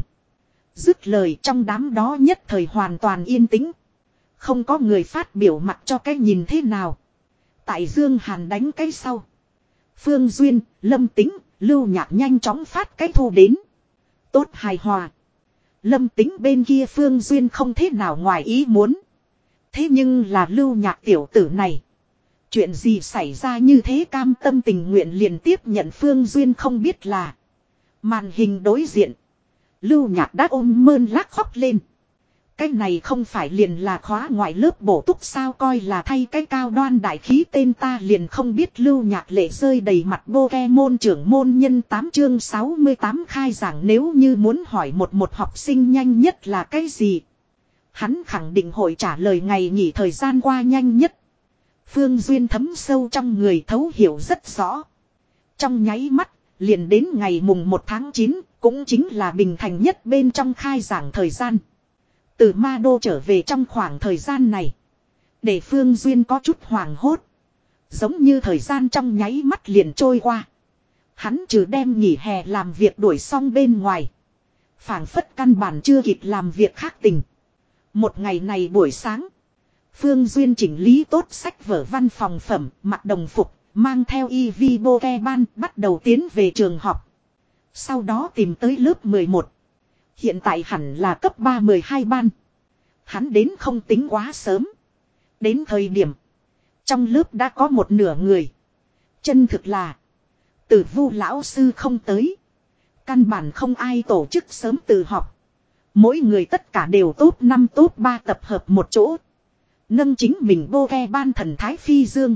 Dứt lời trong đám đó nhất thời hoàn toàn yên tĩnh. Không có người phát biểu mặt cho cái nhìn thế nào. Tại Dương Hàn đánh cái sau. Phương Duyên, Lâm Tính, Lưu Nhạc nhanh chóng phát cái thu đến. Tốt hài hòa. Lâm Tính bên kia Phương Duyên không thế nào ngoài ý muốn. Thế nhưng là Lưu Nhạc tiểu tử này. Chuyện gì xảy ra như thế cam tâm tình nguyện liền tiếp nhận Phương Duyên không biết là. Màn hình đối diện. Lưu Nhạc đã ôm mơn lắc khóc lên. Cái này không phải liền là khóa ngoại lớp bổ túc sao coi là thay cái cao đoan đại khí tên ta liền không biết. Lưu Nhạc lệ rơi đầy mặt Pokemon trưởng môn nhân tám chương sáu mươi tám khai giảng nếu như muốn hỏi một một học sinh nhanh nhất là cái gì. Hắn khẳng định hội trả lời ngày nghỉ thời gian qua nhanh nhất. Phương Duyên thấm sâu trong người thấu hiểu rất rõ. Trong nháy mắt, liền đến ngày mùng một tháng chín, cũng chính là bình thành nhất bên trong khai giảng thời gian. Từ Ma Đô trở về trong khoảng thời gian này. Để Phương Duyên có chút hoảng hốt. Giống như thời gian trong nháy mắt liền trôi qua. Hắn trừ đem nghỉ hè làm việc đuổi xong bên ngoài. Phảng phất căn bản chưa kịp làm việc khác tình. Một ngày này buổi sáng. Phương Duyên chỉnh lý tốt sách vở văn phòng phẩm, mặc đồng phục, mang theo y vi Pokemon bắt đầu tiến về trường học. Sau đó tìm tới lớp mười một. Hiện tại hẳn là cấp ba mười hai ban. Hắn đến không tính quá sớm. Đến thời điểm. Trong lớp đã có một nửa người. Chân thực là. Tử Vu lão sư không tới. Căn bản không ai tổ chức sớm từ học. Mỗi người tất cả đều top năm top ba tập hợp một chỗ. Nâng chính mình Pokemon thần thái phi dương.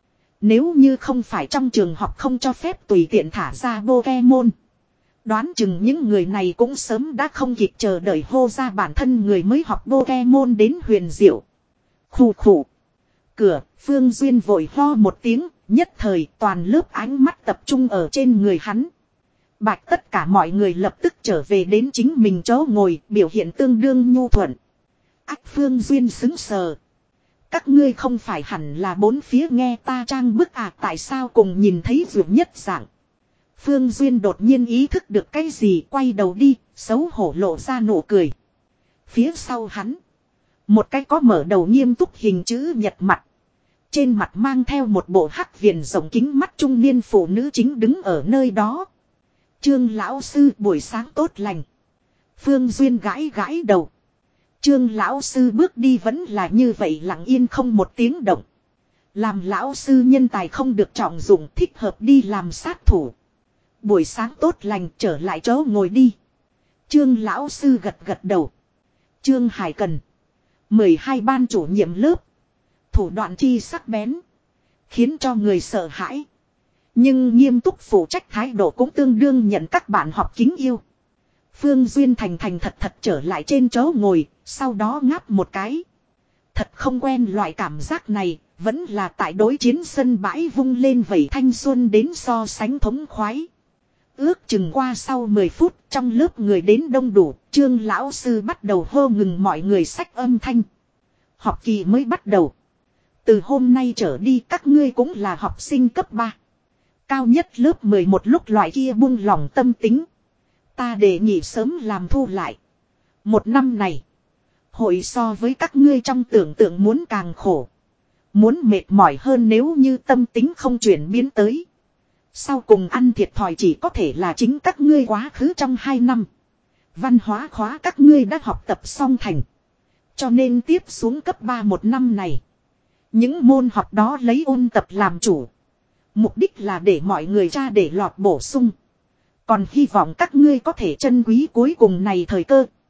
Nếu như không phải trong trường học không cho phép tùy tiện thả ra Pokemon. Đoán chừng những người này cũng sớm đã không kịp chờ đợi hô ra bản thân người mới học Pokemon đến huyền diệu. Khủ khủ. Cửa, Phương Duyên vội ho một tiếng, nhất thời toàn lớp ánh mắt tập trung ở trên người hắn. Bạch tất cả mọi người lập tức trở về đến chính mình chỗ ngồi, biểu hiện tương đương nhu thuận. Ách Phương Duyên xứng sờ. Các ngươi không phải hẳn là bốn phía nghe ta trang bức à, tại sao cùng nhìn thấy vượt nhất dạng. Phương Duyên đột nhiên ý thức được cái gì, quay đầu đi, xấu hổ lộ ra nụ cười. Phía sau hắn, một cái có mở đầu nghiêm túc hình chữ nhật mặt. Trên mặt mang theo một bộ hắc viền rộng kính mắt trung niên phụ nữ chính đứng ở nơi đó. Trương lão sư buổi sáng tốt lành. Phương Duyên gãi gãi đầu. Trương lão sư bước đi vẫn là như vậy lặng yên không một tiếng động. Làm lão sư nhân tài không được trọng dụng, thích hợp đi làm sát thủ. Buổi sáng tốt lành, trở lại chỗ ngồi đi. Trương lão sư gật gật đầu. Trương Hải Cần, mười hai ban chủ nhiệm lớp. Thủ đoạn chi sắc bén, khiến cho người sợ hãi. Nhưng nghiêm túc phụ trách thái độ cũng tương đương nhận các bạn học kính yêu. Phương Duyên thành thành thật thật trở lại trên chỗ ngồi, sau đó ngáp một cái. Thật không quen loại cảm giác này, vẫn là tại đối chiến sân bãi vung lên vẩy thanh xuân đến so sánh thống khoái. Ước chừng qua sau mười phút, trong lớp người đến đông đủ, Trương lão sư bắt đầu hô ngừng mọi người xách âm thanh. Học kỳ mới bắt đầu. Từ hôm nay trở đi các ngươi cũng là học sinh cấp ba. Cao nhất lớp mười một lúc loại kia buông lỏng tâm tính. Ta đề nghị sớm làm thu lại. Một năm này, hội so với các ngươi trong tưởng tượng muốn càng khổ. Muốn mệt mỏi hơn nếu như tâm tính không chuyển biến tới. Sau cùng ăn thiệt thòi chỉ có thể là chính các ngươi quá khứ trong hai năm. Văn hóa khóa các ngươi đã học tập xong thành. Cho nên tiếp xuống cấp ba một năm này. Những môn học đó lấy ôn tập làm chủ. Mục đích là để mọi người ra để lọt bổ sung. Còn hy vọng các ngươi có thể trân quý cuối cùng này thời cơ.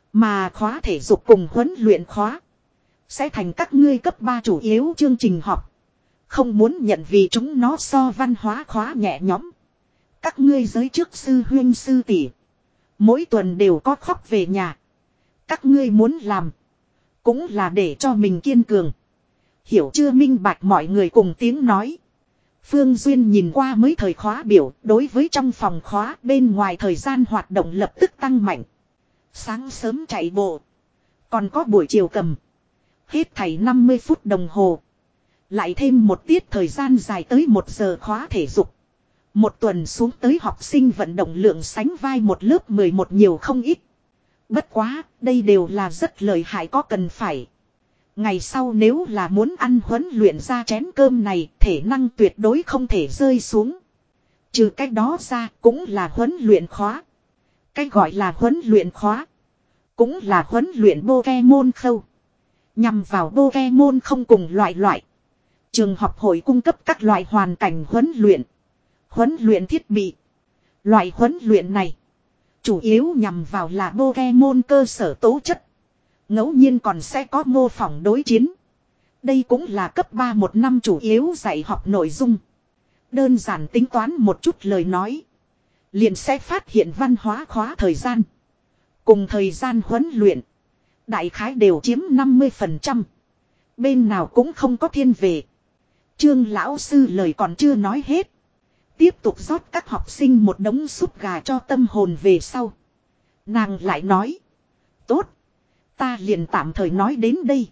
Mà khóa thể dục cùng huấn luyện khóa sẽ thành các ngươi cấp ba chủ yếu chương trình học. Không muốn nhận vì chúng nó so văn hóa khóa nhẹ nhõm. Các ngươi giới trước sư huynh sư tỷ mỗi tuần đều có khóc về nhà. Các ngươi muốn làm cũng là để cho mình kiên cường. Hiểu chưa minh bạch mọi người cùng tiếng nói. Phương Duyên nhìn qua mới thời khóa biểu, đối với trong phòng khóa bên ngoài thời gian hoạt động lập tức tăng mạnh. Sáng sớm chạy bộ, còn có buổi chiều cầm. Hết thảy năm mươi phút đồng hồ. Lại thêm một tiết thời gian dài tới một giờ khóa thể dục. Một tuần xuống tới học sinh vận động lượng sánh vai một lớp mười một nhiều không ít. Bất quá, đây đều là rất lợi hại có cần phải. Ngày sau nếu là muốn ăn huấn luyện ra chén cơm này, thể năng tuyệt đối không thể rơi xuống. Trừ cách đó ra, cũng là huấn luyện khóa. Cách gọi là huấn luyện khóa, cũng là huấn luyện Pokemon khâu. Nhằm vào Pokemon không cùng loại loại. Trường học hội cung cấp các loại hoàn cảnh huấn luyện, huấn luyện thiết bị. Loại huấn luyện này chủ yếu nhằm vào là Pokemon cơ sở tố chất. Ngẫu nhiên còn sẽ có mô phỏng đối chiến. Đây cũng là cấp ba một năm chủ yếu dạy học nội dung. Đơn giản tính toán một chút lời nói, liền sẽ phát hiện văn hóa khóa thời gian cùng thời gian huấn luyện đại khái đều chiếm năm mươi phần trăm. Bên nào cũng không có thiên về. Trương lão sư lời còn chưa nói hết, tiếp tục rót các học sinh một đống súp gà cho tâm hồn về sau. Nàng lại nói, tốt, ta liền tạm thời nói đến đây.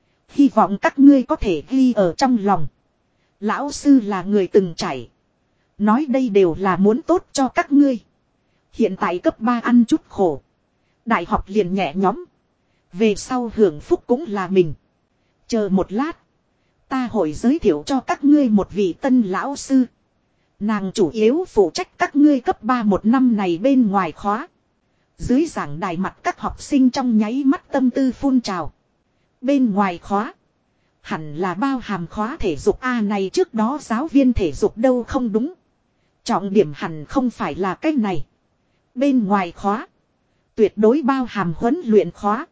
Hy vọng các ngươi có thể ghi ở trong lòng. Lão sư là người từng trải. Nói đây đều là muốn tốt cho các ngươi. Hiện tại cấp ba ăn chút khổ, đại học liền nhẹ nhõm. Về sau hưởng phúc cũng là mình. Chờ một lát, ta hội giới thiệu cho các ngươi một vị tân lão sư. Nàng chủ yếu phụ trách các ngươi cấp ba một năm này bên ngoài khóa. Dưới giảng đài mặt các học sinh trong nháy mắt tâm tư phun trào. Bên ngoài khóa hẳn là bao hàm khóa thể dục A này, trước đó giáo viên thể dục đâu không đúng. Trọng điểm hẳn không phải là cái này. Bên ngoài khóa tuyệt đối bao hàm huấn luyện khóa.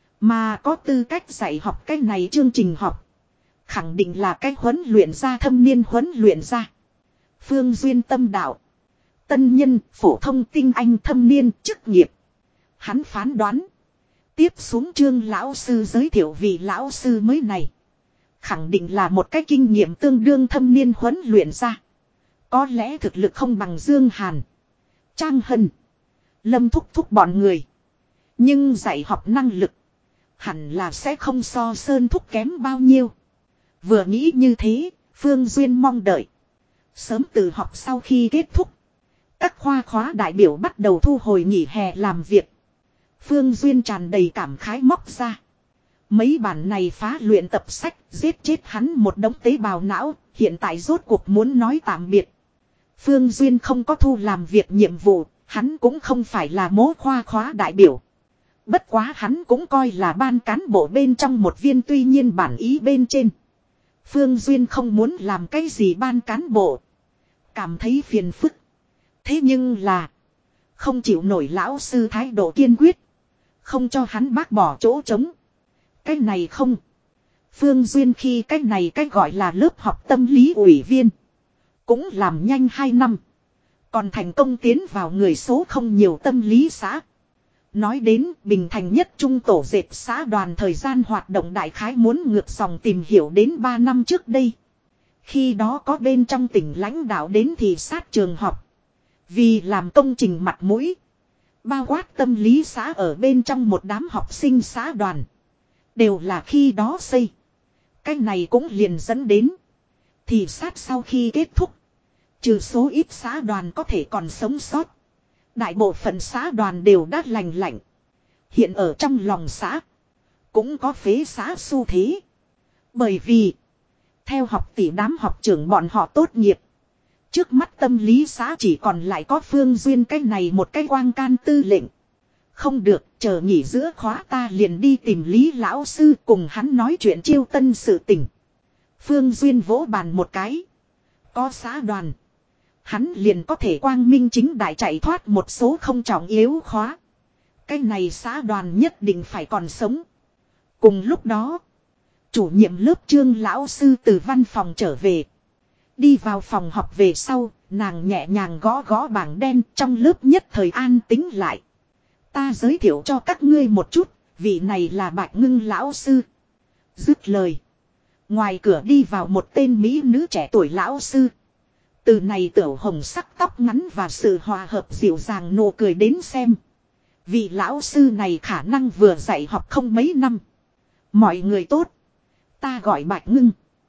Mà có tư cách dạy học cái này chương trình học, khẳng định là cái huấn luyện ra thâm niên huấn luyện ra. Phương Duyên tâm đạo, tân nhân, phổ thông tinh anh thâm niên, chức nghiệp. Hắn phán đoán, tiếp xuống Trương lão sư giới thiệu vị lão sư mới này, khẳng định là một cái kinh nghiệm tương đương thâm niên huấn luyện ra. Có lẽ thực lực không bằng Dương Hàn, Trang Hân, Lâm Thúc Thúc bọn người, nhưng dạy học năng lực hẳn là sẽ không so Sơn Thúc kém bao nhiêu. Vừa nghĩ như thế, Phương Duyên mong đợi sớm từ học sau khi kết thúc, các khoa khóa đại biểu bắt đầu thu hồi nghỉ hè làm việc. Phương Duyên tràn đầy cảm khái móc ra mấy bản này phá luyện tập sách, giết chết hắn một đống tế bào não, hiện tại rốt cuộc muốn nói tạm biệt. Phương Duyên không có thu làm việc nhiệm vụ, hắn cũng không phải là mố khoa khóa đại biểu. Bất quá hắn cũng coi là ban cán bộ bên trong một viên, tuy nhiên bản ý bên trên Phương Duyên không muốn làm cái gì ban cán bộ, cảm thấy phiền phức. Thế nhưng là không chịu nổi lão sư thái độ kiên quyết, không cho hắn bác bỏ chỗ trống. Cái này không. Phương Duyên khi cái này cái gọi là lớp học tâm lý ủy viên cũng làm nhanh hai năm, còn thành công tiến vào người số không nhiều tâm lý xã. Nói đến Bình Thành nhất trung tổ dệt xã đoàn thời gian hoạt động đại khái muốn ngược dòng tìm hiểu đến ba năm trước đây. Khi đó có bên trong tỉnh lãnh đạo đến thị sát trường học, vì làm công trình mặt mũi, bao quát tâm lý xã ở bên trong một đám học sinh xã đoàn, đều là khi đó xây. Cái này cũng liền dẫn đến thị sát sau khi kết thúc, trừ số ít xã đoàn có thể còn sống sót, đại bộ phận xã đoàn đều đã lành lạnh. Hiện ở trong lòng xã cũng có phế xã xu thế. Bởi vì theo học tỷ đám học trưởng bọn họ tốt nghiệp, trước mắt tâm lý xã chỉ còn lại có Phương Duyên cái này một cái quang can tư lệnh. Không được, chờ nghỉ giữa khóa ta liền đi tìm Lý lão sư cùng hắn nói chuyện chiêu tân sự tình. Phương Duyên vỗ bàn một cái. Có xã đoàn, hắn liền có thể quang minh chính đại chạy thoát một số không trọng yếu khóa. Cái này xã đoàn nhất định phải còn sống. Cùng lúc đó, chủ nhiệm lớp Trương lão sư từ văn phòng trở về. Đi vào phòng học về sau, nàng nhẹ nhàng gõ gõ bảng đen, trong lớp nhất thời an tĩnh lại. Ta giới thiệu cho các ngươi một chút, vị này là Bạch Ngưng lão sư. Dứt lời. Ngoài cửa đi vào một tên mỹ nữ trẻ tuổi lão sư. Từ này tiểu hồng sắc tóc ngắn và sự hòa hợp dịu dàng nụ cười đến xem. Vị lão sư này khả năng vừa dạy học không mấy năm. Mọi người tốt. Ta gọi Bạch Ngưng.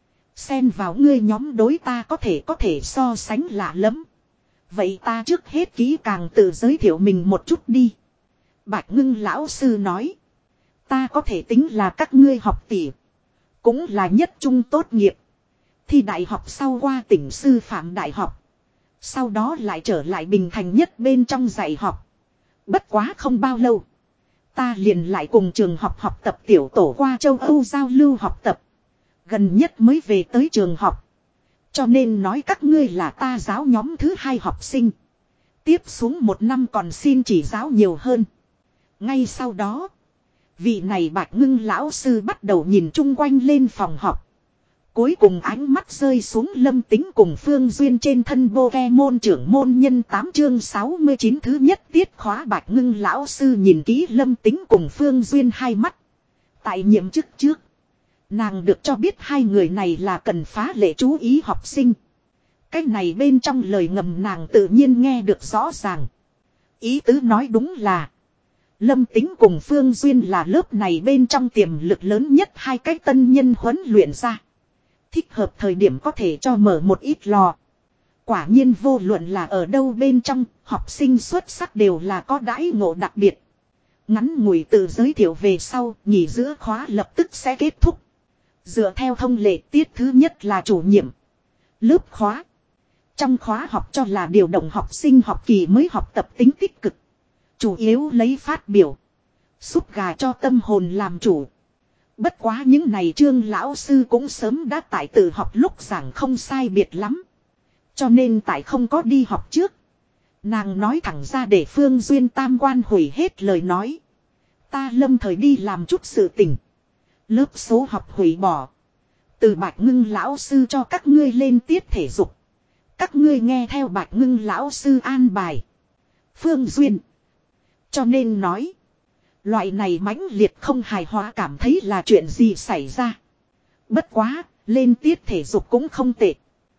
Xen vào ngươi nhóm đối ta có thể có thể so sánh lạ lắm. Vậy ta trước hết kỹ càng tự giới thiệu mình một chút đi. Bạch Ngưng lão sư nói. Ta có thể tính là các ngươi học tỷ. Cũng là nhất trung tốt nghiệp. Thi đại học sau qua tỉnh sư phạm đại học. Sau đó lại trở lại Bình Thành nhất bên trong dạy học. Bất quá không bao lâu. Ta liền lại cùng trường học học tập tiểu tổ qua châu Âu giao lưu học tập. Gần nhất mới về tới trường học. Cho nên nói các ngươi là ta giáo nhóm thứ hai học sinh. Tiếp xuống một năm còn xin chỉ giáo nhiều hơn. Ngay sau đó. Vị này Bạch Ngưng lão sư bắt đầu nhìn chung quanh lên phòng học. Cuối cùng ánh mắt rơi xuống Lâm Tính cùng Phương Duyên trên thân Pokemon trưởng môn nhân tám chương sáu mươi chín thứ nhất tiết khóa. Bạch Ngưng lão sư nhìn kỹ Lâm Tính cùng Phương Duyên hai mắt. Tại nhiệm chức trước. Nàng được cho biết hai người này là cần phá lệ chú ý học sinh. Cái này bên trong lời ngầm nàng tự nhiên nghe được rõ ràng. Ý tứ nói đúng là. Lâm Tính cùng Phương Duyên là lớp này bên trong tiềm lực lớn nhất hai cái tân nhân huấn luyện ra. Thích hợp thời điểm có thể cho mở một ít lò. Quả nhiên vô luận là ở đâu bên trong, học sinh xuất sắc đều là có đãi ngộ đặc biệt. Ngắn ngủi tự giới thiệu về sau, nghỉ giữa khóa lập tức sẽ kết thúc. Dựa theo thông lệ tiết thứ nhất là chủ nhiệm. Lớp khóa. Trong khóa học cho là điều động học sinh học kỳ mới học tập tính tích cực. Chủ yếu lấy phát biểu. Xúc gà cho tâm hồn làm chủ. Bất quá những này Trương lão sư cũng sớm đã tại tự học lúc giảng không sai biệt lắm. Cho nên tại không có đi học trước. Nàng nói thẳng ra để Phương Duyên tam quan hủy hết lời nói. Ta lâm thời đi làm chút sự tình. Lớp số học hủy bỏ. Từ Bạch Ngưng lão sư cho các ngươi lên tiết thể dục. Các ngươi nghe theo Bạch Ngưng lão sư an bài. Phương Duyên. Cho nên nói. Loại này mãnh liệt không hài hòa cảm thấy là chuyện gì xảy ra. Bất quá, lên tiết thể dục cũng không tệ.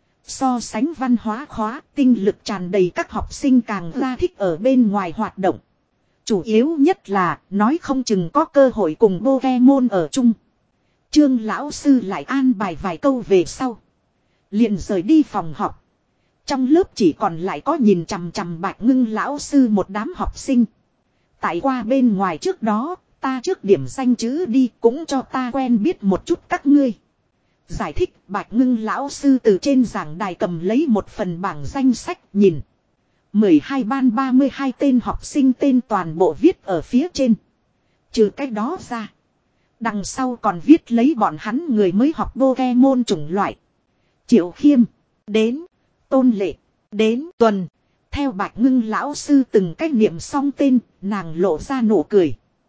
So sánh văn hóa khóa, tinh lực tràn đầy các học sinh càng ra thích ở bên ngoài hoạt động. Chủ yếu nhất là, nói không chừng có cơ hội cùng Pokemon ở chung. Trương lão sư lại an bài vài câu về sau. Liền rời đi phòng học. Trong lớp chỉ còn lại có nhìn chằm chằm Bạch Ngưng lão sư một đám học sinh. Tại qua bên ngoài trước đó, ta trước điểm danh chữ đi cũng cho ta quen biết một chút các ngươi. Giải thích Bạch Ngưng lão sư từ trên giảng đài cầm lấy một phần bảng danh sách nhìn. mười hai ban ba mươi hai tên học sinh tên toàn bộ viết ở phía trên. Trừ cái đó ra. Đằng sau còn viết lấy bọn hắn người mới học Pokemon chủng loại. Triệu Khiêm. Đến. Tôn Lệ. Đến. Tuần. Theo Bạch Ngưng lão sư từng cách niệm xong tên, nàng lộ ra nụ cười.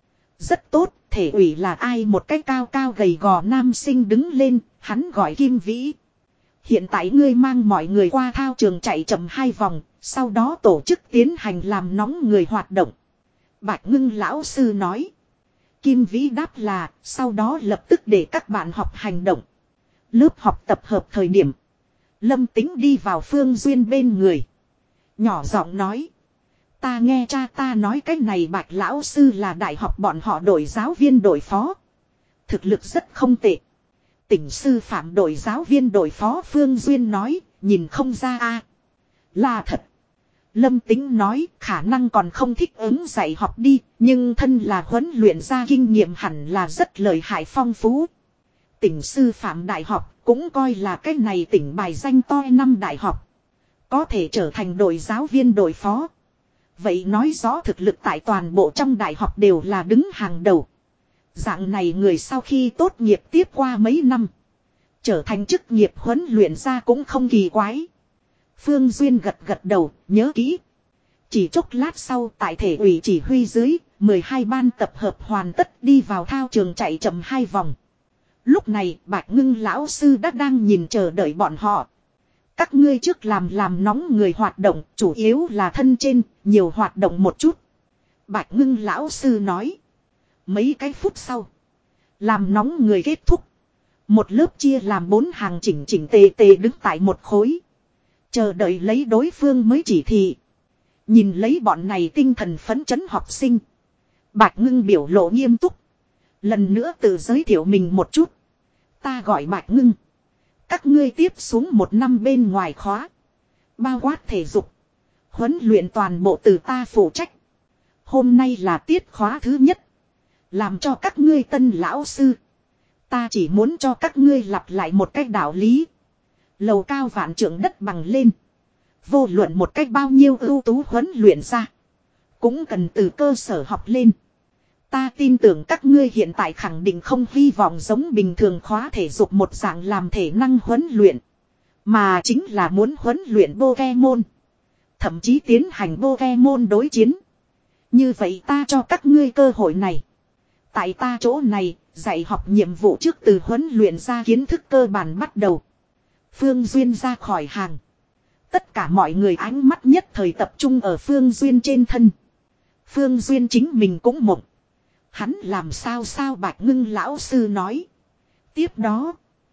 Rất tốt, thể ủy là ai một cái cao cao gầy gò nam sinh đứng lên, hắn gọi Kim Vĩ. Hiện tại ngươi mang mọi người qua thao trường chạy chậm hai vòng, sau đó tổ chức tiến hành làm nóng người hoạt động. Bạch Ngưng lão sư nói. Kim Vĩ đáp là, sau đó lập tức để các bạn học hành động. Lớp học tập hợp thời điểm. Lâm Tính đi vào Phương Duyên bên người. Nhỏ giọng nói. Ta nghe cha ta nói cái này Bạch lão sư là đại học bọn họ đội giáo viên đội phó. Thực lực rất không tệ. Tỉnh sư phạm đội giáo viên đội phó Phương Duyên nói, nhìn không ra a. Là thật. Lâm Tính nói khả năng còn không thích ứng dạy học đi, nhưng thân là huấn luyện ra kinh nghiệm hẳn là rất lợi hại phong phú. Tỉnh sư phạm đại học cũng coi là cái này tỉnh bài danh to năm đại học. Có thể trở thành đội giáo viên đội phó. Vậy nói rõ thực lực tại toàn bộ trong đại học đều là đứng hàng đầu. Dạng này người sau khi tốt nghiệp tiếp qua mấy năm. Trở thành chức nghiệp huấn luyện ra cũng không kỳ quái. Phương Duyên gật gật đầu, nhớ kỹ. Chỉ chốc lát sau tại thể ủy chỉ huy dưới, mười hai ban tập hợp hoàn tất đi vào thao trường chạy chậm hai vòng. Lúc này Bạch Ngưng lão sư đã đang nhìn chờ đợi bọn họ. Các ngươi trước làm làm nóng người hoạt động, chủ yếu là thân trên, nhiều hoạt động một chút. Bạch Ngưng lão sư nói. Mấy cái phút sau, làm nóng người kết thúc. Một lớp chia làm bốn hàng chỉnh chỉnh tề tề đứng tại một khối. Chờ đợi lấy đối phương mới chỉ thị. Nhìn lấy bọn này tinh thần phấn chấn học sinh. Bạch Ngưng biểu lộ nghiêm túc. Lần nữa tự giới thiệu mình một chút. Ta gọi Bạch Ngưng. Các ngươi tiếp xuống một năm bên ngoài khóa. Bao quát thể dục. Huấn luyện toàn bộ từ ta phụ trách. Hôm nay là tiết khóa thứ nhất. Làm cho các ngươi tân lão sư. Ta chỉ muốn cho các ngươi lặp lại một cách đạo lý. Lầu cao vạn trượng đất bằng lên. Vô luận một cách bao nhiêu ưu tú huấn luyện ra. Cũng cần từ cơ sở học lên. Ta tin tưởng các ngươi hiện tại khẳng định không hy vọng giống bình thường khóa thể dục một dạng làm thể năng huấn luyện. Mà chính là muốn huấn luyện Pokemon. Thậm chí tiến hành Pokemon đối chiến. Như vậy ta cho các ngươi cơ hội này. Tại ta chỗ này, dạy học nhiệm vụ trước từ huấn luyện ra kiến thức cơ bản bắt đầu. Phương Duyên ra khỏi hàng. Tất cả mọi người ánh mắt nhất thời tập trung ở Phương Duyên trên thân. Phương Duyên chính mình cũng mộng. Hắn làm sao sao Bạch Ngưng lão sư nói. Tiếp đó,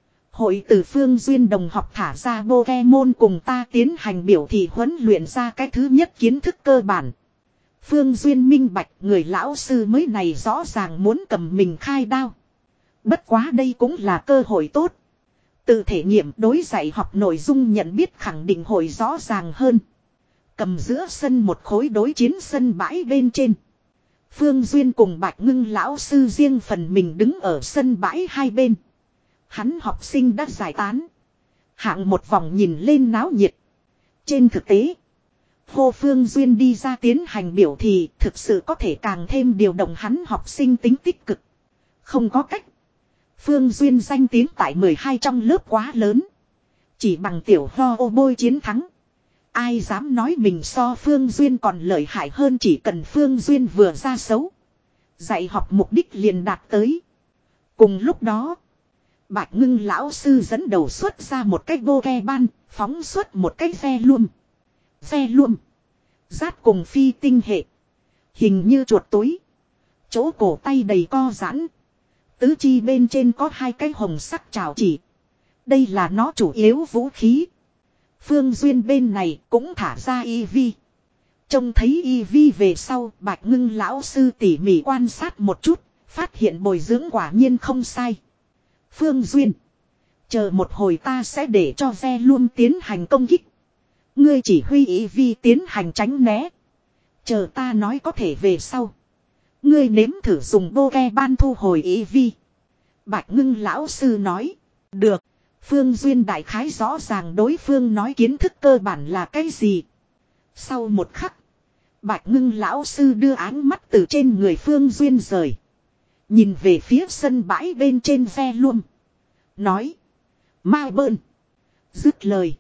hội từ Phương Duyên đồng học thả ra Pokemon cùng ta tiến hành biểu thị huấn luyện ra cái thứ nhất kiến thức cơ bản. Phương Duyên minh bạch người lão sư mới này rõ ràng muốn cầm mình khai đao. Bất quá đây cũng là cơ hội tốt. Tự thể nghiệm đối dạy học nội dung nhận biết khẳng định hội rõ ràng hơn. Cầm giữa sân một khối đối chiến sân bãi bên trên. Phương Duyên cùng Bạch Ngưng lão sư riêng phần mình đứng ở sân bãi hai bên. Hắn học sinh đã giải tán. Hạng một vòng nhìn lên náo nhiệt. Trên thực tế, Hồ Phương Duyên đi ra tiến hành biểu thì thực sự có thể càng thêm điều động hắn học sinh tính tích cực. Không có cách. Phương Duyên danh tiếng tại mười hai trong lớp quá lớn. Chỉ bằng tiểu ho ô bôi chiến thắng. Ai dám nói mình so Phương Duyên còn lợi hại hơn, chỉ cần Phương Duyên vừa ra xấu. Dạy học mục đích liền đạt tới. Cùng lúc đó, Bạch Ngưng lão sư dẫn đầu xuất ra một cái Pokemon, phóng xuất một cái ve luum. Ve luum. Rát cùng phi tinh hệ. Hình như chuột túi. Chỗ cổ tay đầy co giãn. Tứ chi bên trên có hai cái hồng sắc trào chỉ. Đây là nó chủ yếu vũ khí. Phương Duyên bên này cũng thả ra y vi. Trông thấy y vi về sau, Bạch Ngưng lão sư tỉ mỉ quan sát một chút, phát hiện bồi dưỡng quả nhiên không sai. Phương Duyên, chờ một hồi ta sẽ để cho ve luôn tiến hành công kích. Ngươi chỉ huy y vi tiến hành tránh né. Chờ ta nói có thể về sau. Ngươi nếm thử dùng Pokemon thu hồi y vi. Bạch Ngưng lão sư nói, được. Phương Duyên đại khái rõ ràng đối phương nói kiến thức cơ bản là cái gì. Sau một khắc, Bạch Ngưng lão sư đưa ánh mắt từ trên người Phương Duyên rời. Nhìn về phía sân bãi bên trên ve luôn. Nói, mai bơn. Dứt lời.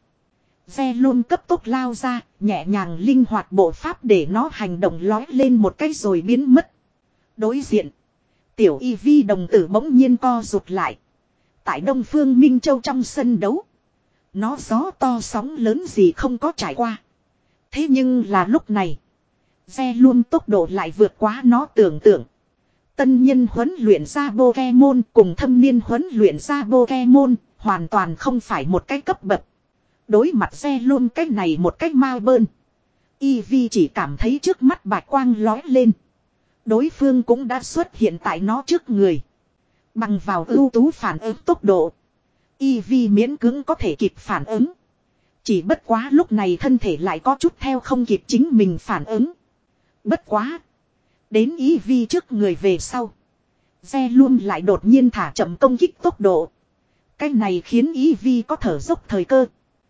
Ve luôn cấp tốc lao ra, nhẹ nhàng linh hoạt bộ pháp để nó hành động lói lên một cái rồi biến mất. Đối diện, tiểu y vi đồng tử bỗng nhiên co rụt lại. Tại Đông Phương Minh Châu trong sân đấu. Nó gió to sóng lớn gì không có trải qua. Thế nhưng là lúc này. Ve luôn tốc độ lại vượt quá nó tưởng tượng. Tân nhân huấn luyện ra Pokemon cùng thâm niên huấn luyện ra Pokemon. Hoàn toàn không phải một cái cấp bậc. Đối mặt ve luôn cái này một cách mau bơn. Eevee chỉ cảm thấy trước mắt bạch quang lói lên. Đối phương cũng đã xuất hiện tại nó trước người. Bằng vào ưu tú phản ứng tốc độ. Eevee miễn cưỡng có thể kịp phản ứng. Chỉ bất quá lúc này thân thể lại có chút theo không kịp chính mình phản ứng. Bất quá. Đến Eevee trước người về sau. Ve luôn lại đột nhiên thả chậm công kích tốc độ. Cái này khiến Eevee có thở dốc thời cơ.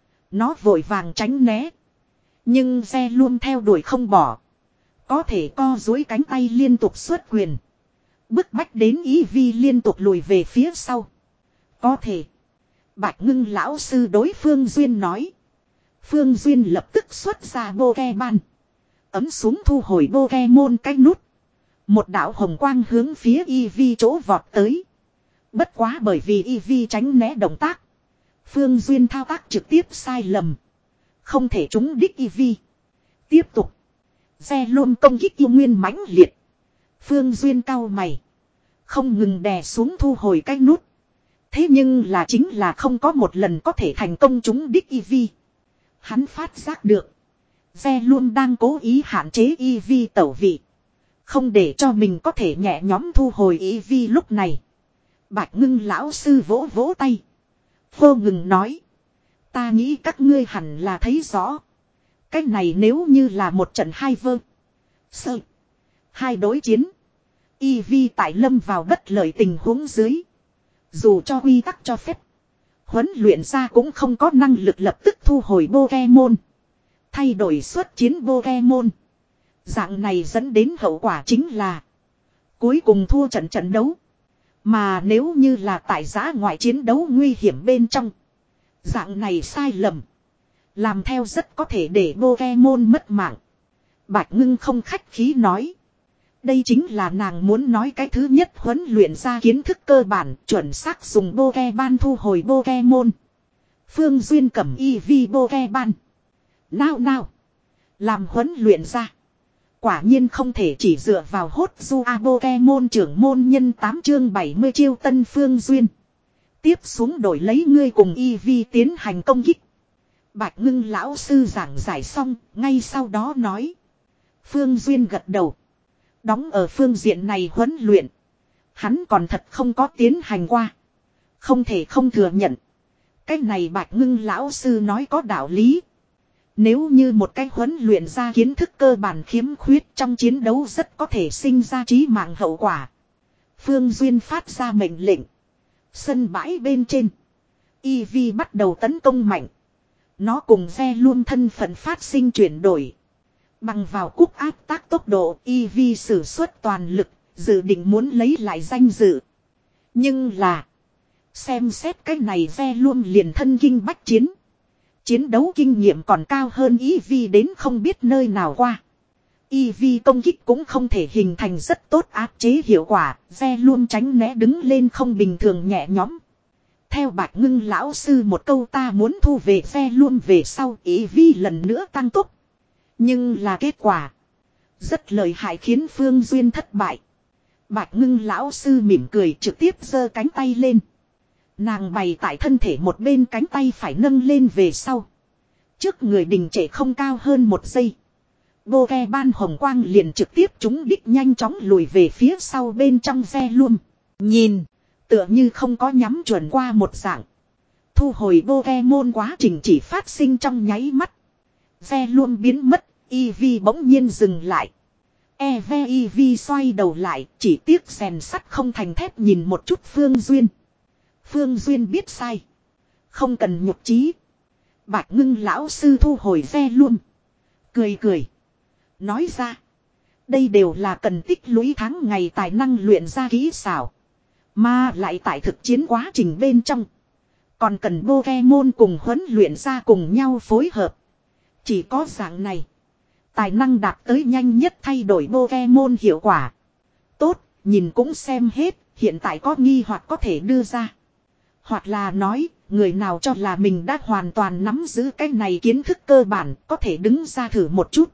Nó vội vàng tránh né. Nhưng ve luôn theo đuổi không bỏ. Có thể co duỗi cánh tay liên tục xuất quyền. Bức bách đến Eevee liên tục lùi về phía sau. Có thể. Bạch Ngưng lão sư đối Phương Duyên nói. Phương Duyên lập tức xuất ra Pokemon. ấn xuống thu hồi Pokemon cái nút. Một đạo hồng quang hướng phía Eevee chỗ vọt tới. Bất quá bởi vì Eevee tránh né động tác. Phương Duyên thao tác trực tiếp sai lầm. Không thể trúng đích Eevee. Tiếp tục. Xe luôn công kích yêu nguyên mãnh liệt. Phương Duyên cau mày. Không ngừng đè xuống thu hồi cái nút. Thế nhưng là chính là không có một lần có thể thành công trúng đích Eevee. Hắn phát giác được. Xe luôn đang cố ý hạn chế Eevee tẩu vị. Không để cho mình có thể nhẹ nhõm thu hồi Eevee lúc này. Bạch Ngưng lão sư vỗ vỗ tay. Vô ngừng nói. Ta nghĩ các ngươi hẳn là thấy rõ. Cái này nếu như là một trận hai vơ. Sơ. Hai đối chiến. Eevee tại lâm vào bất lợi tình huống dưới. Dù cho quy tắc cho phép. Huấn luyện ra cũng không có năng lực lập tức thu hồi Pokemon. Thay đổi xuất chiến Pokemon. Dạng này dẫn đến hậu quả chính là. Cuối cùng thua trận trận đấu. Mà nếu như là tại giã ngoại chiến đấu nguy hiểm bên trong. Dạng này sai lầm. Làm theo rất có thể để Pokemon mất mạng. Bạch Ngưng không khách khí nói. Đây chính là nàng muốn nói cái thứ nhất huấn luyện ra kiến thức cơ bản chuẩn xác dùng Pokemon thu hồi Pokemon. Phương Duyên cầm Eevee Pokemon. Nào nào. Làm huấn luyện ra. Quả nhiên không thể chỉ dựa vào hốt du a Pokemon trưởng môn nhân tám chương bảy mươi chiêu tân Phương Duyên. Tiếp xuống đổi lấy ngươi cùng Eevee tiến hành công kích. Bạch Ngưng lão sư giảng giải xong, ngay sau đó nói. Phương Duyên gật đầu. Đóng ở phương diện này huấn luyện. Hắn còn thật không có tiến hành qua. Không thể không thừa nhận. Cái này Bạch Ngưng lão sư nói có đạo lý. Nếu như một cái huấn luyện ra kiến thức cơ bản khiếm khuyết trong chiến đấu rất có thể sinh ra chí mạng hậu quả. Phương Duyên phát ra mệnh lệnh. Sân bãi bên trên. Eevee bắt đầu tấn công mạnh. Nó cùng ve luôn thân phận phát sinh chuyển đổi. Bằng vào cúc áp tác tốc độ Eevee sử xuất toàn lực. Dự định muốn lấy lại danh dự. Nhưng là. Xem xét cái này ve luôn liền thân kinh bách chiến. Chiến đấu kinh nghiệm còn cao hơn Eevee đến không biết nơi nào qua. Eevee công kích cũng không thể hình thành rất tốt áp chế hiệu quả. Ve luôn tránh né đứng lên không bình thường nhẹ nhõm. Theo Bạch Ngưng lão sư một câu ta muốn thu về ve luôn về sau Eevee lần nữa tăng tốc. Nhưng là kết quả. Rất lợi hại khiến Phương Duyên thất bại. Bạch Ngưng lão sư mỉm cười trực tiếp giơ cánh tay lên. Nàng bày tại thân thể một bên cánh tay phải nâng lên về sau. Trước người đình trệ không cao hơn một giây. Pokemon hồng quang liền trực tiếp chúng đích nhanh chóng lùi về phía sau bên trong ve luôn. Nhìn, tựa như không có nhắm chuẩn qua một dạng. Thu hồi Pokemon quá trình chỉ phát sinh trong nháy mắt. Ve luôn biến mất, Eevee bỗng nhiên dừng lại. Eve Eevee xoay đầu lại, chỉ tiếc rèn sắt không thành thép nhìn một chút Phương Duyên. Phương Duyên biết sai. Không cần nhục trí. Bạch Ngưng lão sư thu hồi ve luôn. Cười cười. Nói ra. Đây đều là cần tích lũy tháng ngày tài năng luyện ra kỹ xảo. Mà lại tại thực chiến quá trình bên trong. Còn cần Pokemon cùng huấn luyện ra cùng nhau phối hợp. Chỉ có dạng này. Tài năng đạt tới nhanh nhất thay đổi Pokemon hiệu quả. Tốt, nhìn cũng xem hết. Hiện tại có nghi hoặc có thể đưa ra. Hoặc là nói, người nào cho là mình đã hoàn toàn nắm giữ cái này kiến thức cơ bản, có thể đứng ra thử một chút.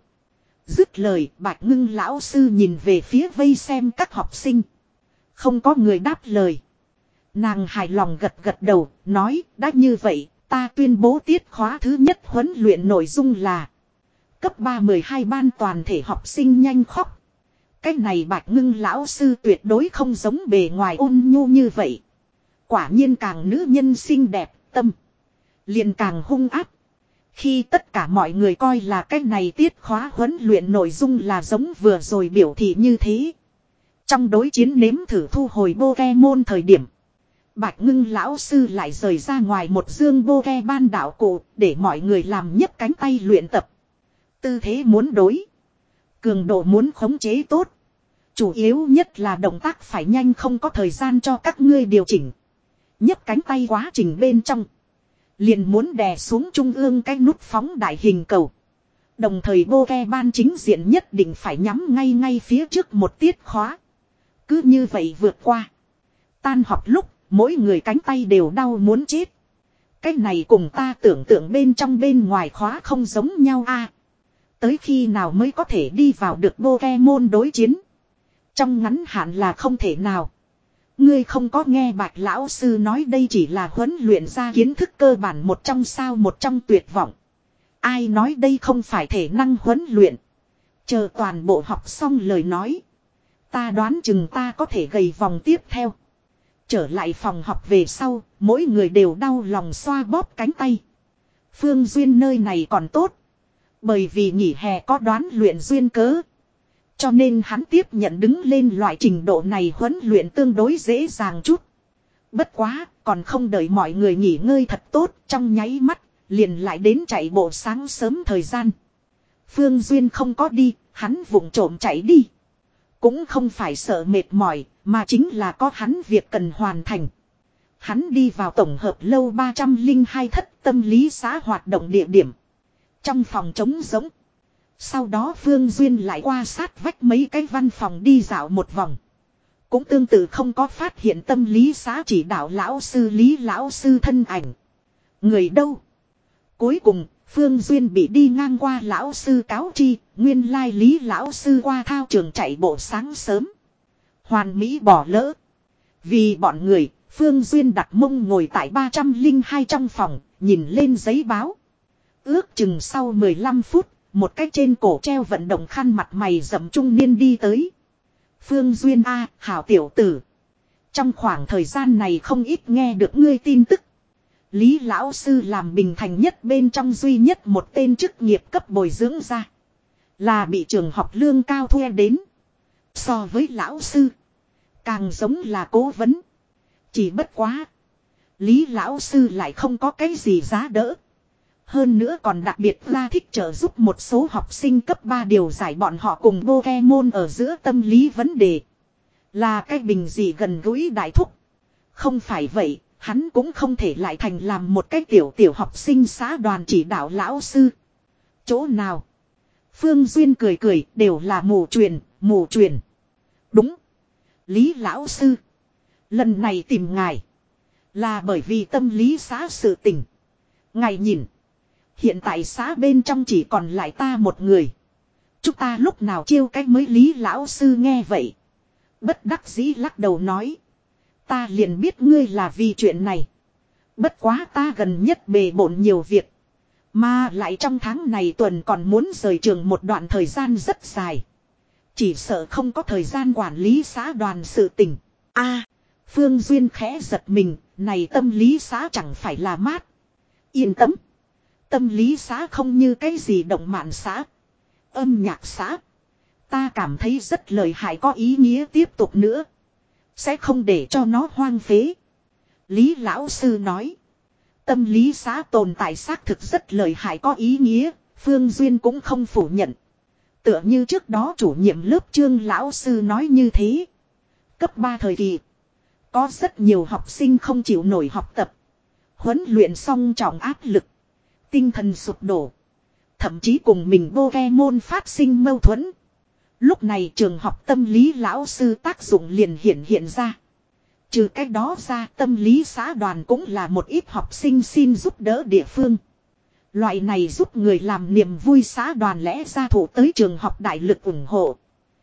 Dứt lời, Bạch Ngưng lão sư nhìn về phía vây xem các học sinh. Không có người đáp lời. Nàng hài lòng gật gật đầu, nói, đã như vậy, ta tuyên bố tiết khóa thứ nhất huấn luyện nội dung là cấp ba mười hai ban toàn thể học sinh nhanh khóc. Cái này Bạch Ngưng lão sư tuyệt đối không giống bề ngoài ôn nhu như vậy. Quả nhiên càng nữ nhân xinh đẹp, tâm liền càng hung ác. Khi tất cả mọi người coi là cái này tiết khóa huấn luyện nội dung là giống vừa rồi biểu thị như thế. Trong đối chiến nếm thử thu hồi Pokemon thời điểm. Bạch Ngưng lão sư lại rời ra ngoài một dương Pokemon đạo cụ để mọi người làm nhấc cánh tay luyện tập. Tư thế muốn đối. Cường độ muốn khống chế tốt. Chủ yếu nhất là động tác phải nhanh không có thời gian cho các ngươi điều chỉnh. Nhấc cánh tay quá trình bên trong. Liền muốn đè xuống trung ương cái nút phóng đại hình cầu. Đồng thời bô ke ban chính diện nhất định phải nhắm ngay ngay phía trước một tiết khóa. Cứ như vậy vượt qua. Tan học lúc, mỗi người cánh tay đều đau muốn chết. Cái này cùng ta tưởng tượng bên trong bên ngoài khóa không giống nhau a. Tới khi nào mới có thể đi vào được bô ke môn đối chiến. Trong ngắn hạn là không thể nào. Ngươi không có nghe Bạch lão sư nói đây chỉ là huấn luyện ra kiến thức cơ bản một trong sao một trong tuyệt vọng. Ai nói đây không phải thể năng huấn luyện. Chờ toàn bộ học xong lời nói. Ta đoán chừng ta có thể gầy vòng tiếp theo. Trở lại phòng học về sau, mỗi người đều đau lòng xoa bóp cánh tay. Phương Duyên nơi này còn tốt. Bởi vì nghỉ hè có đoán luyện duyên cớ. Cho nên hắn tiếp nhận đứng lên loại trình độ này huấn luyện tương đối dễ dàng chút. Bất quá, còn không đợi mọi người nghỉ ngơi thật tốt, trong nháy mắt, liền lại đến chạy bộ sáng sớm thời gian. Phương Duyên không có đi, hắn vụng trộm chạy đi. Cũng không phải sợ mệt mỏi, mà chính là có hắn việc cần hoàn thành. Hắn đi vào tổng hợp lâu ba trăm lẻ hai thất tâm lý xã hoạt động địa điểm. Trong phòng trống rỗng. Sau đó Phương Duyên lại qua sát vách mấy cái văn phòng đi dạo một vòng. Cũng tương tự không có phát hiện tâm lý xã chỉ đạo lão sư Lý lão sư thân ảnh. Người đâu? Cuối cùng, Phương Duyên bị đi ngang qua lão sư cáo chi, nguyên lai Lý lão sư qua thao trường chạy bộ sáng sớm. Hoàn Mỹ bỏ lỡ. Vì bọn người, Phương Duyên đặt mông ngồi tại ba trăm lẻ hai trong phòng, nhìn lên giấy báo. Ước chừng sau mười lăm phút, một cái trên cổ treo vận động khăn mặt mày rậm trung niên đi tới. Phương Duyên A, hảo tiểu tử. Trong khoảng thời gian này không ít nghe được ngươi tin tức. Lý lão sư làm Bình Thành nhất bên trong duy nhất một tên chức nghiệp cấp bồi dưỡng ra. Là bị trường học lương cao thuê đến. So với lão sư, càng giống là cố vấn. Chỉ bất quá, Lý lão sư lại không có cái gì giá đỡ. Hơn nữa còn đặc biệt ra thích trợ giúp một số học sinh cấp ba điều giải bọn họ cùng Pokemon ở giữa tâm lý vấn đề. Là cái bình dị gần gũi đại thúc. Không phải vậy, hắn cũng không thể lại thành làm một cái tiểu tiểu học sinh xã đoàn chỉ đạo lão sư. Chỗ nào? Phương Duyên cười cười, đều là mù truyền, mù truyền. Đúng. Lý lão sư. Lần này tìm ngài. Là bởi vì tâm lý xã sự tình. Ngài nhìn. Hiện tại xã bên trong chỉ còn lại ta một người. Chúng ta lúc nào chiêu cách mới Lý lão sư nghe vậy. Bất đắc dĩ lắc đầu nói. Ta liền biết ngươi là vì chuyện này. Bất quá ta gần nhất bề bộn nhiều việc. Mà lại trong tháng này tuần còn muốn rời trường một đoạn thời gian rất dài. Chỉ sợ không có thời gian quản lý xã đoàn sự tình. A, Phương Duyên khẽ giật mình, này tâm lý xã chẳng phải là mát. Yên tâm. Tâm lý xã không như cái gì động mạn xã. Âm nhạc xã. Ta cảm thấy rất lợi hại có ý nghĩa tiếp tục nữa. Sẽ không để cho nó hoang phế. Lý lão sư nói. Tâm lý xã tồn tại xác thực rất lợi hại có ý nghĩa. Phương Duyên cũng không phủ nhận. Tựa như trước đó chủ nhiệm lớp Trương lão sư nói như thế. Cấp ba thời kỳ. Có rất nhiều học sinh không chịu nổi học tập. Huấn luyện xong trọng áp lực. Tinh thần sụp đổ. Thậm chí cùng mình Pokemon phát sinh mâu thuẫn. Lúc này trường học tâm lý lão sư tác dụng liền hiện hiện ra. Trừ cách đó ra tâm lý xã đoàn cũng là một ít học sinh xin giúp đỡ địa phương. Loại này giúp người làm niềm vui xã đoàn lẽ ra thủ tới trường học đại lực ủng hộ.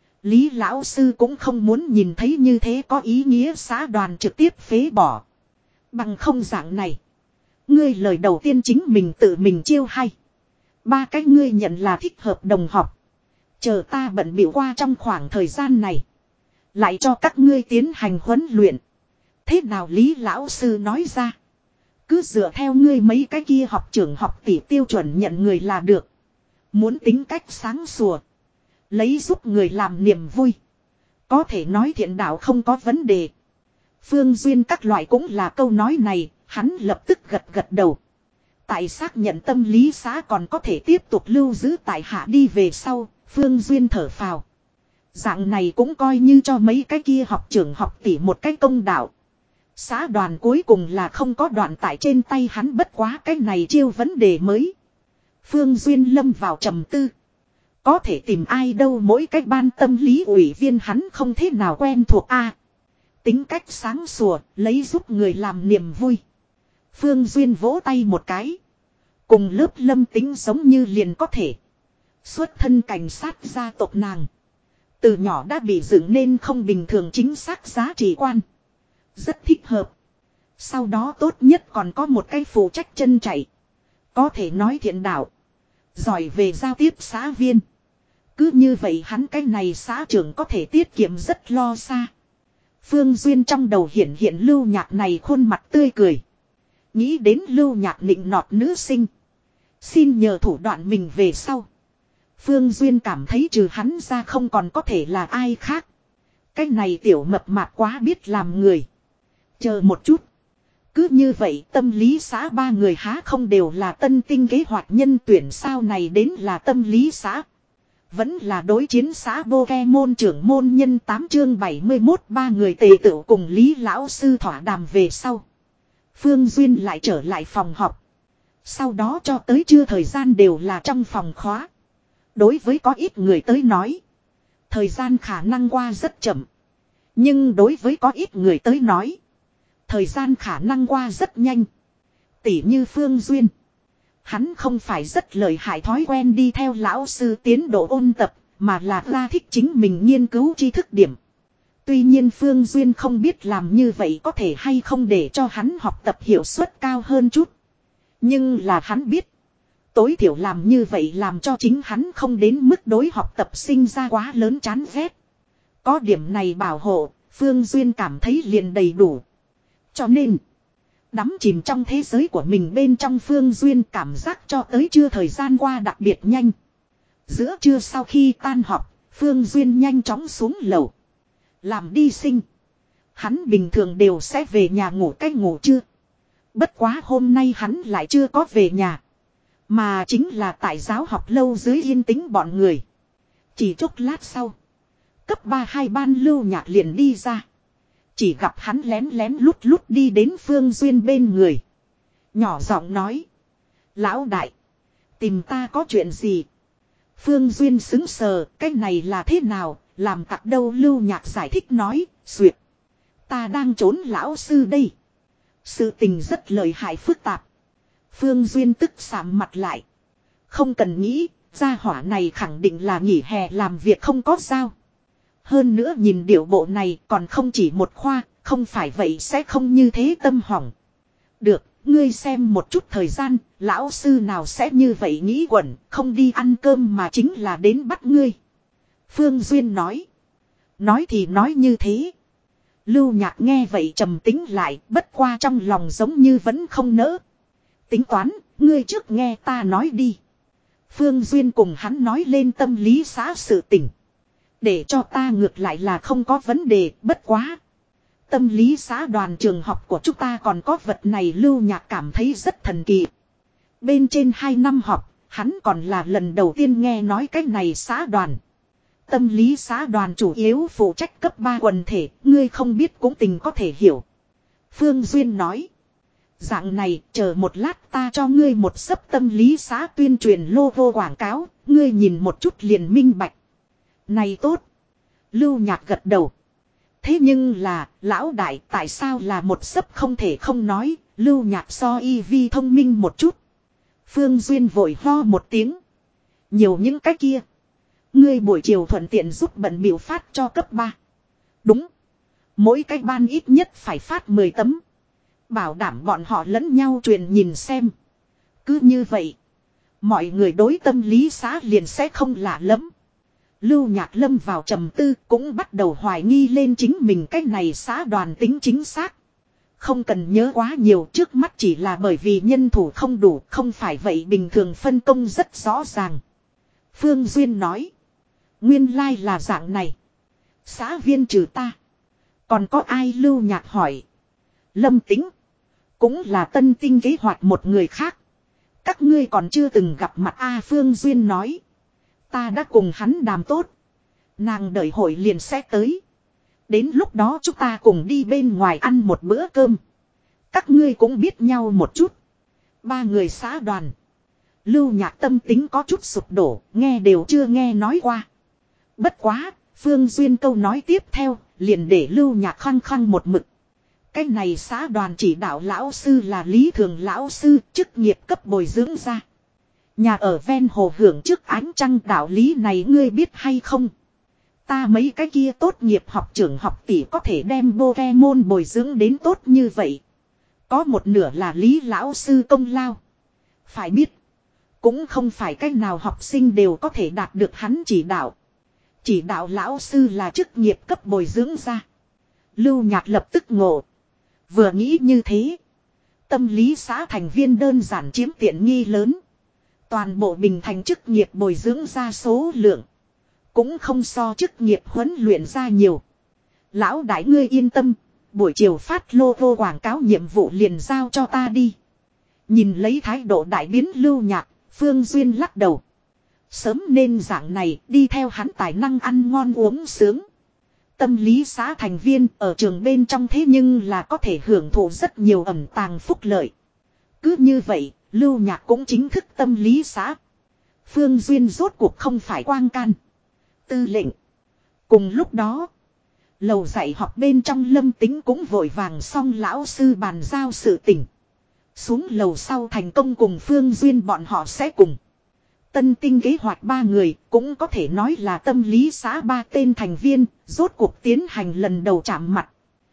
Lý lão sư cũng không muốn nhìn thấy như thế có ý nghĩa xã đoàn trực tiếp phế bỏ. Bằng không dạng này. Ngươi lời đầu tiên chính mình tự mình chiêu hay. Ba cái ngươi nhận là thích hợp đồng học. Chờ ta bận bịu qua trong khoảng thời gian này. Lại cho các ngươi tiến hành huấn luyện. Thế nào Lý lão sư nói ra. Cứ dựa theo ngươi mấy cái kia học trưởng học tỷ tiêu chuẩn nhận người là được. Muốn tính cách sáng sủa. Lấy giúp người làm niềm vui. Có thể nói thiện đạo không có vấn đề. Phương Duyên các loại cũng là câu nói này. Hắn lập tức gật gật đầu. Tại xác nhận tâm lý xã còn có thể tiếp tục lưu giữ tại hạ đi về sau. Phương Duyên thở phào. Dạng này cũng coi như cho mấy cái kia học trưởng học tỷ một cái công đạo. Xã đoàn cuối cùng là không có đoạn tại trên tay hắn bất quá cái này chiêu vấn đề mới. Phương Duyên lâm vào trầm tư. Có thể tìm ai đâu, mỗi cái ban tâm lý ủy viên hắn không thế nào quen thuộc a. Tính cách sáng sủa, lấy giúp người làm niềm vui. Phương Duyên vỗ tay một cái. Cùng lớp Lâm Tính giống như liền có thể. Xuất thân cảnh sát gia tộc nàng. Từ nhỏ đã bị dựng nên không bình thường chính xác giá trị quan. Rất thích hợp. Sau đó tốt nhất còn có một cái phụ trách chân chạy. Có thể nói thiện đạo. Giỏi về giao tiếp xã viên. Cứ như vậy hắn cái này xã trưởng có thể tiết kiệm rất lo xa. Phương Duyên trong đầu hiện hiện Lưu Nhạc này khuôn mặt tươi cười. Nghĩ đến Lưu Nhạc nịnh nọt nữ sinh. Xin nhờ thủ đoạn mình về sau. Phương Duyên cảm thấy trừ hắn ra không còn có thể là ai khác. Cái này tiểu mập mạp quá biết làm người. Chờ một chút. Cứ như vậy tâm lý xã ba người há không đều là tân tinh kế hoạch nhân tuyển sao này đến là tâm lý xã. Vẫn là đối chiến xã Pokemon trưởng môn nhân tám chương bảy mươi mốt ba người tề tựu cùng Lý Lão Sư thỏa đàm về sau. Phương Duyên lại trở lại phòng họp. Sau đó cho tới trưa thời gian đều là trong phòng khóa. Đối với có ít người tới nói. Thời gian khả năng qua rất chậm. Nhưng đối với có ít người tới nói. Thời gian khả năng qua rất nhanh. Tỉ như Phương Duyên. Hắn không phải rất lợi hại thói quen đi theo lão sư tiến độ ôn tập. Mà là ra thích chính mình nghiên cứu tri thức điểm. Tuy nhiên Phương Duyên không biết làm như vậy có thể hay không để cho hắn học tập hiệu suất cao hơn chút. Nhưng là hắn biết. Tối thiểu làm như vậy làm cho chính hắn không đến mức đối học tập sinh ra quá lớn chán ghét. Có điểm này bảo hộ, Phương Duyên cảm thấy liền đầy đủ. Cho nên, đắm chìm trong thế giới của mình bên trong Phương Duyên cảm giác cho tới trưa thời gian qua đặc biệt nhanh. Giữa trưa sau khi tan học, Phương Duyên nhanh chóng xuống lầu. Làm đi sinh. Hắn bình thường đều sẽ về nhà ngủ cách ngủ trưa. Bất quá hôm nay hắn lại chưa có về nhà. Mà chính là tại giáo học lâu dưới yên tĩnh bọn người. Chỉ chốc lát sau. Cấp ba hai ban Lưu Nhạc liền đi ra. Chỉ gặp hắn lén lén lút lút đi đến Phương Duyên bên người. Nhỏ giọng nói. Lão đại. Tìm ta có chuyện gì? Phương Duyên xứng sờ. Cái này là thế nào? Làm tặc đâu Lưu Nhạc giải thích nói. Duyệt. Ta đang trốn lão sư đây. Sự tình rất lợi hại phức tạp. Phương Duyên tức sạm mặt lại. Không cần nghĩ, gia hỏa này khẳng định là nghỉ hè làm việc không có sao. Hơn nữa nhìn điệu bộ này còn không chỉ một khoa, không phải vậy sẽ không như thế tâm hỏng. Được, ngươi xem một chút thời gian, lão sư nào sẽ như vậy nghĩ quẩn, không đi ăn cơm mà chính là đến bắt ngươi. Phương Duyên nói. Nói thì nói như thế. Lưu Nhạc nghe vậy trầm tính lại, bất qua trong lòng giống như vẫn không nỡ. Tính toán, ngươi trước nghe ta nói đi. Phương Duyên cùng hắn nói lên tâm lý xã sự tình. Để cho ta ngược lại là không có vấn đề, bất quá. Tâm lý xã đoàn trường học của chúng ta còn có vật này Lưu Nhạc cảm thấy rất thần kỳ. Bên trên hai năm học, hắn còn là lần đầu tiên nghe nói cái này xã đoàn. Tâm lý xã đoàn chủ yếu phụ trách cấp ba quần thể, ngươi không biết cũng tình có thể hiểu. Phương Duyên nói. Dạng này, chờ một lát ta cho ngươi một sấp tâm lý xã tuyên truyền logo quảng cáo, ngươi nhìn một chút liền minh bạch. Này tốt. Lưu Nhạc gật đầu. Thế nhưng là, lão đại tại sao là một sấp không thể không nói, Lưu Nhạc so y vi thông minh một chút. Phương Duyên vội ho một tiếng. Nhiều những cái kia. Ngươi buổi chiều thuận tiện giúp bận biểu phát cho cấp ba. Đúng. Mỗi cái ban ít nhất phải phát mười tấm. Bảo đảm bọn họ lẫn nhau truyền nhìn xem. Cứ như vậy. Mọi người đối tâm lý xã liền sẽ không lạ lắm. Lưu Nhạc lâm vào trầm tư cũng bắt đầu hoài nghi lên chính mình cái này xã đoàn tính chính xác. Không cần nhớ quá nhiều trước mắt chỉ là bởi vì nhân thủ không đủ không phải vậy bình thường phân công rất rõ ràng. Phương Duyên nói. Nguyên lai like là dạng này. Xã viên trừ ta. Còn có ai Lưu Nhạc hỏi. Lâm Tính. Cũng là tân tinh kế hoạch một người khác. Các ngươi còn chưa từng gặp mặt A Phương Duyên nói. Ta đã cùng hắn đàm tốt. Nàng đợi hội liền sẽ tới. Đến lúc đó chúng ta cùng đi bên ngoài ăn một bữa cơm. Các ngươi cũng biết nhau một chút. Ba người xã đoàn. Lưu Nhạc tâm tính có chút sụp đổ, nghe đều chưa nghe nói qua. Bất quá, Phương Duyên câu nói tiếp theo, liền để Lưu Nhạc khăng khăng một mực. Cái này xã đoàn chỉ đạo lão sư là Lý Thường lão sư, chức nghiệp cấp bồi dưỡng ra. Nhà ở ven hồ hưởng trước ánh trăng, đạo lý này ngươi biết hay không? Ta mấy cái kia tốt nghiệp học trưởng học tỷ có thể đem Pokemon bồi dưỡng đến tốt như vậy. Có một nửa là Lý lão sư công lao. Phải biết, cũng không phải cách nào học sinh đều có thể đạt được hắn chỉ đạo. Chỉ đạo lão sư là chức nghiệp cấp bồi dưỡng ra. Lưu Nhạc lập tức ngộ. Vừa nghĩ như thế, tâm lý xã thành viên đơn giản chiếm tiện nghi lớn. Toàn bộ Bình Thành chức nghiệp bồi dưỡng ra số lượng cũng không so chức nghiệp huấn luyện ra nhiều. Lão đại ngươi yên tâm, buổi chiều phát logo quảng cáo nhiệm vụ liền giao cho ta đi. Nhìn lấy thái độ đại biến Lưu Nhạc, Phương Duyên lắc đầu. Sớm nên dạng này, đi theo hắn tài năng ăn ngon uống sướng. Tâm lý xã thành viên ở trường bên trong thế nhưng là có thể hưởng thụ rất nhiều ẩn tàng phúc lợi. Cứ như vậy, Lưu Nhạc cũng chính thức tâm lý xã. Phương Duyên rốt cuộc không phải quang can. Tư lệnh. Cùng lúc đó, lầu dạy học bên trong Lâm Tính cũng vội vàng xong lão sư bàn giao sự tình. Xuống lầu sau thành công cùng Phương Duyên bọn họ sẽ cùng. Tân tinh kế hoạch ba người cũng có thể nói là tâm lý xã ba tên thành viên, rốt cuộc tiến hành lần đầu chạm mặt.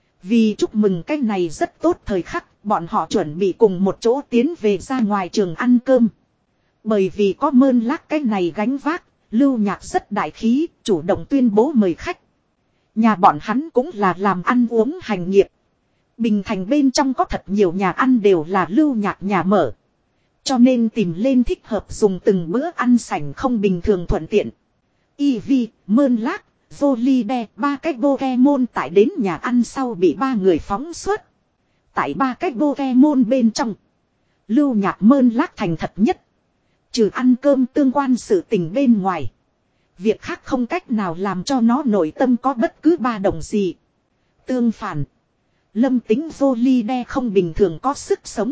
Vì chúc mừng cái này rất tốt thời khắc, bọn họ chuẩn bị cùng một chỗ tiến về ra ngoài trường ăn cơm. Bởi vì có Mơn Lác cái này gánh vác, Lưu Nhạc rất đại khí, chủ động tuyên bố mời khách. Nhà bọn hắn cũng là làm ăn uống hành nghiệp. Bình Thành bên trong có thật nhiều nhà ăn đều là Lưu Nhạc nhà mở. Cho nên tìm lên thích hợp dùng từng bữa ăn sảnh không bình thường thuận tiện. Eevee, Mơn Lác, Zolide, ba cái Pokemon tại đến nhà ăn sau bị ba người phóng xuất. Tại ba cái Pokemon bên trong, Lưu Nhạc Mơn Lác thành thật nhất. Trừ ăn cơm tương quan sự tình bên ngoài, việc khác không cách nào làm cho nó nội tâm có bất cứ ba động gì. Tương phản, Lâm Tính Zolide không bình thường có sức sống.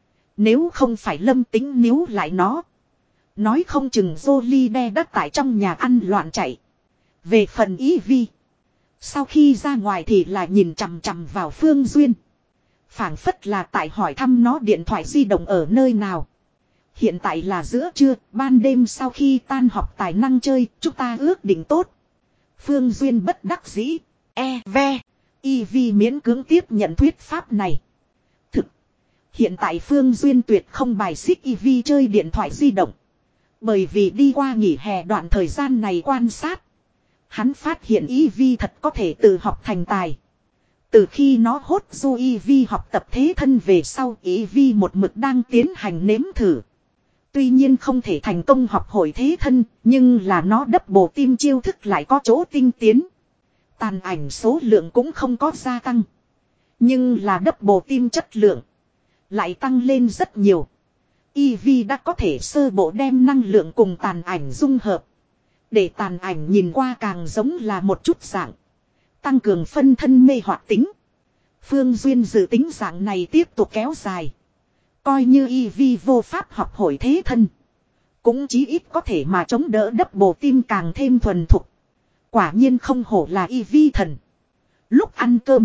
Nếu không phải Lâm Tính níu lại nó, nói không chừng Zolide đã tại trong nhà ăn loạn chạy. Về phần Eevee, sau khi ra ngoài thì là nhìn chằm chằm vào Phương Duyên. Phảng phất là tại hỏi thăm nó điện thoại di động ở nơi nào. Hiện tại là giữa trưa, ban đêm sau khi tan học tài năng chơi, chúng ta ước định tốt. Phương Duyên bất đắc dĩ, e ve, Eevee miễn cưỡng tiếp nhận thuyết pháp này. Thực, hiện tại Phương Duyên tuyệt không bài xích Eevee chơi điện thoại di động. Bởi vì đi qua nghỉ hè đoạn thời gian này quan sát, hắn phát hiện Eevee thật có thể tự học thành tài. Từ khi nó hốt du Eevee học tập thế thân về sau, Eevee một mực đang tiến hành nếm thử. Tuy nhiên không thể thành công học hội thế thân, nhưng là nó double team chiêu thức lại có chỗ tinh tiến. Tàn ảnh số lượng cũng không có gia tăng. Nhưng là double team chất lượng lại tăng lên rất nhiều. Eevee đã có thể sơ bộ đem năng lượng cùng tàn ảnh dung hợp. Để tàn ảnh nhìn qua càng giống là một chút dạng. Tăng cường phân thân mê hoặc tính. Phương Duyên dự tính dạng này tiếp tục kéo dài. Coi như Eevee vô pháp học hội thế thân, cũng chí ít có thể mà chống đỡ double team càng thêm thuần thục. Quả nhiên không hổ là Eevee thần. Lúc ăn cơm,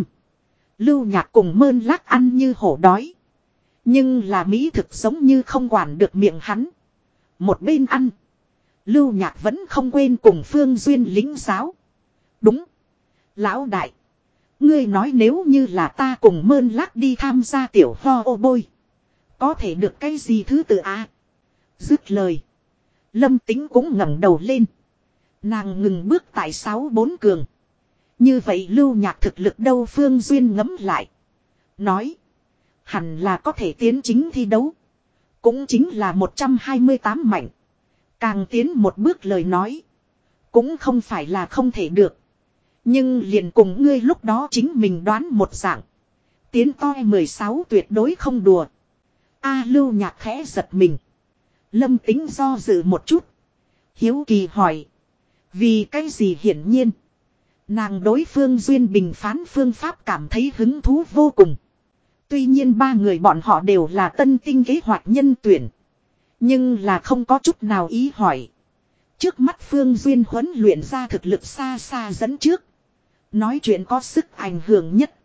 Lưu Nhạc cùng Mơn Lác ăn như hổ đói. Nhưng là mỹ thực giống như không quản được miệng hắn. Một bên ăn, Lưu Nhạc vẫn không quên cùng Phương Duyên lính giáo. Đúng, lão đại, ngươi nói nếu như là ta cùng Mơn Lác đi tham gia tiểu ho ô bôi, có thể được cái gì thứ tự à? Dứt lời, Lâm Tính cũng ngẩng đầu lên. Nàng ngừng bước tại sáu bốn cường. Như vậy Lưu Nhạc thực lực đâu? Phương Duyên ngẫm lại, nói, hẳn là có thể tiến chính thi đấu. Cũng chính là một trăm hai mươi tám mạnh. Càng tiến một bước lời nói, cũng không phải là không thể được. Nhưng liền cùng ngươi lúc đó chính mình đoán một dạng. Tiến toi mười sáu tuyệt đối không đùa. A Lưu Nhạc khẽ giật mình. Lâm Tính do dự một chút, hiếu kỳ hỏi, vì cái gì? Hiển nhiên nàng đối Phương Duyên bình phán phương pháp cảm thấy hứng thú vô cùng. Tuy nhiên ba người bọn họ đều là tân tinh kế hoạch nhân tuyển, Nhưng là không có chút nào ý hỏi. Trước mắt Phương Duyên huấn luyện ra thực lực xa xa dẫn trước. Nói chuyện có sức ảnh hưởng nhất.